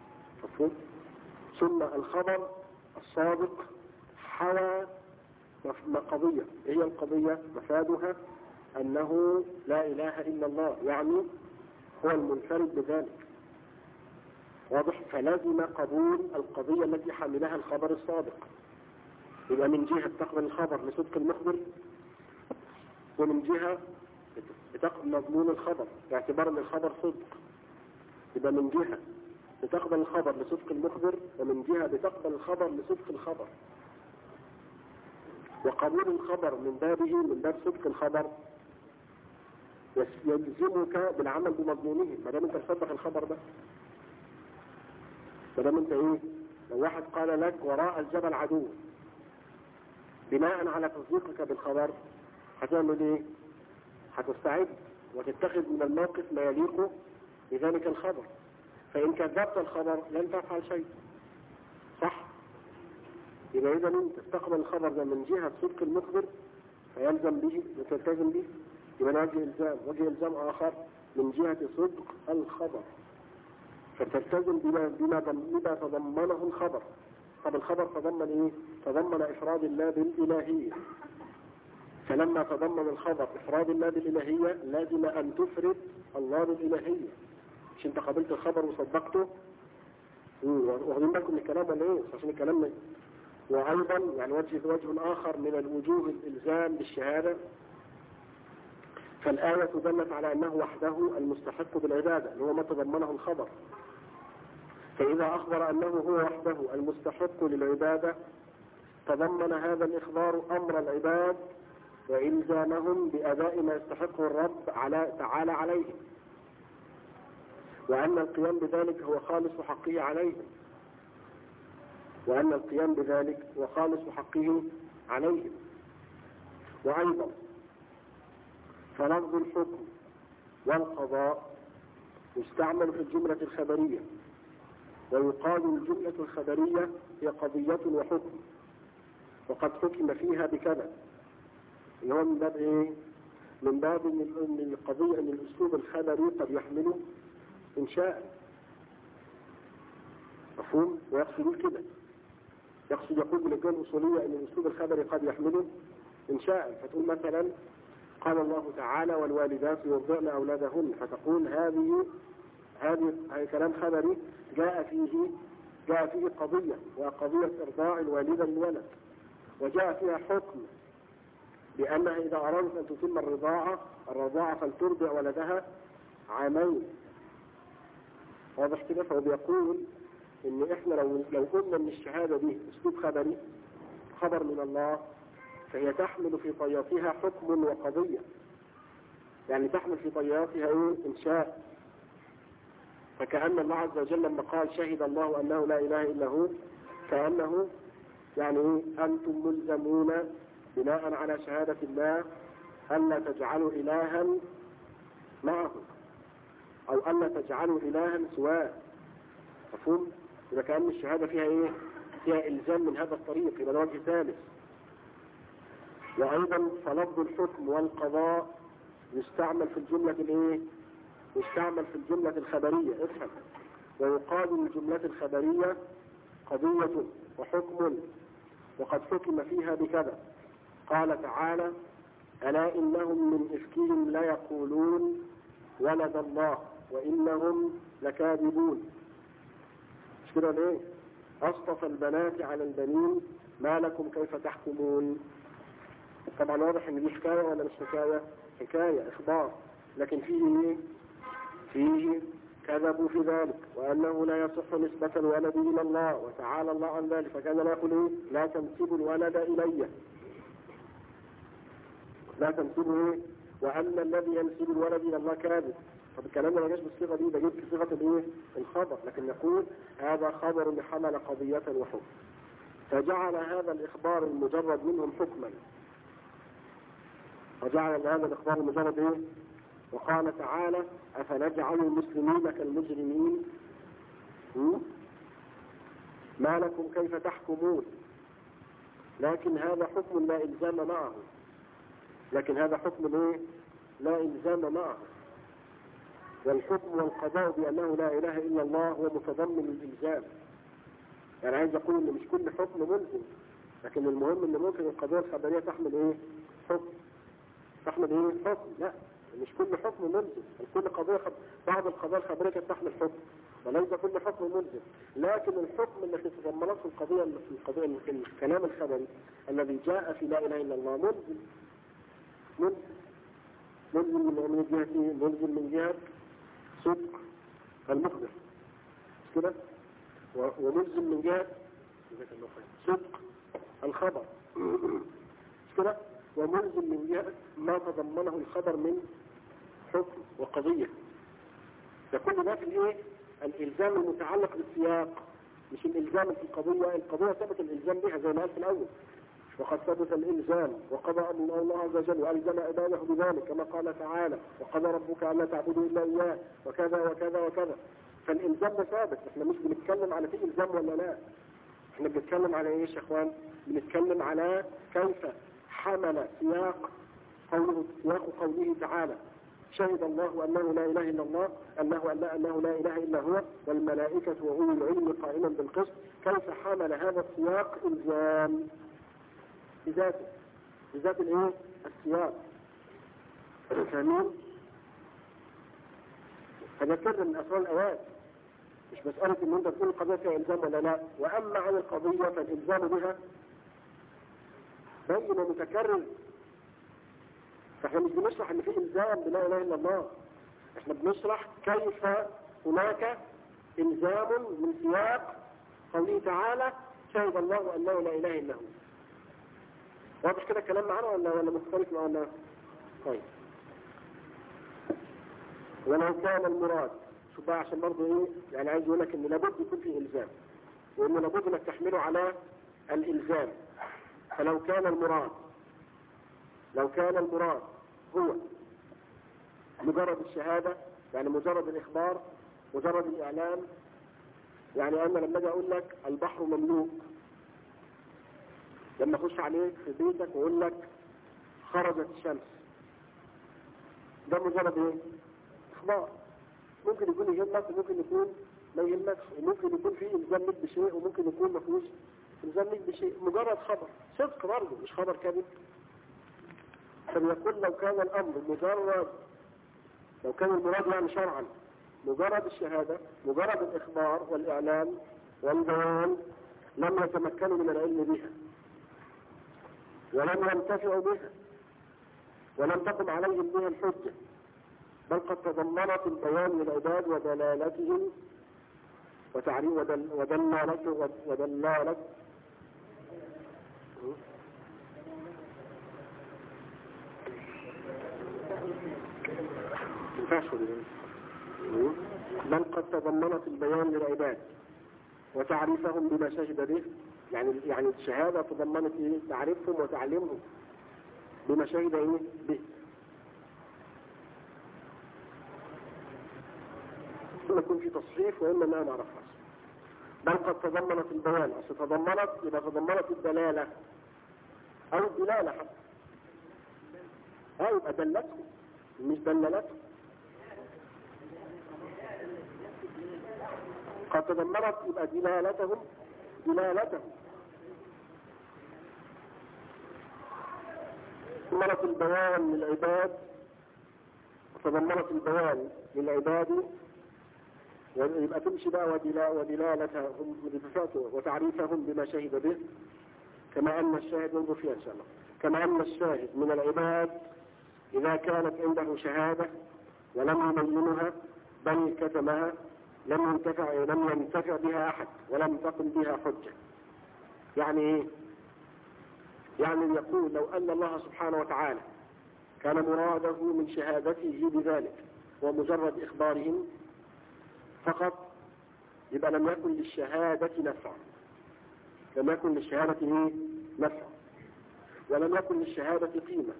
ثم الخبر الصادق حوى قضية، هي القضية مفادها أنه لا إله إلا الله، يعني هو المنفرد بذلك، واضح؟ فلازم قبول القضية التي حملها الخبر الصادق، يبقى من جهة تقبل الخبر لصدق المخبر، ومن جهة بتقبل مضمون الخبر باعتبار أن الخبر صدق، يبقى من جهة بتقبل الخبر لصدق المخبر، ومن جهة بتقبل الخبر لصدق الخبر. وقبول الخبر من باب صدق الخبر يلزمك بالعمل بمضمونه، ما دام انت تصدق الخبر ده، ما دام انت لو واحد قال لك وراء الجبل عدو، بناء على تصديقك بالخبر هتعمل هتستعد وتتخذ من الموقف ما يليق بذلك الخبر، فإن كذبت الخبر لن تفعل شيء، صح؟ إذا انت تستقبل الخبر ده من جهة صدق المخبر فيلزم به وتلتزم به، يبقى وجه إلزام آخر من جهة صدق الخبر، فتلتزم بما تضمنه الخبر. طب الخبر تضمن إفراد الله بالإلهية، فلما تضمن الخبر إفراد الله بالإلهية لازم أن تفرد الله بالإلهية، مش انت قبلت الخبر وصدقته، واخدين بالكم من الكلام ولا عشان الكلام. وأيضا يعني وجه آخر من الوجوه الإلزام بالشهادة، فالآية دلت على أنه وحده المستحق بالعبادة اللي هو ما تضمنه الخبر، فإذا أخبر أنه هو وحده المستحق للعبادة تضمن هذا الإخبار أمر العباد وإلزامهم بأداء ما يستحقه الرب تعالى عليهم، وأن القيام بذلك هو خالص حقه عليهم، وأيضا فلفظ الحكم والقضاء يستعمل في الجملة الخبرية، ويقال الجملة الخبرية هي قضية وحكم وقد حكم فيها بكذا، اللي هو من باب ايه؟ من باب ان القضية ان الاسلوب الخبري قد يحمله انشاء، مفهوم؟ ويقصد كده، يقول باللغة الأصولية ان الاسلوب الخبري قد يحمله انشاء، فتقول مثلا قال الله تعالى والوالدات يرضعن أولادهن، فتقول هذه كلام خبري جاء فيه قضية، وقضية إرضاع الوالدة للولد، وجاء فيها حكم بأنها إذا أرادت أن تتم الرضاعة فلترضع ولدها عامين. واضح كده؟ فهو بيقول إن إحنا لو قلنا إن الشهادة دي أسلوب خبري، خبر من الله، فهي تحمل في طياتها حكم وقضية، يعني تحمل في طياتها ايه؟ انشاء. فكأن الله عز وجل لما قال شهد الله أنه لا إله إلا هو، كأنه يعني أنتم ملزمون بناء على شهادة الله ألا تجعلوا إلها معه، أو ألا تجعلوا إلها سواه. مفهوم؟ إذا كأن الشهادة فيها ايه؟ فيها إلزام من هذا الطريق، يبقى ده وجه ثالث. وأيضا فلفظ الحكم والقضاء يستعمل في الجملة الخبرية، افهم، ويقال للجملة الخبرية قضية وحكم وقد حكم فيها بكذا. قال تعالى ألا إنهم من إفكهم ليقولون ولد الله وإنهم لكاذبون. مش كده ليه؟ أصطفى البنات على البنين ما لكم كيف تحكمون. طبعا واضح ان دي حكاية ولا مش حكاية؟ حكاية، اخبار، لكن فيه كذبوا في ذلك، وانه لا يصح نسبة الولد الى الله، وتعالى الله عن ذلك، فكان لا يقول ايه؟ لا تنسبوا الولد الي، لا تنسبوا ايه؟ وان الذي ينسب الولد الى الله كاذب. طب الكلام ده ما جاش بالصيغة دي، ده جاء بصيغة الايه؟ الخبر، لكن نقول هذا خبر حمل قضية وحكم، فجعل هذا الاخبار المجرد منهم حكما، وجعل هذا الإخبار المجرد إيه؟ وقال تعالى أفنجعل المسلمين كالمجرمين ما لكم كيف تحكمون. لكن هذا حكم لا إلزام معه، والحكم والقضاء بأنه لا إله إلا الله هو متضمن الإلزام. يعني عايز أقول إن مش كل حكم ملزم، لكن المهم إن ممكن القضايا الخبرية تحمل إيه؟ حكم. لا، مش كل حكم ملزم، كل قضية بعض القضايا الخبرية تحمل حكم، وليس كل حكم ملزم، لكن الحكم الذي تضمنته القضية الكلام الخبري الذي جاء في لا إله إلا الله ملزم من جهة، ملزم من جهة صدق المخبر، كده، وملزم من جهة صدق الخبر، كده، وملزم من جهة ما تضمنه الخبر من حكم وقضية. فكل ده في الايه؟ الالزام المتعلق بالسياق، مش الالزام في القضية ثبت الالزام بها زي ما قال في الاول، وقد ثبت الالزام وقضى الله عز وجل والزم عباده بذلك كما قال تعالى وقضى ربك الا تعبدوا الا اياه وكذا وكذا وكذا. فالالزام ده ثابت، احنا مش بنتكلم على في الزام ولا لا، احنا بنتكلم على ايه يا اخوان؟ بنتكلم على كيف حمل سياق قوله تعالى شهد الله أنه لا إله إلا الله أنه لا إله إلا هو والملائكة وأولو العلم قائما بالقسط، كيف حمل هذا السياق إلزام بذات الإيه؟ السياق. فاهمين؟ فذكرنا من أسرار الآيات، مش مسألة إن أنت تقول القضية فيها إلزام ولا لا، وأما عن القضية فالإلزام بها بين متكرر. فاحنا مش بنشرح ان في الزام بلا اله الا الله، احنا بنشرح كيف هناك إلزام من سياق قوله تعالى شهد الله أنه لا إله إلا هو. واضح كده الكلام معنا ولا مختلف معنا؟ طيب. ولو كان المراد، شوف بقى عشان برضه ايه، يعني عايز يقول لك ان لابد يكون فيه إلزام، وانه لابد انك تحمله على الإلزام. فلو كان المراد هو مجرد الشهادة، يعني مجرد الإخبار، مجرد الإعلام، يعني أنا لما أجي أقول لك البحر مملوء، لما أخش عليك في بيتك وأقول لك خرجت الشمس، ده مجرد إيه؟ إخبار. ممكن يكون يهمك وممكن يكون ما يهمكش، وممكن يكون فيه إلزام لك بشيء وممكن يكون ما فيهوش إلزام لك بشيء، مجرد خبر صدق برضه مش خبر كاذب. فليقول لو كان الأمر مجرد، لو كان المراد يعني شرعا مجرد الشهادة، مجرد الإخبار والإعلام والبيان، لم يتمكنوا من العلم بها ولم ينتفعوا بها ولم تقم عليهم بها الحجة، بل قد تضمنت البيان للعباد ودلالتهم وتعريف ودلالة بل قد تضمنت البيان للعباد وتعريفهم بما شهد به، يعني الشهادة تضمنت ايه؟ تعريفهم وتعليمهم بما شهد ايه به. يكون في تصحيف وإما ما نعرفها. بل قد تضمنت البيان، أصل تضمنت إذا تضمنت الدلالة أو الدلالة حتى، يبقى دلته مش دللته. قد تضمنت يبقى دلالتهم تضمنت البيان للعباد، وتضمنت البيان للعباد، يبقى تمشي بقى ودلالتهم وتعريفهم بما شهد به، كما أن الشاهد ننظر فيها إن شاء الله، كما أن الشاهد من العباد إذا كانت عنده شهادة ولم يبينها بل كتمها لم ينتفع بها أحد ولم تقم بها حجة. يعني إيه؟ يعني يقول لو أن الله سبحانه وتعالى كان مراده من شهادته بذلك ومجرد إخبارهم فقط، يبقى لم يكن للشهادة نفع، لم يكن للشهادة نفع، ولم يكن للشهادة قيمة،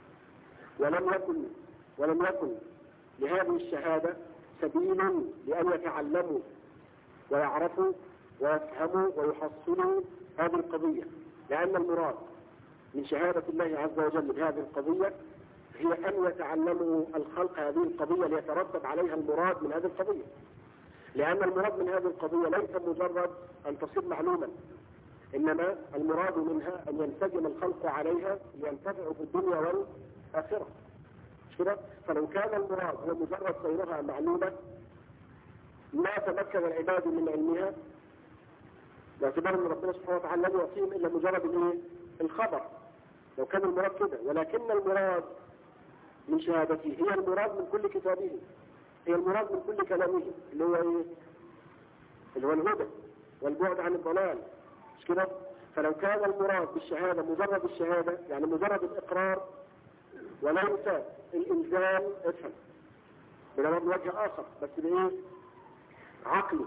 ولم يكن لهذه الشهادة سبيل لأن يتعلموا ويعرفوا ويفهموا ويحصلوا هذه القضية، لأن المراد من شهادة الله عز وجل بهذه القضية هي أن يتعلموا الخلق هذه القضية ليترتب عليها المراد من هذه القضية، لأن المراد من هذه القضية ليس مجرد أن تصير معلوما، إنما المراد منها أن ينسجم الخلق عليها لينتفعوا في الدنيا والآخرة. مش كده؟ فلو كان المراد هو مجرد صيرها معلومة ما تمكن العباد من علمها، باعتبار أن ربنا سبحانه وتعالى لم يعطيهم إلا مجرد الخبر، لو كان المراد كده، ولكن المراد من شهادته هي المراد من كل كتابه، هي المراد من كل كلامه اللي هو ايه؟ اللي هو الهدى والبعد عن الضلال. مش كده؟ فلو كان المراد بالشهادة مجرد الشهادة، يعني مجرد الإقرار وليس الإلزام، افهم بلغة وجه آخر بس بإيه؟ عقلي،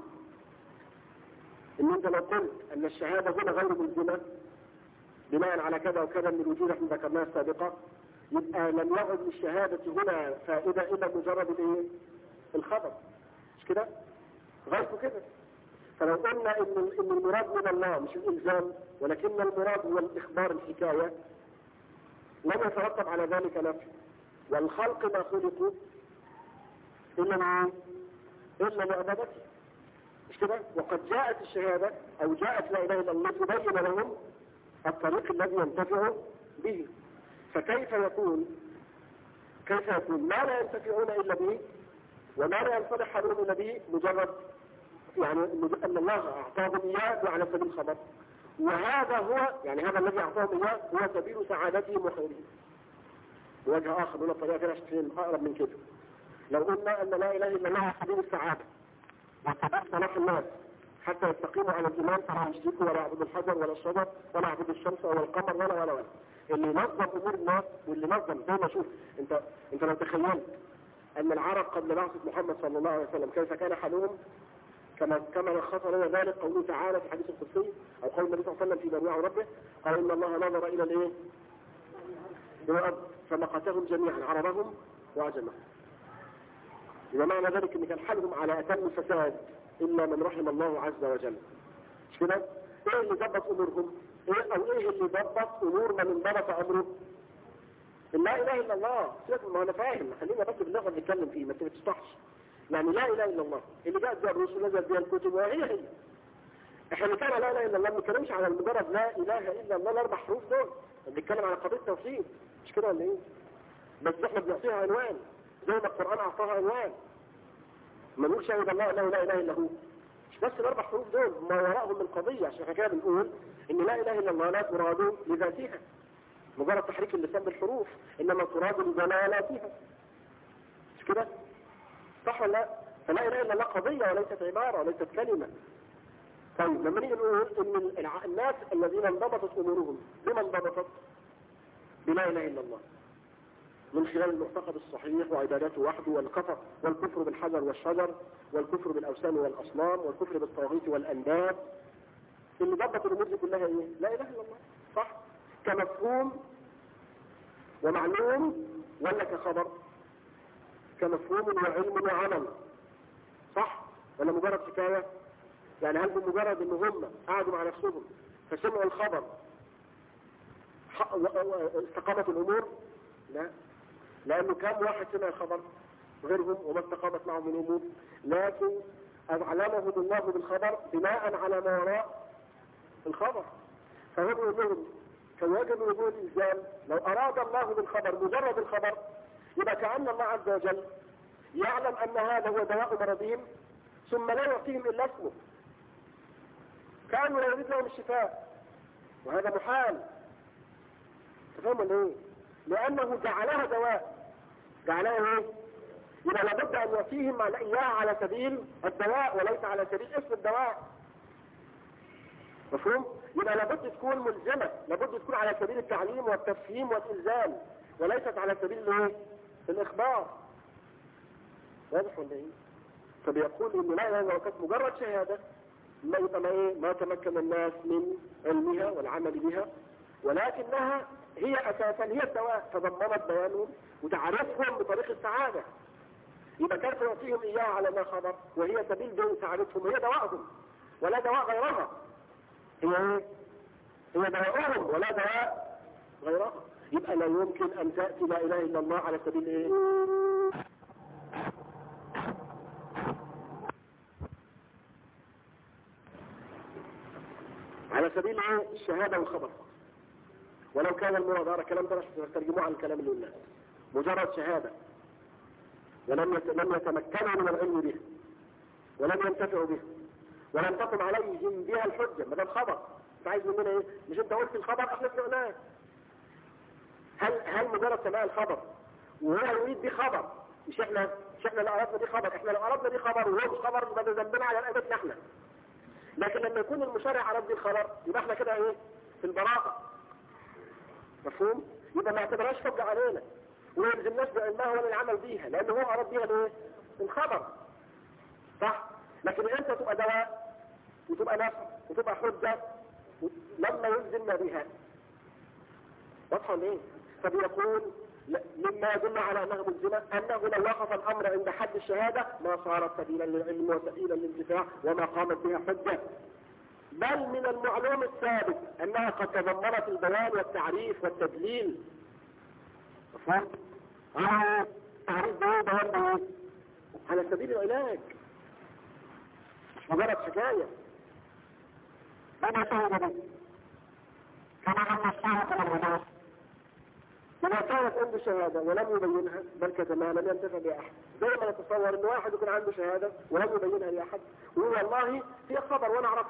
إن أنت لو قلت أن الشهادة هنا غير ملزمة بناء على كذا وكذا من الوجوه احنا ذكرناها السابقة، يبقى لم يعد للشهادة هنا فائدة إلا مجرد الإيه؟ الخبر. مش كده؟ غيره كده. فلو قلنا إن المراد من الله مش الإلزام ولكن المراد هو الإخبار الحكاية، لم يترتب على ذلك نفي، والخلق ما خلقوا إلا لعبادته. مش كده؟ وقد جاءت الشهادة أو جاءت لا إله إلا الله تبين لهم الطريق الذي ينتفع به. فكيف يكون ما لا ينتفعون إلا به وما لا ينصلح حالهم إلا به مجرد يعني أن الله أعطاهم إياه وعلى سبيل الخبر، وهذا هو يعني هذا الذي أعطاهم إياه هو سبيل سعادتهم وخيرهم. بوجه آخر ولا طريقة كده عشان أقرب من كده، لو قلنا أن لا إله إلا الله سبيل السعادة واتباع صلاح الناس حتى يستقيموا على الإيمان، فلا يشركوا ولا يعبدوا الحجر ولا الشجر ولا يعبدوا الشمس ولا القمر ولا اللي نظم أمور الناس واللي نظم زي ما شوف انت لو تخيلت أن العرب قبل بعثة محمد صلى الله عليه وسلم كيف كان حالهم، كما لخص لنا ذلك قوله تعالى في حديث القدسي أو قول النبي صلى الله عليه وسلم في منوع ربه، قال إن الله نظر إلى الإيه؟ إلى الأرض فمقتهم جميعا عربهم وعجمهم. إذا معنى ذلك أن كان حالهم على أتم فساد إلا من رحم الله عز وجل. مش كده؟ إيه اللي ضبط أمورهم؟ إيه اللي ضبط أمور من انضبط أمره؟ لا إله إلا الله. ما أنا فاهم، خلينا بس باللغة نتكلم فيه ما تفتحش. يعني لا إله إلا الله اللي جاءت بها الرسل نزلت بها الكتب وهي احنا كان لا إله إلا الله ما بنتكلمش على مجرد لا إله إلا الله الأربع حروف دول، بنتكلم على قضية توحيد. مش كده ولا إيه؟ بس احنا بنعطيها عنوان زي ما القرآن أعطاها عنوان. ما نقول شهد الله أنه لا إله إلا هو، مش بس الأربع حروف دول ما وراءهم من قضية. عشان احنا كده بنقول إن لا إله إلا الله لا تراد لذاتها مجرد تحريك اللسان بالحروف، إنما تراد لدلالاتها. مش كده؟ صح ولا لا؟ فلا إله إلا الله قضية وليست عبارة وليست كلمة. طيب لما نيجي نقول إن الناس الذين انضبطت أمورهم بما انضبطت بلا إله إلا الله من خلال المعتقد الصحيح وعباداته وحده والكفر بالحجر والشجر والكفر بالأوثان والأصنام والكفر بالطاغوت والأنداد، اللي ضبط الأمور دي كلها إيه؟ لا إله إلا الله. صح؟ كمفهوم ومعلوم ولا كخبر؟ كمفهوم وعلم وعمل. صح؟ ولا مجرد حكاية؟ يعني هل بمجرد ان هم قعدوا مع نفسهم فسمعوا الخبر استقامت الامور؟ لا، لانه كم واحد سمع الخبر غيرهم وما استقامت معهم الامور، لكن اعلمهم الله بالخبر بناء على ما وراء الخبر. فهم يقولون كواجب وجود الإنسان لو أراد الله بالخبر مجرد الخبر يبقى كأن الله عز وجل يعلم أن هذا هو دواء مرضهم ثم لا يعطيهم إلا اسمه، كأنه لا يريد لهم الشفاء، وهذا محال. تفهموا ليه؟ لأنه جعلها دواء. جعلها ايه؟ يبقى لابد أن يعطيهم إياها على سبيل الدواء وليس على سبيل اسم الدواء. مفهوم؟ يبقى لابد تكون ملزمة، لابد تكون على سبيل التعليم والتفهيم والإلزام وليست على سبيل الايه؟ الإخبار. واضح ولا ايه؟ فبيقول إن لا إله إلا الله كانت مجرد شهادة ما تمكن الناس من علمها والعمل بها، ولكنها هي أساسا هي الدواء، تضمنت بيانهم وتعرفهم بطريق السعادة. يبقى كيف يعطيهم إياها على ما خبر وهي سبيل دون سعادتهم، هي دواءهم ولا دواء غيرها. هي دواءهم ولا دواء غيرها. يبقى لا يمكن أن تأتي لا إله إلا الله على سبيل إيه؟ على سبيل ايه؟ الشهادة والخبر. ولو كان المراد هذا كلام درس ترجموه عن الكلام اللي قلناه مجرد شهادة ولم يتمكنوا من العلم به ولم ينتفعوا به ولم تقم عليهم بها الحجة. ما ده الخبر، انت عايز مننا ايه؟ مش انت قلت الخبر احنا سمعناه. هل مجرد سماع الخبر وهو يريد به خبر؟ مش احنا اللي اردنا به خبر. احنا لو اردنا به خبر وهو مش خبر يبقى ده ذنبنا على رقبتنا احنا. لكن لما يكون المشرع أراد الخبر يبقى احنا كده ايه؟ في البراءة. مفهوم؟ يبقى ما اعتبرهاش حجة علينا وما يلزمناش بعلمها ولا العمل بيها، لأن هو أراد بيها الايه؟ الخبر. صح؟ لكن انت تبقى دواء وتبقى نفع وتبقى حجة لما يلزمنا بها. واضحة ليه؟ فبيقول مما يدل على أنه ملزمة أنه لو وقف الأمر عند حد الشهادة ما صارت سبيلا للعلم وسبيلا للانتفاع وما قامت بها حجة، بل من المعلوم الثابت أنها قد تضمنت البيان والتعريف والتدليل. مفهوم؟ تعريف بيان على سبيل العلاج مش مجرد حكاية. أنا شهد به كما أن الشهادة للوضوح لما كانت عنده شهادة ولم يبينها بل كتمها لم ينتفع بأحد. زي ما نتصور ان واحد يكون عنده شهادة ولم يبينها لأحد ويقول والله في خبر وانا اعرفه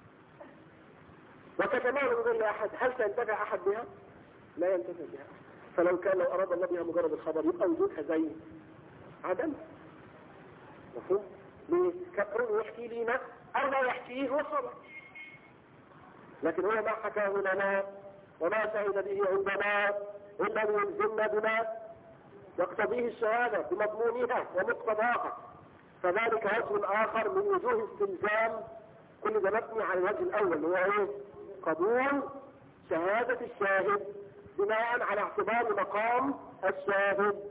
وكتمها من غير لأحد، هل سينتفع أحد بها؟ لا ينتفع بها. فلو أراد الله بها مجرد الخبر يبقى وجودها زي عدم. مفهوم؟ كونه يحكي لنا أو لا يحكيه وصل، لكن هو ما حكاه لنا وما شهد به عندنا إلا ليلزمنا بما يقتضيه الشهادة بمضمونها ومقتضاها، فذلك وجه آخر من وجوه استلزام كل ده مبني على الوجه الأول هو ايه؟ قبول شهادة الشاهد بناء على اعتبار مقام الشاهد.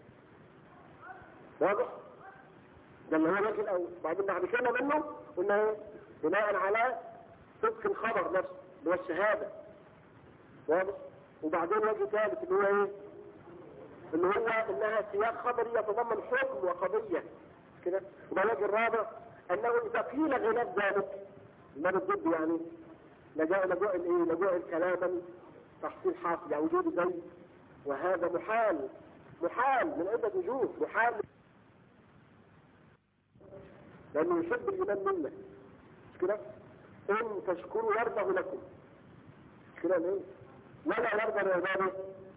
واضح؟ ده اللي هو الوجه الأول. بعدين بعد كده منه قلنا ايه؟ بناء على صدق الخبر نفسه اللي هو الشهادة. واضح؟ وبعدين وجه ثالث اللي هو ايه؟ اللي هو انها سياق خبري يتضمن حكم وقضية كده. والوجه الرابع انه اذا قيل غلاف ذلك ما بالضد يعني لجوء كلاما تحصيل حاصل يعني وجود زي، وهذا محال من عدة وجوه، محال لانه يحب الايمان منا مش كده؟ ان تشكروا يرضه لكم مش كده ليه؟ ولا يرضى لعباده.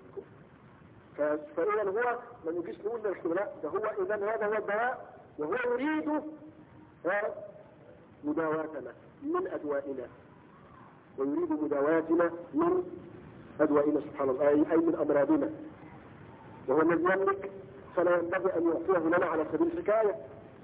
فإذا هو ما نجيش نقول لا، ده هو إذا هذا هو الدواء وهو يريد مداواتنا من أدوائنا، ويريد مداواتنا من أدوائنا سبحان الله، أي من أمراضنا، وهو الذي يملك فلا ينبغي أن يعطيه لنا على سبيل الحكاية.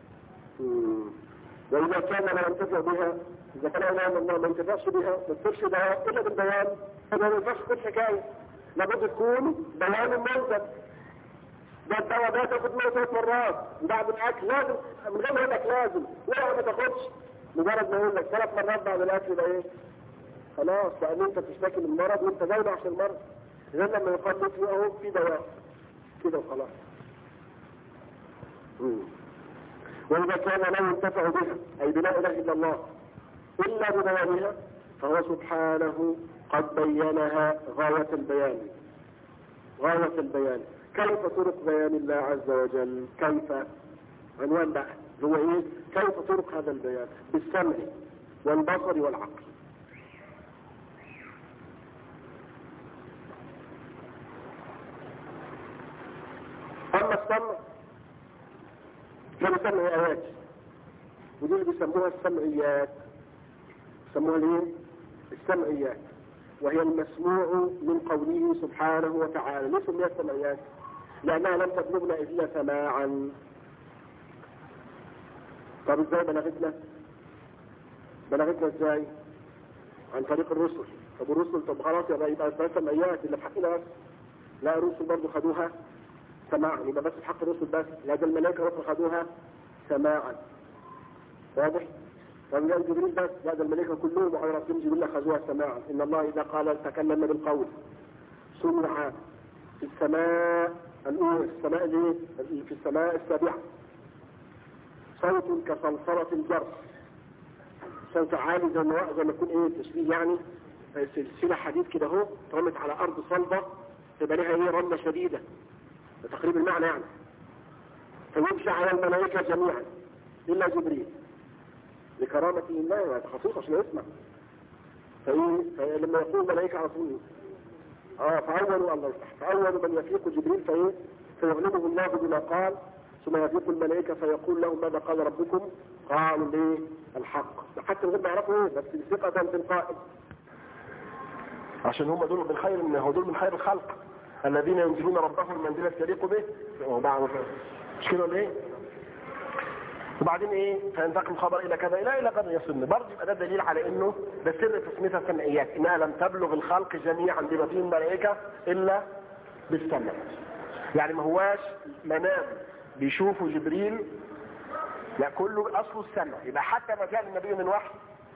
وإذا كان لا ينتفع بها، إذا كان إله الله ما ينتفعش بها ما ترشدها إلا بالبيان، فما ينفعش بالحكاية، لابد تكون بيان ملزم. ده الدواء ده تاخد منه 3 مرات بعد الاكل لازم، من غير ما يقول لك لازم ولا ما تاخدش، مجرد ما يقول لك 3 مرات بعد الاكل ده ايه؟ خلاص بقى انت بتشتكي من المرض وانت جاي عشان المرض. اذا لما يقال لك اهو في دواء كده وخلاص. واذا كان لا ينتفع بها اي بلا اله الا الله الا ببيانها فهو سبحانه قد بينها غاية البيان. كيف طرق بيان الله عز وجل؟ كيف؟ عنوان بقى هو ايه؟ كيف طرق هذا البيان؟ بالسمع والبصر والعقل. اما السمع فبسمع ايات، ودي اللي بيسموها السمعيات. بيسموها ليه؟ السمعيات، وهي المسموع من قوله سبحانه وتعالى. ليه سميت سمعيات؟ لأنها لم تبلغنا إلا سماعا. طب ازاي بلغتنا ازاي؟ عن طريق الرسل. طب الرسل طب خلاص يبقى سمعيات اللي في حقنا بس. لا الرسل برضه خدوها سماعا، يبقى بس في حق الرسل بس. لا ده الملائكة برضه خدوها سماعا. واضح؟ فمن جبريل بس، لا ده الملائكة كلهم وعلى ربهم جبريل أخذوها سماعا. إن الله إذا قال تكلم بالقول سمع في السماء الأولى، في السماء السابعة صوت كصلصلة الجرس، صوت عالي زي ما يكون ايه تشبيه يعني سلسلة حديد كده اهو رمت على أرض صلبة تبقى لها ايه رمة شديدة، ده تقريب المعنى يعني. فيمشي على الملائكة جميعا إلا جبريل لكرامة الله وتخصص عشان يسمع. فلما يقول الملائكة على طول فأول من يفيق جبريل فيغلبه الله بما قال، ثم يفيق الملائكة فيقول لهم ماذا قال ربكم؟ قالوا ليه الحق. حتى غير ما يعرفوا ايه بس ثقة بالقائل، عشان هم دول من خير الخلق الذين ينزلون ربهم المنزلة تليق به. مش كده ولا ايه؟ وبعدين ايه؟ فينتقل الخبر الى كذا الى قدر يصلنا. برضه يبقى ده دليل على انه ده سر تسميتها سمعيات، انها لم تبلغ الخلق جميعا بما فيه الملائكه الا بالسمع. يعني ما هواش منام بيشوفوا جبريل، لا كله اصله السمع. يبقى حتى ما جاء النبي من وحي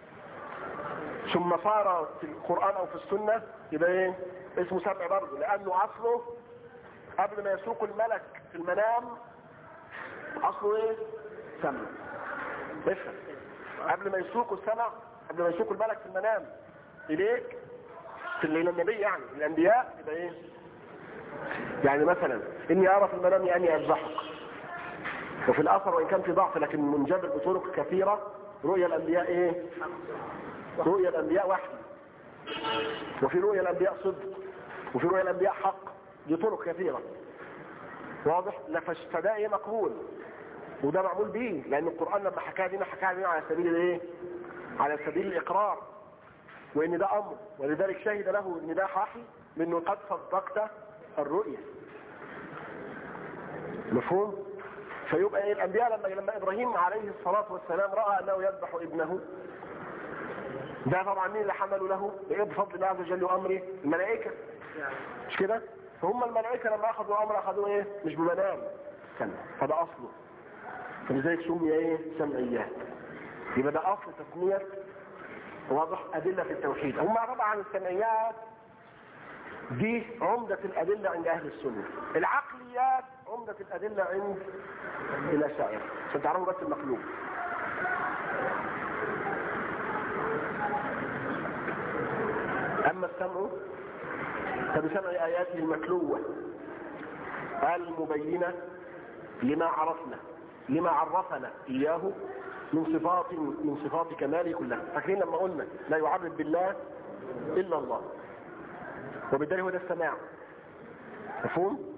ثم صار في القران او في السنه يبقى ايه؟ اسمه سمع برضه، لانه اصله قبل ما يسوق الملك في المنام اصله ايه؟ سمع. افهم، قبل ما يسوقوا السمع، قبل ما يسوقوا الملك في المنام اليك في الليل النبي يعني الانبياء يبقى ايه؟ يعني مثلا اني ارى في المنام اني اذبحك، وفي الاثر وان كان في ضعف لكن منجبر بطرق كثيره. رؤيا الانبياء ايه؟ رؤيا الانبياء وحي، وفي رؤيا الانبياء صدق، وفي رؤيا الانبياء حق. دي طرق كثيره. واضح؟ فده ايه؟ مقبول. وده معمول به، لان القرآن لما حكاها دينا حكاها دينا على سبيل الايه؟ على سبيل الاقرار، وان ده امر، ولذلك شهد له ان ده حاحي لانه قد صدقت الرؤيا. مفهوم؟ فيبقى ايه الانبياء لما ابراهيم عليه الصلاة والسلام رأى انه يذبح ابنه، ده طبعا مين اللي حملوا له؟ ايه بفضل الله عز وجل وامره؟ الملائكة، مش كده؟ فهم الملائكة لما اخذوا امر اخذوه ايه؟ مش بمنام، فده اصله، فلذلك سمي ايه؟ سمعيات. يبقى ده اصل تسمية، واضح؟ ادلة في التوحيد. هم طبعا السمعيات دي عمدة الادلة عند اهل السنة. العقليات عمدة الادلة عند الاشاعرة، عشان تعرفوا بس المقلوب. اما السمع فبسمع اياته المتلوة المبينة لما عرفنا اياه من صفات كماله كلها. فاكرين لما قلنا لا يعرف بالله الا الله، وبالتالي هو ده السماع. مفهوم؟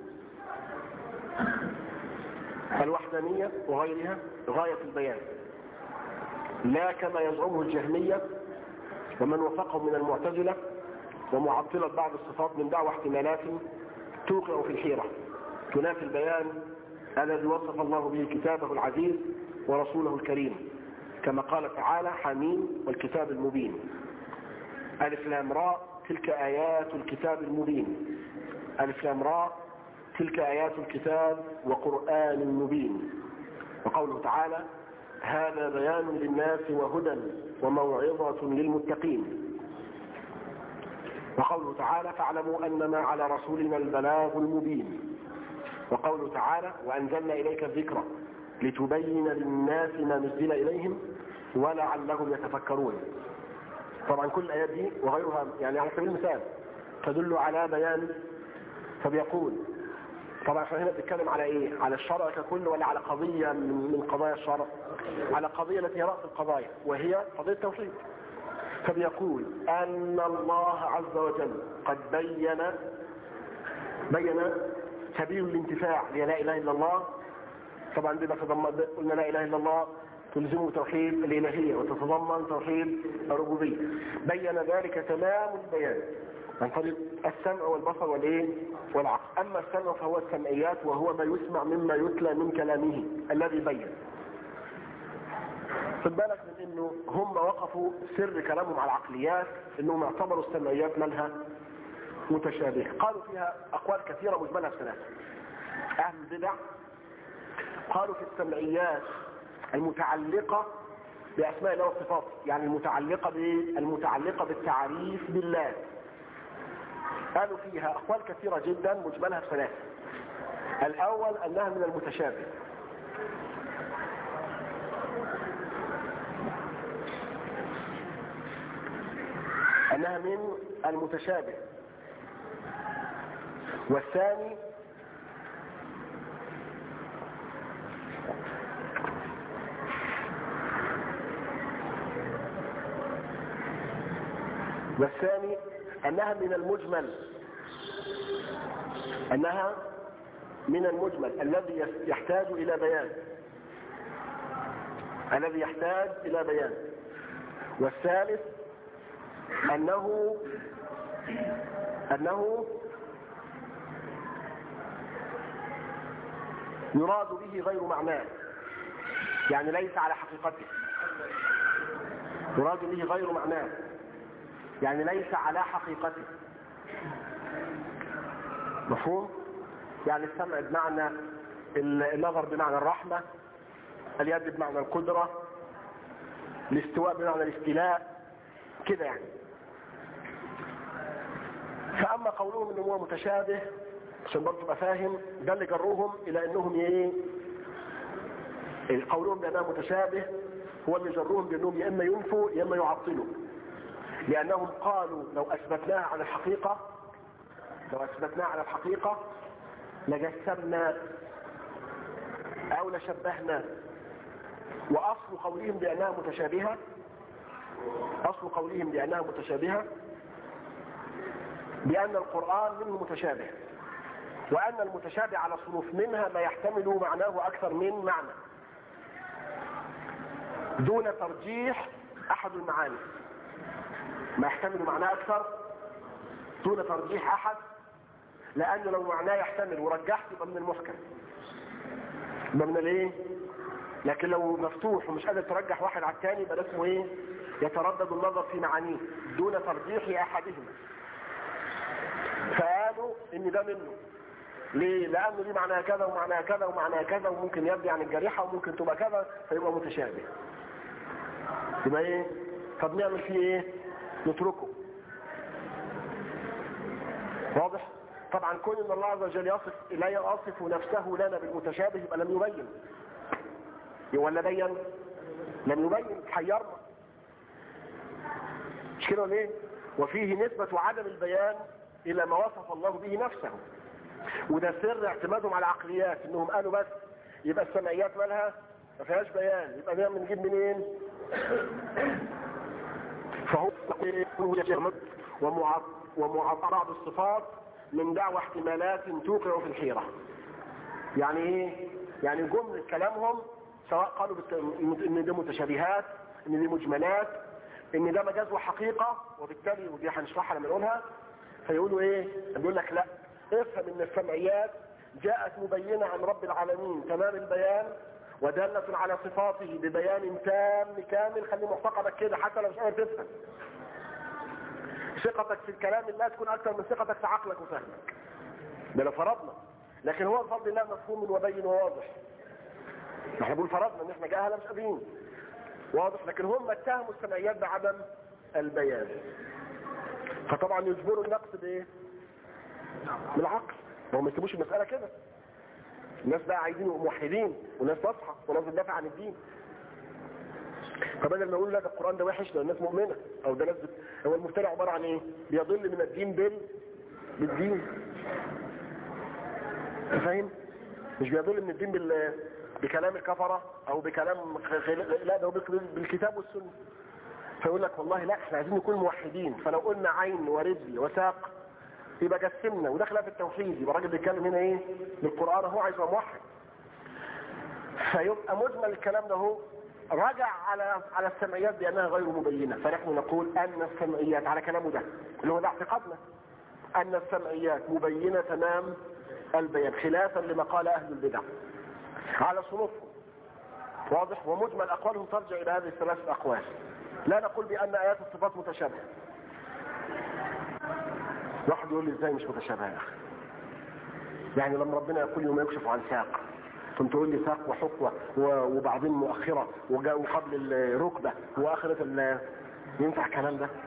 الوحدانية وغيرها غاية البيان، لا كما يزعمه الجهمية ومن وفقهم من المعتزلة ومعطلة بعض الصفات من دعوى احتمالات توقع في الحيرة تنافي البيان الذي وصف الله به كتابه العزيز ورسوله الكريم، كما قال تعالى: حميم والكتاب المبين. ألف لام راء تلك آيات الكتاب المبين. ألف لام راء تلك آيات الكتاب وقرآن مبين. وقوله تعالى: هذا بيان للناس وهدى وموعظة للمتقين. وقوله تعالى: فاعلموا أنما على رسولنا البلاغ المبين. وقوله تعالى: وأنزلنا إليك الذكر لتبين للناس ما نزل إليهم ولعلهم يتفكرون. طبعا كل الآيات دي وغيرها يعني على سبيل المثال تدل على بيان. فبيقول طبعا احنا هنا بنتكلم على ايه؟ على الشرع ككل ولا على قضية من قضايا الشرع؟ على قضية التي هي رأس القضايا وهي قضية التوحيد. فبيقول أن الله عز وجل قد بين سبيل الانتفاع للا إله إلا الله. طبعا دي قلنا لا إله إلا الله تلزم توحيد الإلهية وتتضمن توحيد الربوبية. بين ذلك تمام البيان عن طريق السمع والبصر والعقل. أما السمع فهو السمعيات، وهو ما يسمع مما يتلى من كلامه الذي بين. خد بالك من انه هم وقفوا سر كلامهم على العقليات انهم اعتبروا السمعيات مالها متشابهة. قالوا فيها اقوال كثيرة مجملها في ثلاثة. اهل البدع قالوا في السمعيات المتعلقة باسماء الله وصفاته، يعني المتعلقة بالتعريف بالله، قالوا فيها اقوال كثيرة جدا مجملها في ثلاثة. الاول انها من المتشابه، أنها من المتشابه. والثاني أنها من المجمل الذي يحتاج إلى بيان. والثالث أنه يراد به غير معناه، يعني ليس على حقيقته. يراد به غير معناه يعني ليس على حقيقته. مفهوم؟ يعني السمع بمعنى النظر بمعنى الرحمة، اليد بمعنى القدرة، الاستواء بمعنى الاستيلاء كده يعني. فأما قولهم إنه هو متشابه عشان برضه تبقى فاهم، ده اللي جروهم إلى إنهم قولهم بأنها متشابه هو اللي جروهم بأنهم يا إما ينفوا يا إما يعطلوا، لأنهم قالوا لو أثبتناها على الحقيقة لجسمنا أو لشبهنا. وأصل قولهم بأنها متشابهة بأن القرآن منه متشابه، وأن المتشابه على صنوف، منها ما يحتمل معناه أكثر من معنى، دون ترجيح احد المعاني، ما يحتمل معناه اكثر دون ترجيح احد، لانه لو معناه يحتمل ورجحت يبقى من المحكم، يبقى من الايه؟ لكن لو مفتوح ومش قادر ترجح واحد على الثاني يبقى ده اسمه ايه؟ يتردد النظر في معانيه دون ترجيح احدهما. فقالوا ان ده منه. ليه؟ لانه دي معناها كذا ومعناها كذا ومعناها كذا، وممكن يبدي عن الجريحه وممكن تبقى كذا، فيبقى متشابه. يبقى ايه؟ طب نعمل فيه ايه؟ نتركه. واضح؟ طبعا كون ان الله عز وجل لا يصف نفسه لنا بالمتشابه يبقى لم يبين، ولا بين؟ لم يبين، حيرنا. مش كده ليه؟ وفيه نسبة عدم البيان الى ما وصف الله به نفسه، وده سر اعتمادهم على العقليات، انهم قالوا بس يبقى السمعيات مالها ما فيهاش بيان، يبقى ده بنجيب منين؟ فهو ومعطرات الصفات من دعوى احتمالات توقع في الحيرة. يعني ايه؟ يعني جملة كلامهم سواء قالوا ان ده متشابهات، ان دي مجملات، ان ده مجاز وحقيقة، وبالتالي ودي هنشرحها لما نقولها، فيقولوا ايه؟ يقول لك لا، افهم ان السمعيات جاءت مبينة عن رب العالمين تمام البيان، ودالة على صفاته ببيان تام كامل. خلي معتقدك كده حتى لو مش قادر تفهم. ثقتك في الكلام الله تكون اكثر من ثقتك في عقلك وفهمك، ده لو فرضنا. لكن هو بفضل الله مفهوم وبين وواضح. احنا بنقول فرضنا ان احنا جاهله مش قادرين، واضح. لكن هم اتهموا السمعيات بعدم البيان، فطبعا يجبروا النقص بايه؟ بالعقل. ما هم ما يسيبوش المساله كده. الناس بقى عايزين موحدين وناس تصحى وناس تدافع عن الدين. فبدل ما نقول لا ده القران ده وحش، ده الناس مؤمنه، او ده ناس هو المفترع عباره عن ايه؟ بيضل من الدين بالدين. فاهم؟ مش بيضل من الدين بكلام الكفره او بكلام لا، ده هو بالكتاب والسنه. فيقول لك والله لا، احنا عايزين نكون موحدين، فلو قلنا عين ورجل وساق يبقى جسمنا ودخلها في التوحيد، يبقى الراجل بيتكلم هنا ايه؟ بالقران، هو عايز يبقى موحد. فيبقى مجمل الكلام ده هو رجع على السمعيات بانها غير مبينه. فنحن نقول ان السمعيات على كلامه ده اللي هو ده اعتقادنا، ان السمعيات مبينه تمام البيان، خلافا لما قال اهل البدع على صنوفهم. واضح؟ ومجمل اقوالهم ترجع الى هذه الثلاث اقوال. لا نقول بان ايات الصفات متشابهه. واحد يقول لي ازاي مش متشابهه يا اخي؟ يعني لما ربنا يقول يوم يكشف عن ساق، ثم تقول لي ساق وحقوه وبعدين مؤخره وقبل الركبه واخره ينفع الكلام ده؟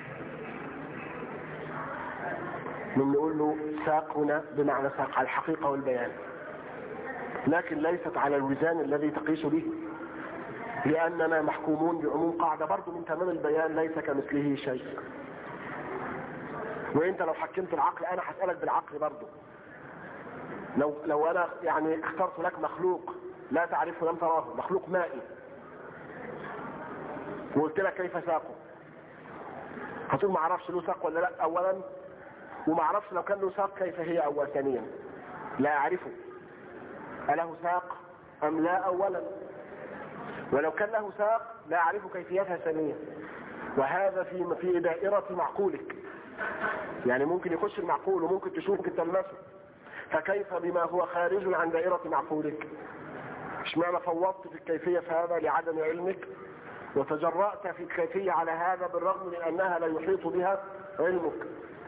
من نقول له ساق هنا بمعنى ساق على الحقيقه والبيان، لكن ليست على الوزان الذي تقيس به، لاننا محكومون بعموم قاعده برضو من تمام البيان ليس كمثله شيء. وانت لو حكمت العقل انا هسألك بالعقل برضو. لو انا يعني اخترت لك مخلوق لا تعرفه لم تراه، مخلوق مائي، وقلت لك كيف ساقه، هتقول ما اعرفش له ساق ولا لا اولا، وما اعرفش لو كان له ساق كيف هي او ثانيا، لا اعرفه اله ساق ام لا اولا، ولو كان له ساق لا اعرف كيفيتها ثانيا. وهذا في دائرة معقولك، يعني ممكن يخش المعقول وممكن تشوف ممكن تلمسه، فكيف بما هو خارج عن دائرة معقولك؟ اشمعنى فوضت في الكيفية في هذا لعدم علمك، وتجرأت في الكيفية على هذا بالرغم من انها لا يحيط بها علمك؟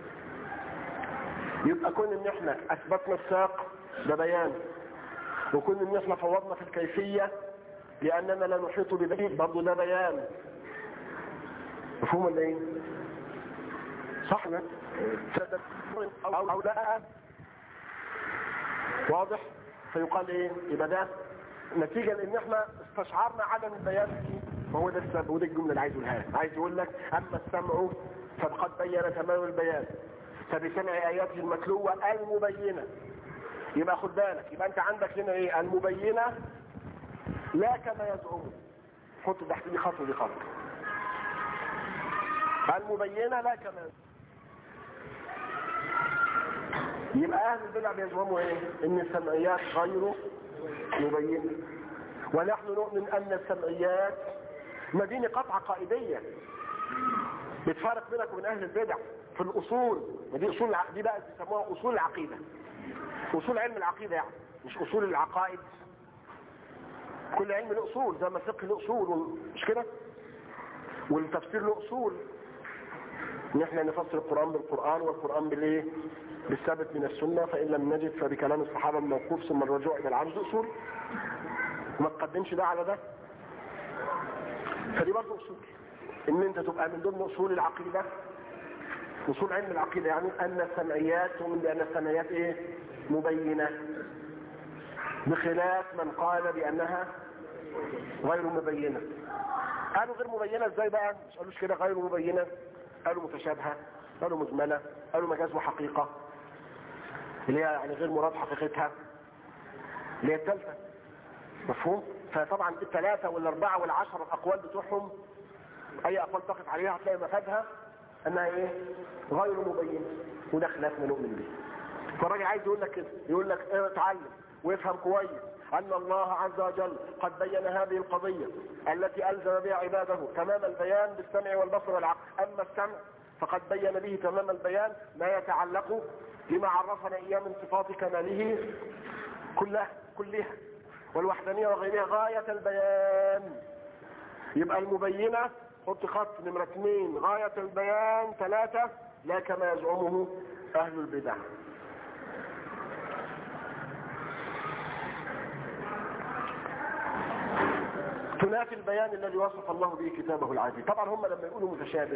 يبقى كون ان احنا اثبتنا الساق ده بيان، وكون ان احنا فوضنا في الكيفية لاننا لا نحيط بذلك برضه ده بيان. مفهوم ولا ايه؟ صح ده؟ او لا؟ واضح؟ فيقال ايه؟ يبقى ده نتيجة لان احنا استشعرنا عدم البيان فيه، وهو ده السبب. وده الجملة اللي عايز يقولها، عايز يقول لك اما السمع فقد بين تمام البيان فبسمع اياته المتلوة المبينة. يبقى خد بالك، يبقى انت عندك هنا ايه؟ المبينة لا كما يزعمون. حط تحت دي خط ودي خط. المبينة لا كما يزعمون. يبقى اهل البدع بيزعموا ايه؟ ان السمعيات غير مبينة، ونحن نؤمن ان السمعيات ما دي نقاط عقائدية بتفارق بينك وبين اهل البدع في الاصول. ودي اصول دي بقى بيسموها اصول العقيدة، اصول علم العقيدة يعني، مش اصول العقائد. كل علم له اصول، زي ما الفقه له اصول، مش كده؟ والتفسير له اصول، ان احنا نفسر القرآن بالقرآن والقرآن بالايه؟ بالثابت من السنة، فان لم نجد فبكلام الصحابة الموقوف ثم الرجوع الى العجز اصول، وما تقدمش ده على ده. فدي برضه اصول، ان انت تبقى من ضمن اصول العقيدة، اصول علم العقيدة يعني ان السمعيات تؤمن بان السمعيات ايه؟ مبينة، بخلاف من قال بانها غير مبينة. قالوا غير مبينة ازاي بقى؟ مش قالوش كده غير مبينة، قالوا متشابهة، قالوا مجملة، قالوا مجاز وحقيقة، اللي هي يعني غير مراد حقيقتها، اللي هي الثالثة. مفهوم؟ فطبعا الثلاثة والاربعة والعشرة الاقوال بتوعهم، اي اقوال تقف عليها هتلاقي مفادها انها ايه؟ غير مبينة، وده خلاف ما نؤمن به. فالراجل عايز يقول لك كده، يقول لك ايه؟ اتعلم وافهم كويس ان الله عز وجل قد بين هذه القضية التي الزم بها عباده تمام البيان بالسمع والبصر والعقل. اما السمع فقد بين به تمام البيان ما يتعلق بما عرفنا اياه من صفات كماله كلها والوحدانية وغيرها غاية البيان. يبقى المبينة حط خط نمرة 2 غاية البيان، 3 لا كما يزعمه اهل البدع. تنافي البيان الذي وصف الله به كتابه العزيز. طبعا هم لما يقولوا متشابه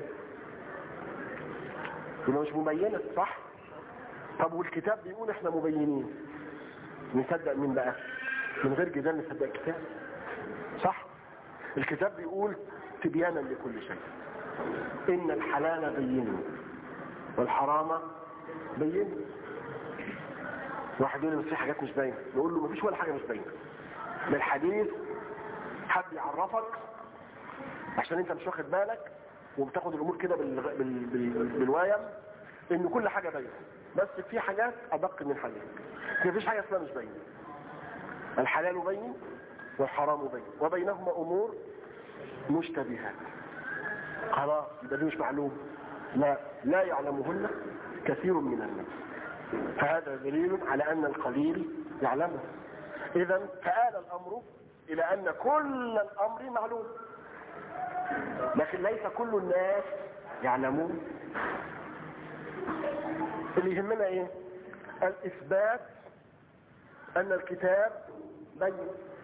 يبقى مش مبينة، صح؟ طب والكتاب بيقول احنا مبينين، نصدق مين بقى؟ من غير جدال نصدق الكتاب، صح؟ الكتاب بيقول تبيانا لكل شيء، ان الحلال بين والحرام بين. واحد يقول لي بس في حاجات مش باينه، نقول له مفيش ولا حاجه مش باينه. بالحديث حد يعرفك عشان انت مش واخد بالك وبتاخد الامور كده بالوايم ان كل حاجه باينه، بس في حاجات ادق من حاجات. مفيش حاجه اسمها مش باينه. الحلال بين والحرام بين وبينهما امور مشتبهات. خلاص يبقى دي مش معلوم، لا يعلمهن كثير من الناس، فهذا دليل على ان القليل يعلمه. اذا فآل الامر الى ان كل الامر معلوم، لكن ليس كل الناس يعلمون. اللي يهمنا ايه؟ الاثبات ان الكتاب بين.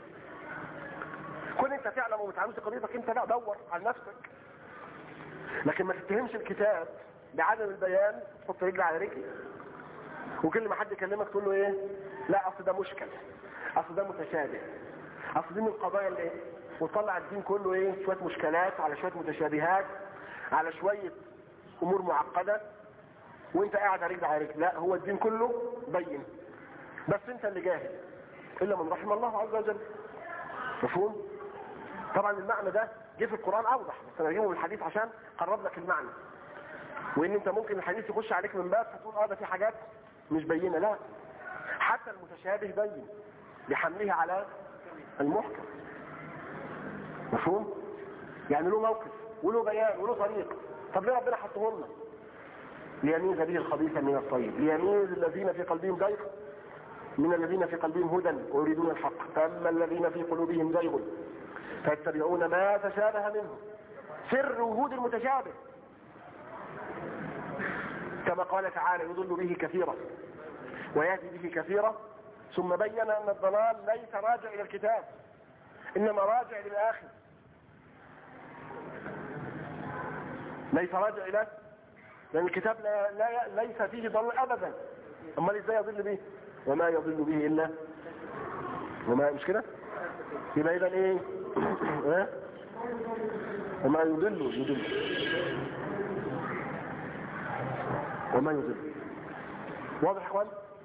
كل انت تعلم وما تعلمش قضيتك انت، لا دور على نفسك، لكن ما تتهمش الكتاب بعدم البيان، تحط رجل على رجل، وكل ما حد يكلمك تقول له ايه؟ لا اصل ده مشكل، اصل ده متشابه، اصل دي من القضايا اللي ايه؟ وطلع الدين كله ايه؟ شوية مشكلات على شوية متشابهات على شوية امور معقدة، وانت قاعد على رجل على رجل. لا، هو الدين كله بين، بس انت اللي جاهل، الا من رحم الله عز وجل. مفهوم؟ طبعا المعنى ده جه في القرآن اوضح، بس انا اجيبه من الحديث عشان قرب لك المعنى، وان انت ممكن الحديث يخش عليك من باب فتقول ده في حاجات مش بينة. لا، حتى المتشابه بين بحمله على المحكم. مفهوم؟ يعني له موقف وله بيان وله طريق. طب ليه ربنا حطه لنا؟ ليميز به الخبيث من الطيب، ليميز الذين في قلبهم زيغ من الذين في قلبهم هدى ويريدون الحق، فاما الذين في قلوبهم زيغ فيتبعون ما تشابه منه. سر وجود المتشابه كما قال تعالى يضل به كثيرا ويهدي به كثيرا، ثم بين ان الضلال ليس راجع الى الكتاب انما راجع للاخر، ليس راجع الى، لان الكتاب ليس فيه ضلال ابدا. امال ازاي يضل به؟ وما يضل به الا وما، مش كده؟ يبقى اذا ايه؟ وما يضل وما يضل. واضح يا اخوان؟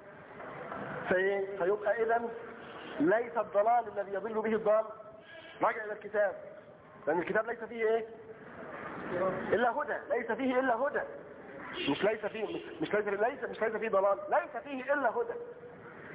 فيبقى اذا ليس الضلال الذي يضل به الضال راجع الى الكتاب، لان الكتاب ليس فيه ايه؟ الا هدى، ليس فيه الا هدى، مش ليس فيه ضلال، ليس فيه الا هدى.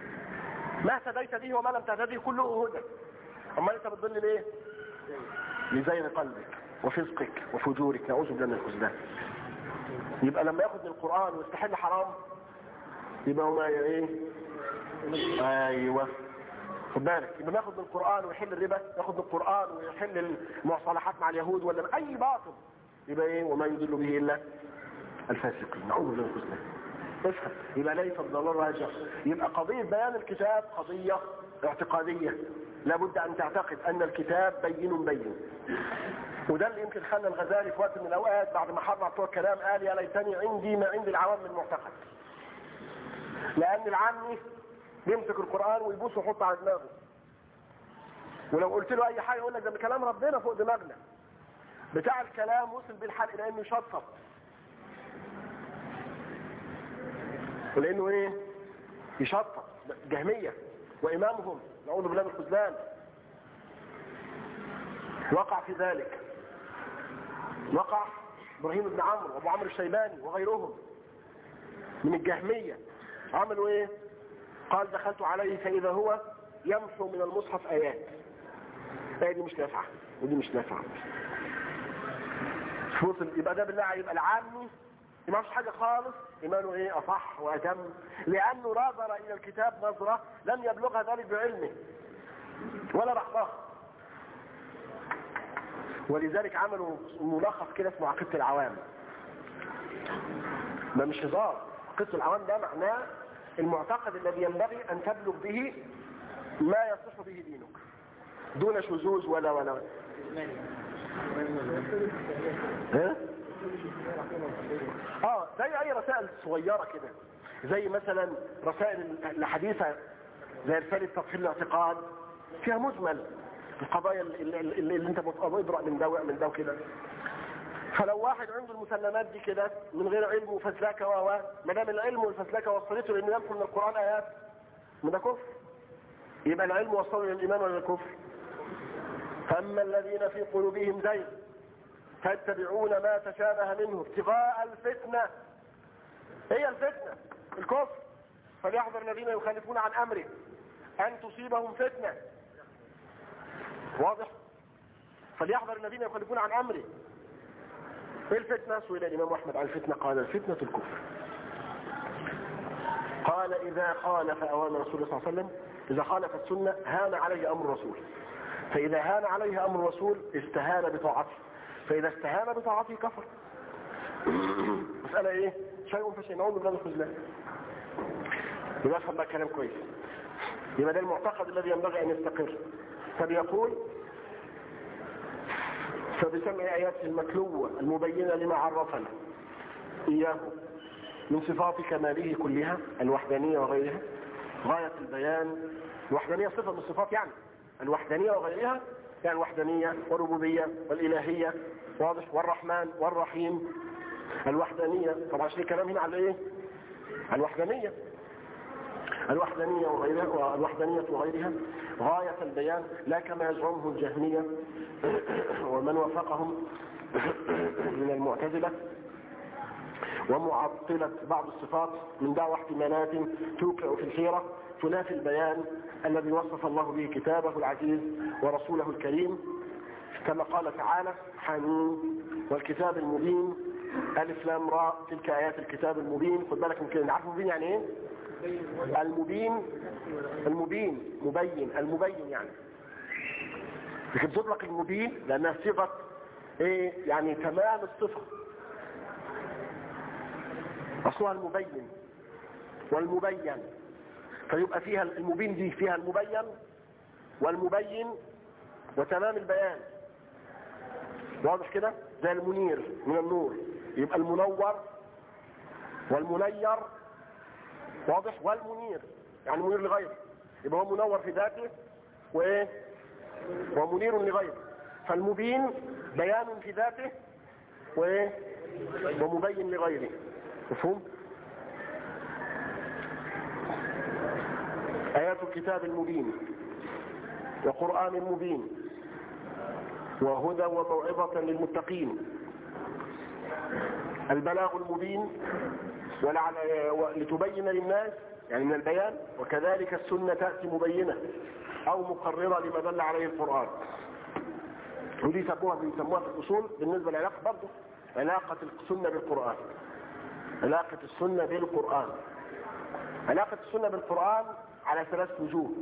ما اهتديت به وما لم تهتدي كله هدى. اما انت بتضل ليه؟ لزين قلبك وفسقك وفجورك، نعوذ بالله من الخذلان. يبقى لما ياخد من القرآن ويستحل حرام يبقى هو ايه؟ ايوه خد بالك، يبقى ياخد من القرآن ويحل الربا، ياخد من القرآن ويحل المصالحات مع اليهود ولا اي باطل، يبقى ايه؟ وما يدل به الا الفاسقين، نعوذ بالله من الخذلان. افهم، يبقى ليس الضلال راجع. يبقى قضية بيان الكتاب قضية اعتقادية، لابد ان تعتقد ان الكتاب بين. وده اللي يمكن خلى الغزالي في وقت من الاوقات بعد ما حرر بتوع الكلام قال يا ليتني عندي ما عند العوام من معتقد. لان العامي بيمسك القرآن ويبوسه ويحطه على دماغه، ولو قلت له اي حاجة يقول لك ده كلام ربنا فوق دماغنا. بتاع الكلام وصل بالحال الى انه يشطب، ولانه ايه؟ يشطب. جهمية وامامهم نعوذ بالله من الخذلان وقع في ذلك. وقع ابراهيم بن عمرو وابو عمرو الشيباني وغيرهم من الجهمية. عملوا ايه؟ قال دخلت عليه فاذا هو يمحو من المصحف ايات. ايه دي مش نافعة ودي مش نافعة. يبقى ده بالله يبقى العامي ما فيش حاجة خالص، ايمانه ايه؟ اصح واتم، لانه نظر الى الكتاب نظرة لم يبلغها ذلك بعلمه ولا بحثه. ولذلك عملوا ملخص كده اسمه عقيدة العوام. ده مش هزار، عقيدة العوام ده معناه المعتقد الذي ينبغي ان تبلغ به ما يصح به دينك دون شذوذ ولا زي اي رسائل صغيرة كده، زي مثلا رسائل الحديثة زي رسالة تطهير الاعتقاد، فيها مجمل القضايا اللي انت متقرأ من ده وكده. فلو واحد عنده المسلمات دي كده من غير علم وفسلاكه ما دام العلم والفسلاكه وصلته لانه ينقل من القرآن ايات، ده كفر. يبقى العلم وصله للايمان ولا الكفر؟ فاما الذين في قلوبهم زيغ فيتبعون ما تشابه منه ابتغاء الفتنة. هي الفتنة الكفر. فليحذر الذين يخالفون عن امره ان تصيبهم فتنة. واضح؟ فليحذر الذين يخالفون عن امره. ايه الفتنة؟ سئل الامام احمد عن الفتنة قال الفتنة الكفر. قال اذا خالف اوامر رسول الله صلى الله عليه وسلم، اذا خالف السنة هان عليه امر الرسول، فاذا هان عليه امر الرسول استهان بطاعته، فاذا استهان بطاعته كفر. مسألة ايه؟ شيء فشيء، نعوذ بالله من الخذلان. يبقى افهم بقى كلام كويس. يبقى ده المعتقد الذي ينبغي ان يستقر. فبيقول فبسمع آياته المتلوة المبينة لما عرفنا إياه من صفات كماله كلها الوحدانية وغيرها غاية البيان. الوحدانية صفة من الصفات، يعني الوحدانية وغيرها، يعني الوحدانية والربوبية والإلهية، واضح، والرحمن والرحيم. الوحدانية طبعا شيء كلام هنا على ايه؟ الوحدانية وغيرها، والوحدانية وغيرها غاية البيان، لا كما يزعمه الجهمية ومن وافقهم من المعتزلة ومعطلة بعض الصفات من دعوى احتمالات توقع في الحيرة تنافي البيان الذي وصف الله به كتابه العزيز ورسوله الكريم، كما قال تعالى حميم والكتاب المبين ألف لام راء تلك آيات الكتاب المبين. خد بالك يمكن نعرف المبين يعني ايه؟ المبين يعني لكن تطلق المبين لأنها صيغة ايه؟ يعني تمام الصفة، أصلها المبين والمبين، فيبقى فيها المبين دي فيها المبين والمبين وتمام البيان. واضح كده؟ زي المنير من النور، يبقى المنور والمنير، واضح، والمنير يعني منير لغيره، يبقى هو منور في ذاته وايه؟ ومنير لغيره. فالمبين بيان في ذاته وايه؟ ومبين لغيره. مفهوم؟ آيات الكتاب المبين وقرآن مبين وهدى وموعظة للمتقين. البلاغ المبين لتبين للناس يعني من البيان، وكذلك السنة تأتي مبينة أو مقررة لما دل عليه القرآن. ودي بيسموها في الأصول بالنسبة للعلاقة برضه علاقة السنة بالقرآن. علاقة السنة بالقرآن. علاقة السنة بالقرآن على 3 وجوه.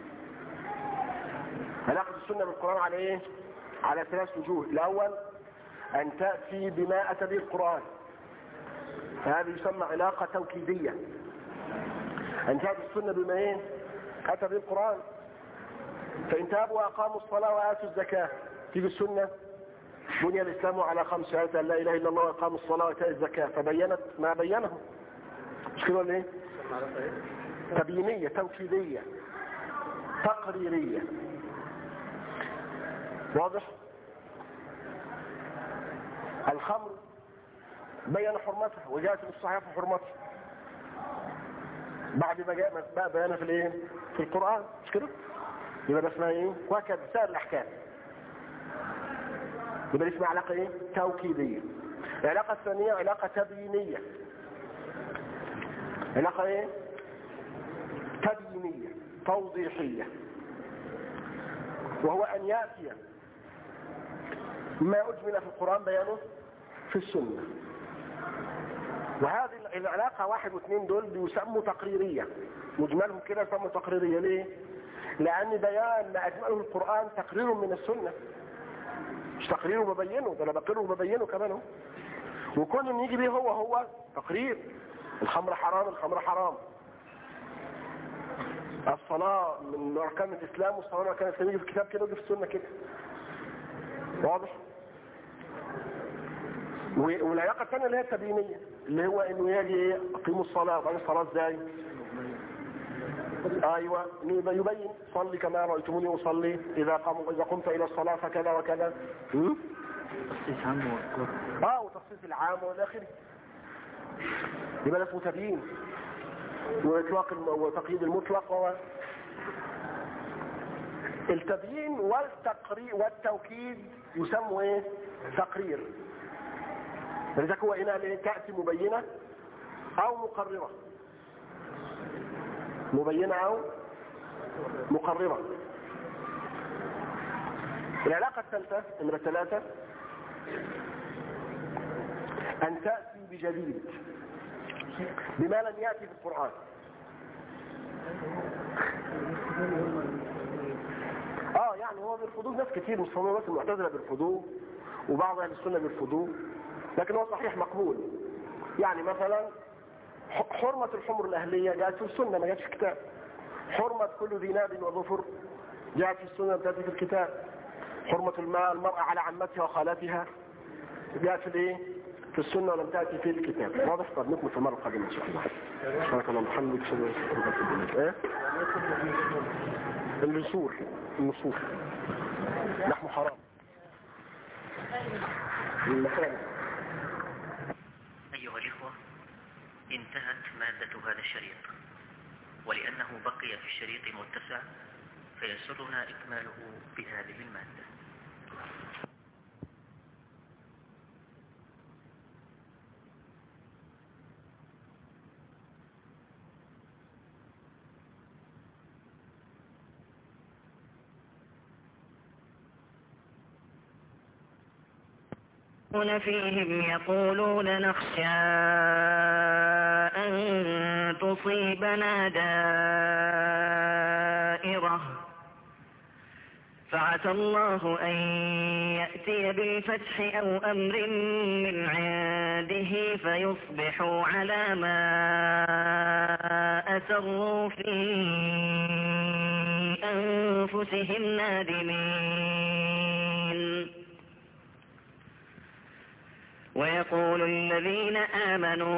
علاقة السنة بالقرآن على ايه؟ على 3 وجوه. الأول أن تأتي بما أتى به القرآن، فهذا يسمى علاقة توكيدية. أن تأتي السنة بما ايه؟ أتى به القرآن. فإن تابوا وأقاموا الصلاة وآتوا الزكاة، تيجي السنة بني الإسلام على 5 شهادة أن لا إله إلا الله وأقاموا الصلاة وآتوا الزكاة، فبينت ما بينه. مش كده ولا ايه؟ تبيينية توكيدية تقريرية. واضح؟ الخمر بين حرمتها وجاءت الصحيحة في حرمتها بعد ما جاء بقى بيانها في الايه؟ في القرآن. مش كده؟ يبقى ده اسمها ايه؟ وهكذا سائر الأحكام. يبقى دي اسمها علاقة ايه؟ توكيدية. العلاقة الثانية علاقة تبيينية. علاقة ايه؟ تبيينية توضيحية، وهو أن يأتي ما أجمل في القرآن بيانه في السنة. وهذه العلاقة 1 و2 دول بيسموا تقريرية. مجملهم كده يسموا تقريرية. ليه؟ لأن بيان ما أجمله القرآن تقرير من السنة، مش تقرير وببينه، ده أنا بقره وببينه كمان. وكل من يجي به هو تقرير. الخمر حرام، الخمر حرام. الصلاة من أركان الإسلام، والصلاة من أركان الإسلام يجي في الكتاب كده ويجي في السنة كده. واضح؟ والعلاقة الثانية اللي هي التبيينية، اللي هو إنه يجي إيه؟ أقيموا الصلاة. وبعدين الصلاة إزاي؟ أيوة، إنه يبين صلي كما رأيتموني أصلي، إذا قمت إلى الصلاة فكذا وكذا. تخصيص عام وتخصيص العام والى اخره. يبقى ده اسمه تبيين واطلاق وتقييد المطلق. التبيين والتقرير والتوكيد يسمى ايه؟ تقرير. لذلك هو هنا ليه؟ تأتي مبينة او مقررة. مبينة او مقررة. العلاقة الثالثة نمرة 3 أن تأتي بجديد بما لم يأتي في القرآن. يعني هو بيرفضوه ناس كتير، مش هم بس المعتزلة بيرفضوه وبعض أهل السنة بيرفضوه، لكن هو صحيح مقبول. يعني مثلا حرمة الحمر الأهلية جاءت في السنة ما جاءتش في الكتاب. حرمة كل ذي ناب وظفر جاءت في السنة بتأتي في الكتاب. حرمة المرأة على عمتها وخالاتها جاءت في الايه؟ في السنة ولم تأتي في الكتاب. واضح؟ طب نكمل في المرة القادمة ان شاء الله. سبحانك اللهم وبحمدك اشهد ان لا اله الا انت. النسور لحم حرام. أيها الإخوة، انتهت مادة هذا الشريط، ولأنه بقي في الشريط متسع فيسرنا إكماله بهذه المادة. فيهم يقولون نخشى أن تصيبنا دائرة فعسى الله أن يأتي بالفتح أو أمر من عنده فيصبحوا على ما أسروا في أنفسهم نادمين. ويقول الذين آمنوا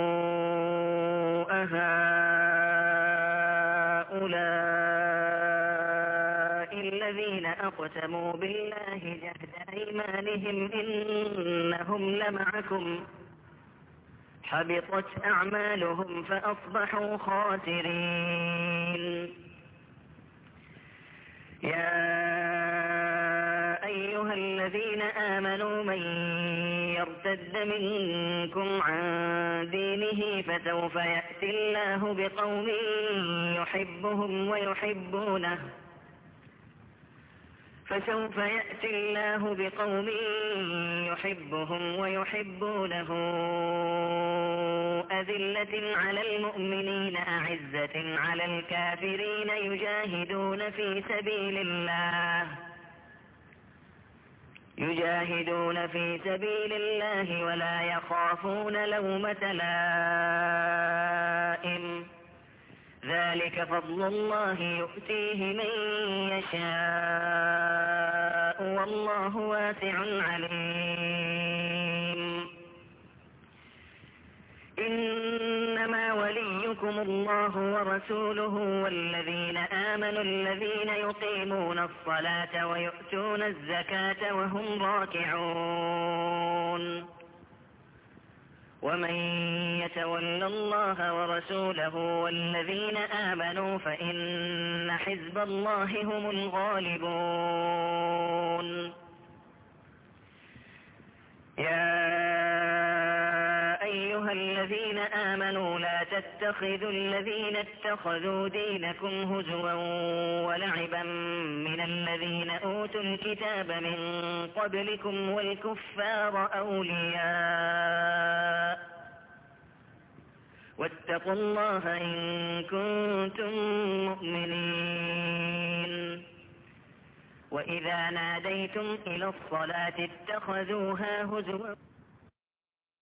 أهؤلاء الذين أقسموا بالله جهد أيمانهم إنهم لمعكم حبطت أعمالهم فأصبحوا خاسرين. يا أيها الذين آمنوا من يرتد منكم عن دينه فسوف يأتي الله بقوم فسوف يأتي الله بقوم يحبهم ويحبونه أذلة على المؤمنين أعزة على الكافرين يجاهدون في سبيل الله ولا يخافون لومة لائم ذلك فضل الله يؤتيه من يشاء والله واسع عليم إنما وليكم الله ورسوله والذين آمنوا الذين يقيمون الصلاة ويؤتون الزكاة وهم راكعون ومن يتول الله ورسوله والذين آمنوا فإن حزب الله هم الغالبون يا أيها الذين آمنوا لا تتخذوا الذين اتخذوا دينكم هزوا ولعبا من الذين أوتوا الكتاب من قبلكم والكفار أولياء واتقوا الله إن كنتم مؤمنين وإذا ناديتم إلى الصلاة اتخذوها هزوا